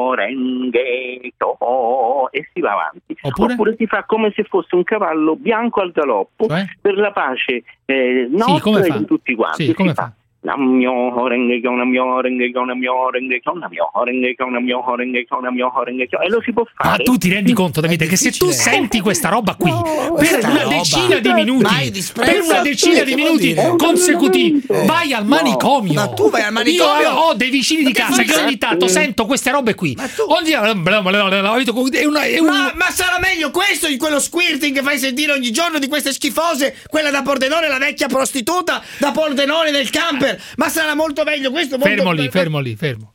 Horengekyo e si va avanti, Oppure? si fa come se fosse un cavallo bianco al galoppo, Cioè? per la pace eh, Sì, nostra come e fa? di tutti quanti. Sì, Si come fa fa? Nammyo Horengekyo, Nammyo Horengekyo, Nammyo Horengekyo, Nammyo Horengekyo, Nammyo Horengekyo, Nammyo Horengekyo, e lo si può Ma fare. tu ti rendi conto, Davide, che se tu difficile. senti questa roba qui per questa una roba. decina di minuti, Ma hai disprezzo? per una decina Che di vuol minuti dire? consecutivi, vai al manicomio. Ma tu vai al manicomio? Io ho dei vicini di Ma che casa fai? che ogni tanto sento queste robe qui. Ogni è una- è un- Ma, ma sarà meglio questo di quello squirting che fai sentire ogni giorno di queste schifose, quella da Pordenone, la vecchia prostituta da Pordenone nel camper. Ma sarà molto meglio questo. Molto Fermo lì, fermo lì, fermo.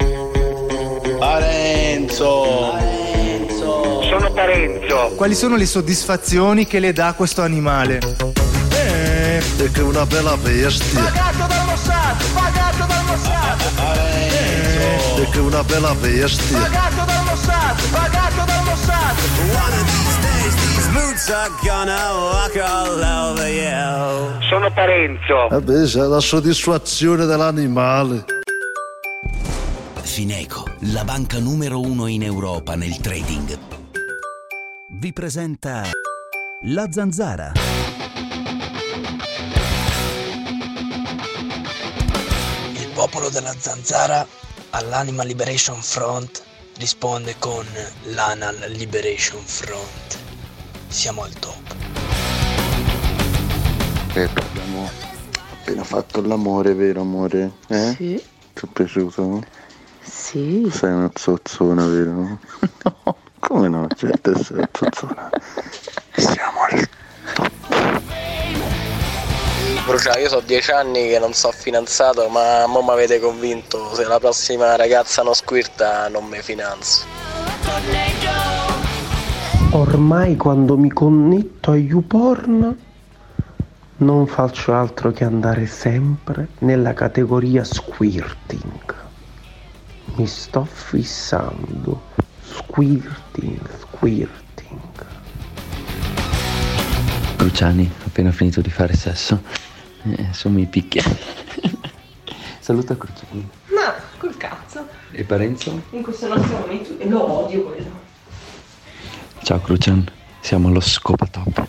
Parenzo. Sono Parenzo. Quali sono le soddisfazioni che le dà questo animale? Eh, perché è una bella bestia. Pagato dal Mossad, pagato dal Mossad. Eh, perché è una bella bestia. Pagato dal Mossad, pagato dal Mossad. One of these days these boots are gonna walk all over you. Sono Parenzo. Vabbè, c'è la soddisfazione dell'animale. Fineco, la banca numero uno in Europa nel trading, vi presenta La Zanzara. Il popolo della Zanzara all'Animal Liberation Front risponde con l'Anal Liberation Front. Siamo al top. Peppe, abbiamo appena fatto l'amore, vero amore? Eh? Sì. Ti è piaciuto? Sì. Sei una zozzona, vero? No, come no? Certo, sei una zozzona. Siamo al Brucia, io so dieci anni che non sono fidanzato, ma mo mi avete convinto, se la prossima ragazza non squirta non mi finanzio. Ormai quando mi connetto a YouPorn non faccio altro che andare sempre nella categoria squirting. Mi sto fissando. Squirting, squirting. Luciani, ho appena finito di fare sesso. Eh, sono mi picchia. Saluta Cruciani. Ma col cazzo. E Parenzo? In questo nostro momento lo odio quello. Ciao Crucian, siamo allo Scopatop.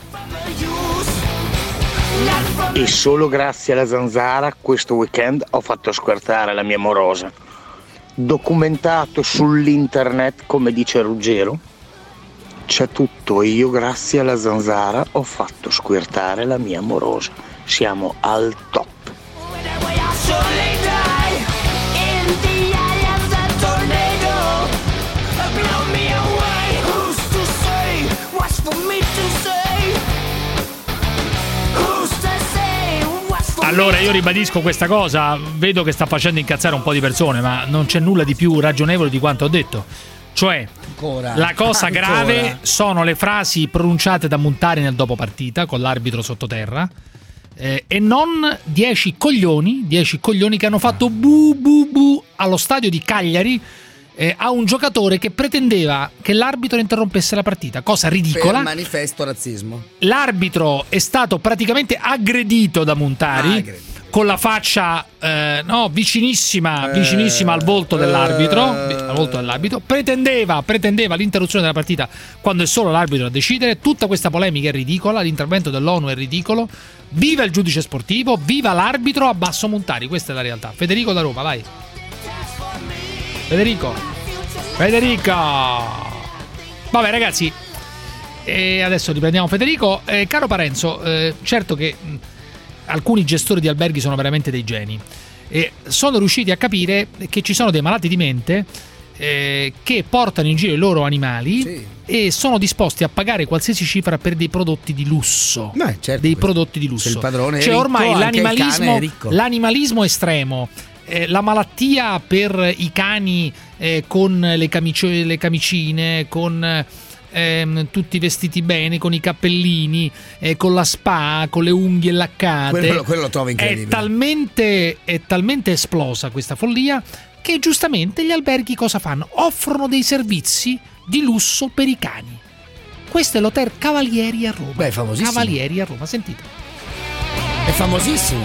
E solo grazie alla Zanzara questo weekend ho fatto squartare la mia morosa. Documentato sull'internet, come dice Ruggero, c'è tutto e io grazie alla Zanzara ho fatto squirtare la mia morosa. Siamo al top. Allora io ribadisco questa cosa, vedo che sta facendo incazzare un po' di persone, ma non c'è nulla di più ragionevole di quanto ho detto. Cioè, Ancora. la cosa Ancora. grave sono le frasi pronunciate da Montari nel dopo partita con l'arbitro sottoterra. Eh, e non dieci coglioni, dieci coglioni che hanno fatto bu bu bu allo stadio di Cagliari eh, a un giocatore che pretendeva che l'arbitro interrompesse la partita, cosa ridicola. Per manifesto razzismo. L'arbitro è stato praticamente aggredito da Montari. Ah, aggredito. Con la faccia eh, no, vicinissima, eh, vicinissima al volto dell'arbitro, eh, al volto dell'arbitro. Pretendeva, pretendeva l'interruzione della partita quando è solo l'arbitro a decidere. Tutta questa polemica è ridicola, l'intervento dell'ONU è ridicolo. Viva il giudice sportivo, viva l'arbitro, abbasso Montari, questa è la realtà. Federico da Roma, vai. Federico. Federico. Vabbè ragazzi, e adesso riprendiamo Federico. Eh, caro Parenzo, eh, certo che mh, alcuni gestori di alberghi sono veramente dei geni e sono riusciti a capire che ci sono dei malati di mente eh, che portano in giro i loro animali, sì, e sono disposti a pagare qualsiasi cifra per dei prodotti di lusso. Beh, certo, dei prodotti di lusso. Se il padrone è cioè ricco, ormai anche l'animalismo, il cane è ricco. l'animalismo estremo, eh, la malattia per i cani eh, con le, camicio- le camicine, con ehm, tutti vestiti bene, con i cappellini, eh, con la spa, con le unghie laccate. Quello, quello lo trovo incredibile. È talmente, è talmente esplosa questa follia che giustamente gli alberghi cosa fanno? Offrono dei servizi di lusso per i cani. Questo è l'Hotel Cavalieri a Roma. Beh, è famosissimo. Cavalieri a Roma, sentite. È famosissimo.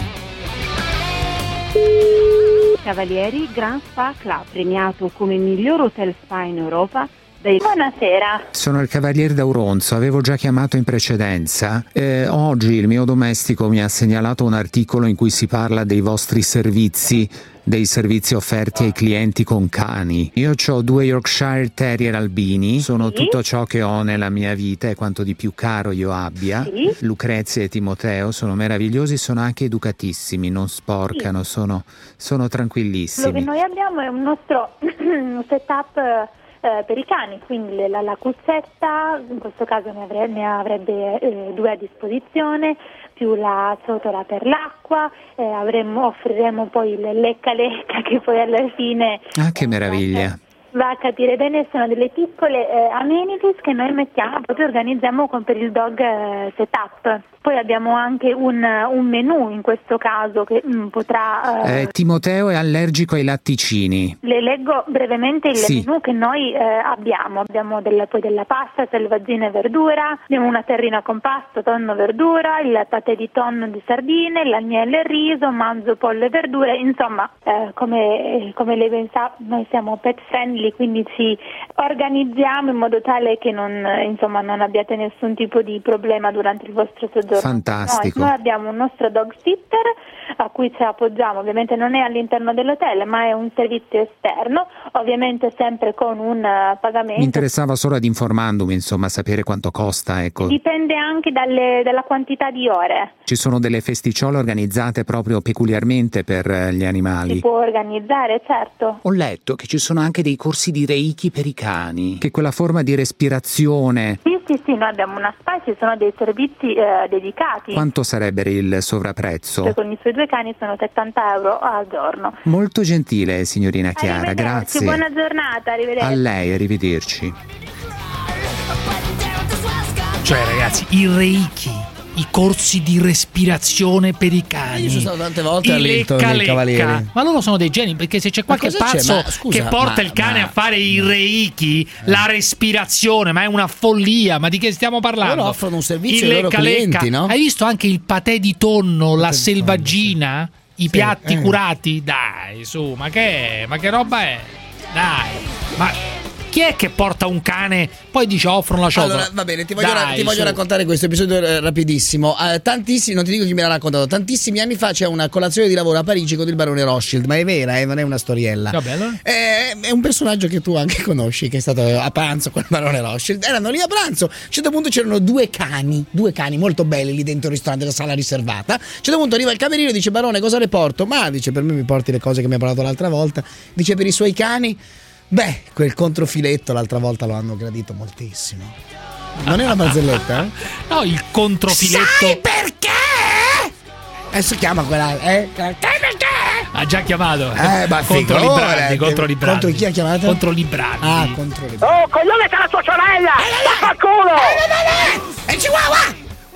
Cavalieri Grand Spa Club, premiato come miglior hotel spa in Europa. Dai... Buonasera. Sono il Cavaliere d'Auronzo, avevo già chiamato in precedenza. Eh, oggi il mio domestico mi ha segnalato un articolo in cui si parla dei vostri servizi, dei servizi offerti ai clienti con cani. Io ho due Yorkshire Terrier albini, sono sì. tutto ciò che ho nella mia vita e quanto di più caro io abbia. Sì. Lucrezia e Timoteo sono meravigliosi, sono anche educatissimi, non sporcano, sì. sono, sono tranquillissimi. Quello che noi abbiamo è un nostro setup eh, per i cani, quindi la, la cuzzetta, in questo caso ne, avre, ne avrebbe eh, due a disposizione, più la ciotola per l'acqua, eh, avremmo, offriremo poi il lecca lecca che poi alla fine... Ah, che meraviglia! Va a capire bene, sono delle piccole eh, amenities che noi mettiamo, proprio organizziamo con, per il dog eh, setup. Poi abbiamo anche un, un menù in questo caso che mh, potrà... Eh... Eh, Timoteo è allergico ai latticini. Le leggo brevemente il sì. menù che noi eh, abbiamo. Abbiamo della, poi della pasta, selvaggina e verdura, abbiamo una terrina con pasta, tonno, verdura, il patè di tonno di sardine, l'agnello e riso, manzo, pollo e verdure. Insomma, eh, come, come lei ben sa, noi siamo pet friendly, quindi ci organizziamo in modo tale che non, insomma, non abbiate nessun tipo di problema durante il vostro soggiorno. Fantastico. Noi, noi abbiamo un nostro dog sitter a cui ci appoggiamo, ovviamente non è all'interno dell'hotel ma è un servizio esterno, ovviamente sempre con un uh, pagamento. Mi interessava solo ad informandomi, insomma, sapere quanto costa, ecco. Dipende anche dalle, dalla quantità di ore. Ci sono delle festicciole organizzate proprio peculiarmente per eh, gli animali. Si può organizzare, certo. Ho letto che ci sono anche dei corsi di Reiki per i cani, che quella forma di respirazione... Sì, sì, sì, noi abbiamo una spa e ci sono dei servizi eh, dedicati. Quanto sarebbe il sovrapprezzo? Cioè, con i suoi due cani sono settanta euro al giorno. Molto gentile, signorina Chiara, grazie. Buona giornata, arrivederci. A lei, arrivederci. Cioè ragazzi, i Reiki, i corsi di respirazione per i cani. Io sono stato tante volte I all'Hilton lecca, dei Cavalieri. Ma loro sono dei geni, perché se c'è qualche pazzo Ma, scusa, che porta ma, il cane ma, a fare i Reiki, eh. la respirazione, ma è una follia, ma di che stiamo parlando? Loro offrono un servizio il ai loro lecca, clienti, lecca. no? Hai visto anche il patè di tonno, la selvaggina, i sì, piatti eh. curati? Dai, su, ma che è? Ma che roba è? Dai, ma... Chi è che porta un cane poi dice offrono la ciotola? Allora va bene, ti voglio, Dai, ti voglio su. raccontare questo episodio eh, rapidissimo. Eh, tantissimi, non ti dico chi me l'ha raccontato, tantissimi anni fa c'è una colazione di lavoro a Parigi con il barone Rothschild, ma è vera, eh, non è una storiella. Vabbè, allora. eh, è un personaggio che tu anche conosci, che è stato a pranzo con il barone Rothschild. Erano lì a pranzo, a un certo punto c'erano due cani, due cani molto belli lì dentro il ristorante, la sala riservata. A un certo punto arriva il cameriere e dice: barone, cosa le porto? Ma dice: per me mi porti le cose che mi ha portato l'altra volta. Dice: per i suoi cani? Beh, quel controfiletto l'altra volta lo hanno gradito moltissimo. Non è una barzelletta, eh? No, il controfiletto. Sai perché? E si chiama quella. Eh? Ha già chiamato. Eh, ma contro figo, Librandi, eh, contro Librandi. contro chi ha chiamato? Contro Librandi. Ah, contro Librandi. Oh, coglione, c'è la tua sorella! Fa culo! E Chihuahua!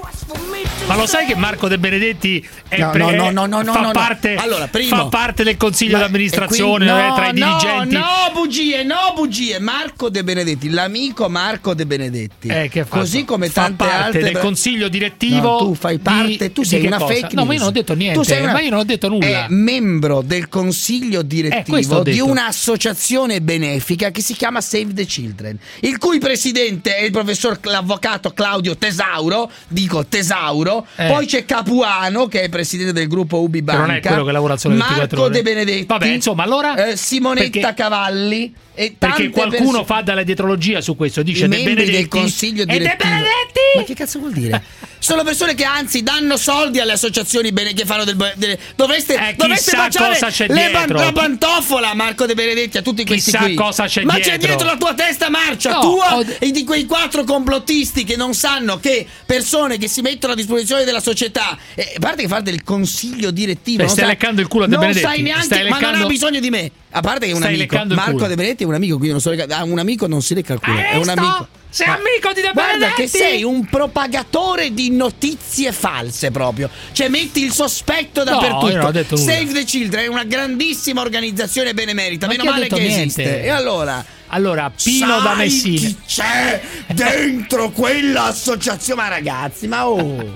Ma lo sai che Marco De Benedetti è No, pre- no, no, no, no, no, fa, no, no. parte, Allora, primo- fa parte del consiglio Ma- d'amministrazione e quindi- eh, no, tra i dirigenti. No, no, bugie, no, bugie. Marco De Benedetti, l'amico Marco De Benedetti. Eh, che ha fatto? Così come Fa tante parte altre del bra- consiglio direttivo. No, tu fai parte, di- tu di sei che una cosa? fake news. No, ma io non ho detto niente, Tu sei una- ma io non ho detto nulla. È membro del consiglio Eh, questo direttivo ho di detto. un'associazione benefica che si chiama Save the Children, il cui presidente è il professor l'avvocato Claudio Tesauro, dico Tesauro, Eh. poi c'è Capuano che è presidente del gruppo Ubi Che Banca. non è quello che lavora solo ventiquattro Marco ore. De Benedetti. Vabbè, insomma, allora eh, Simonetta perché- Cavalli e Perché tante qualcuno perso- fa dalla dietrologia su questo, dice i De membri Benedetti del consiglio e De direttivo. Benedetti. Ma che cazzo vuol dire? Sono persone che anzi danno soldi alle associazioni bene che fanno del delle, dovreste Eh, dovreste chissà baciare cosa c'è le ban- dietro. la pantofola Marco De Benedetti a tutti questi Chissà qui. cosa c'è Ma dietro. c'è dietro la tua testa marcia, No, tua ho- e di quei quattro complottisti che non sanno che persone che si mettono a disposizione della società, eh, a parte che fare del consiglio direttivo, Beh, non stai sa- leccando il culo a De non Benedetti. sai neanche, Stai ma non leccando- ha bisogno di me. A parte che è un Stai amico, leccando il Marco culo. De Benedetti è un amico, quindi non so lecca- ah, un amico non si lecca il culo, Hai è un visto? amico. Sei Ma- amico di De Guarda Benedetti? che sei un propagatore di notizie false proprio. Cioè metti il sospetto No, dappertutto. io non ho detto nulla. Save the Children è una grandissima organizzazione benemerita. Ma Meno chi ha male detto che niente? esiste. E allora? Allora, Pino sai da Messina. chi c'è dentro quella associazione? Ma ragazzi, ma oh.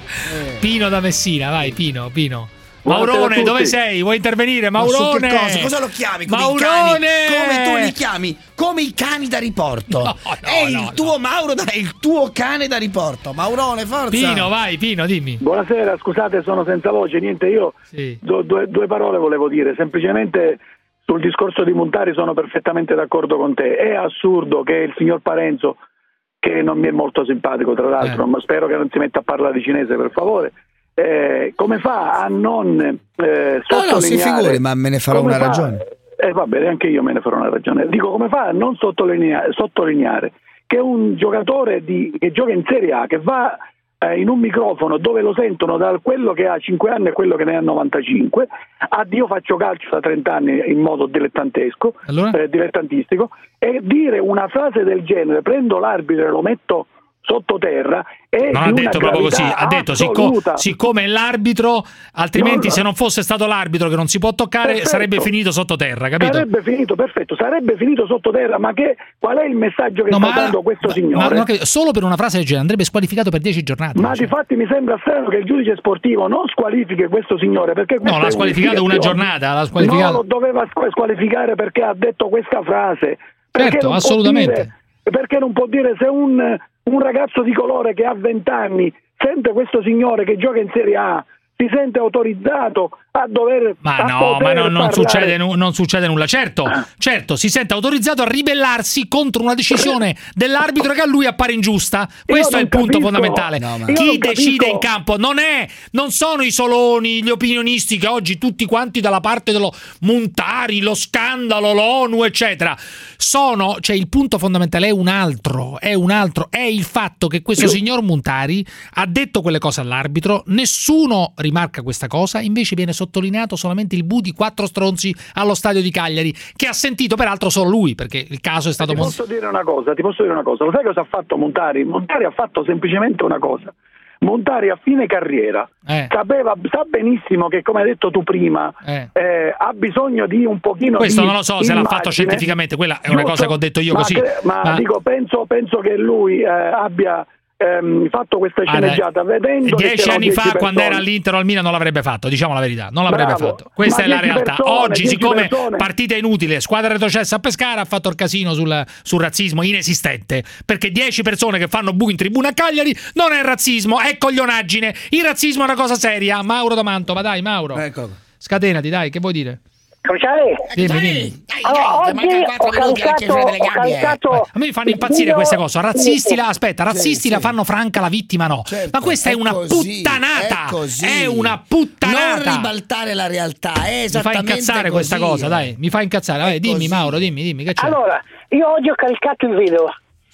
Pino da Messina, vai Pino, Pino. Buonasera a Maurone, tutti. dove sei? Vuoi intervenire? Ma su Maurone! che cosa? Cosa lo chiami? Come Maurone! i cani? Come tu li chiami? Come i cani da riporto. No, no, è no, il tuo Mauro, da, è il tuo cane da riporto. Maurone, forza. Pino, vai, Pino, dimmi. Buonasera, scusate, sono senza voce, niente, io Sì. do- due, due parole volevo dire, semplicemente sul discorso di Montari sono perfettamente d'accordo con te, è assurdo che il signor Parenzo, che non mi è molto simpatico tra l'altro, Eh. ma spero che non si metta a parlare di cinese per favore, eh, come fa a non eh, No, no, si sottolineare... figuri, ma me ne farò come una fa- ragione. Eh, va bene, anche io me ne farò una ragione. Dico, come fa a non sottolineare, sottolineare che un giocatore di, che gioca in Serie A, che va eh, in un microfono dove lo sentono da quello che ha cinque anni e quello che ne ha novantacinque, a io faccio calcio da trenta anni in modo dilettantesco, Allora? eh, dilettantistico, e dire una frase del genere, prendo l'arbitro e lo metto sottoterra, è Non di ha una detto proprio così, gravità ha detto sicco- assoluta. siccome è l'arbitro, altrimenti No, no. se non fosse stato l'arbitro che non si può toccare Perfetto. sarebbe finito sottoterra, capito? Sarebbe finito, perfetto, sarebbe finito sottoterra, ma che, qual è il messaggio che No, sta ma- dando questo Ma signore? non che- solo per una frase del genere andrebbe squalificato per dieci giornate. Ma difatti mi sembra strano che il giudice sportivo non squalifichi questo signore, perché No, l'ha squalificato una giornata, l'ha squalificato. No, lo doveva squ- squalificare perché ha detto questa frase. Perché Certo, non può assolutamente. dire- perché non può dire se un, un ragazzo di colore che ha venti anni sente questo signore che gioca in Serie A, si sente autorizzato a dover Ma a no, poter ma no, non, parlare. succede, nu- non succede nulla. Certo, certo, si sente autorizzato a ribellarsi contro una decisione dell'arbitro che a lui appare ingiusta. Questo è il non punto capisco. fondamentale. No, ma- Chi Io non decide capisco. in campo non è, non sono i soloni, gli opinionisti che oggi tutti quanti dalla parte dello Montari, lo scandalo, l'ONU, eccetera. Sono, cioè il punto fondamentale è un altro, è un altro, è il fatto che questo signor Montari ha detto quelle cose all'arbitro, nessuno rimarca questa cosa, invece viene sottolineato solamente il bu di quattro stronzi allo stadio di Cagliari, che ha sentito peraltro solo lui, perché il caso è stato Ti mon- posso dire una cosa, ti posso dire una cosa. Lo sai cosa ha fatto Montari? Montari ha fatto semplicemente una cosa. Montari a fine carriera Eh. sapeva, sa benissimo che, come hai detto tu prima, Eh. eh, ha bisogno di un pochino Questo di non lo so se l'ha immagine. fatto scientificamente, quella è una Giusto? cosa che ho detto io ma così. cre- ma, Ma- dico, penso, penso che lui eh, abbia ehm, fatto questa Ah, dai. sceneggiata vedendo che Dieci c'erano anni dieci fa, quando persone. era all'Inter o al Milan, non l'avrebbe fatto, diciamo la verità, non l'avrebbe Bravo. fatto. Questa Ma è la dieci realtà. persone, Oggi, dieci siccome persone. partita inutile, squadra retrocessa a Pescara, ha fatto il casino sul, sul razzismo inesistente. Perché dieci persone che fanno bu in tribuna a Cagliari non è razzismo, è coglionaggine. Il razzismo è una cosa seria. Mauro da Mantova, dai, Mauro. Ecco. Scatenati, dai, che vuoi dire? Cruciale? Dimmi, dimmi. Allora, oggi ho caricato, ho caricato A me mi fanno impazzire il queste video- cose. Razzisti la, aspetta, razzisti Sì, la sì. fanno franca, la vittima no. Certo, Ma questa è, è una così, puttanata. è così. È una puttanata. Non ribaltare la realtà, è Mi fa esattamente incazzare così, questa cosa, eh. dai, mi fa incazzare. Vai, dimmi così. Mauro, dimmi, dimmi che c'è. Allora, io oggi ho caricato il video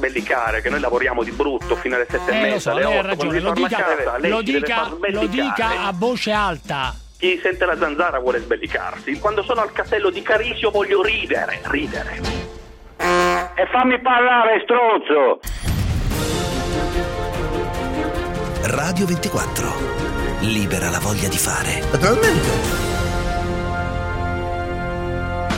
sbellicare, che noi lavoriamo di brutto fino alle sette e Eh, lo mezza, so, alle lei ha otto, quando ragione, lo ritorna dica, a casa, lei lo ci deve dica, far lo sbellicare. dica a voce alta. Chi sente la Zanzara vuole sbellicarsi. Quando sono al castello di Carisio voglio ridere, ridere. e fammi parlare, stronzo. Radio ventiquattro. Libera la voglia di fare. Naturalmente.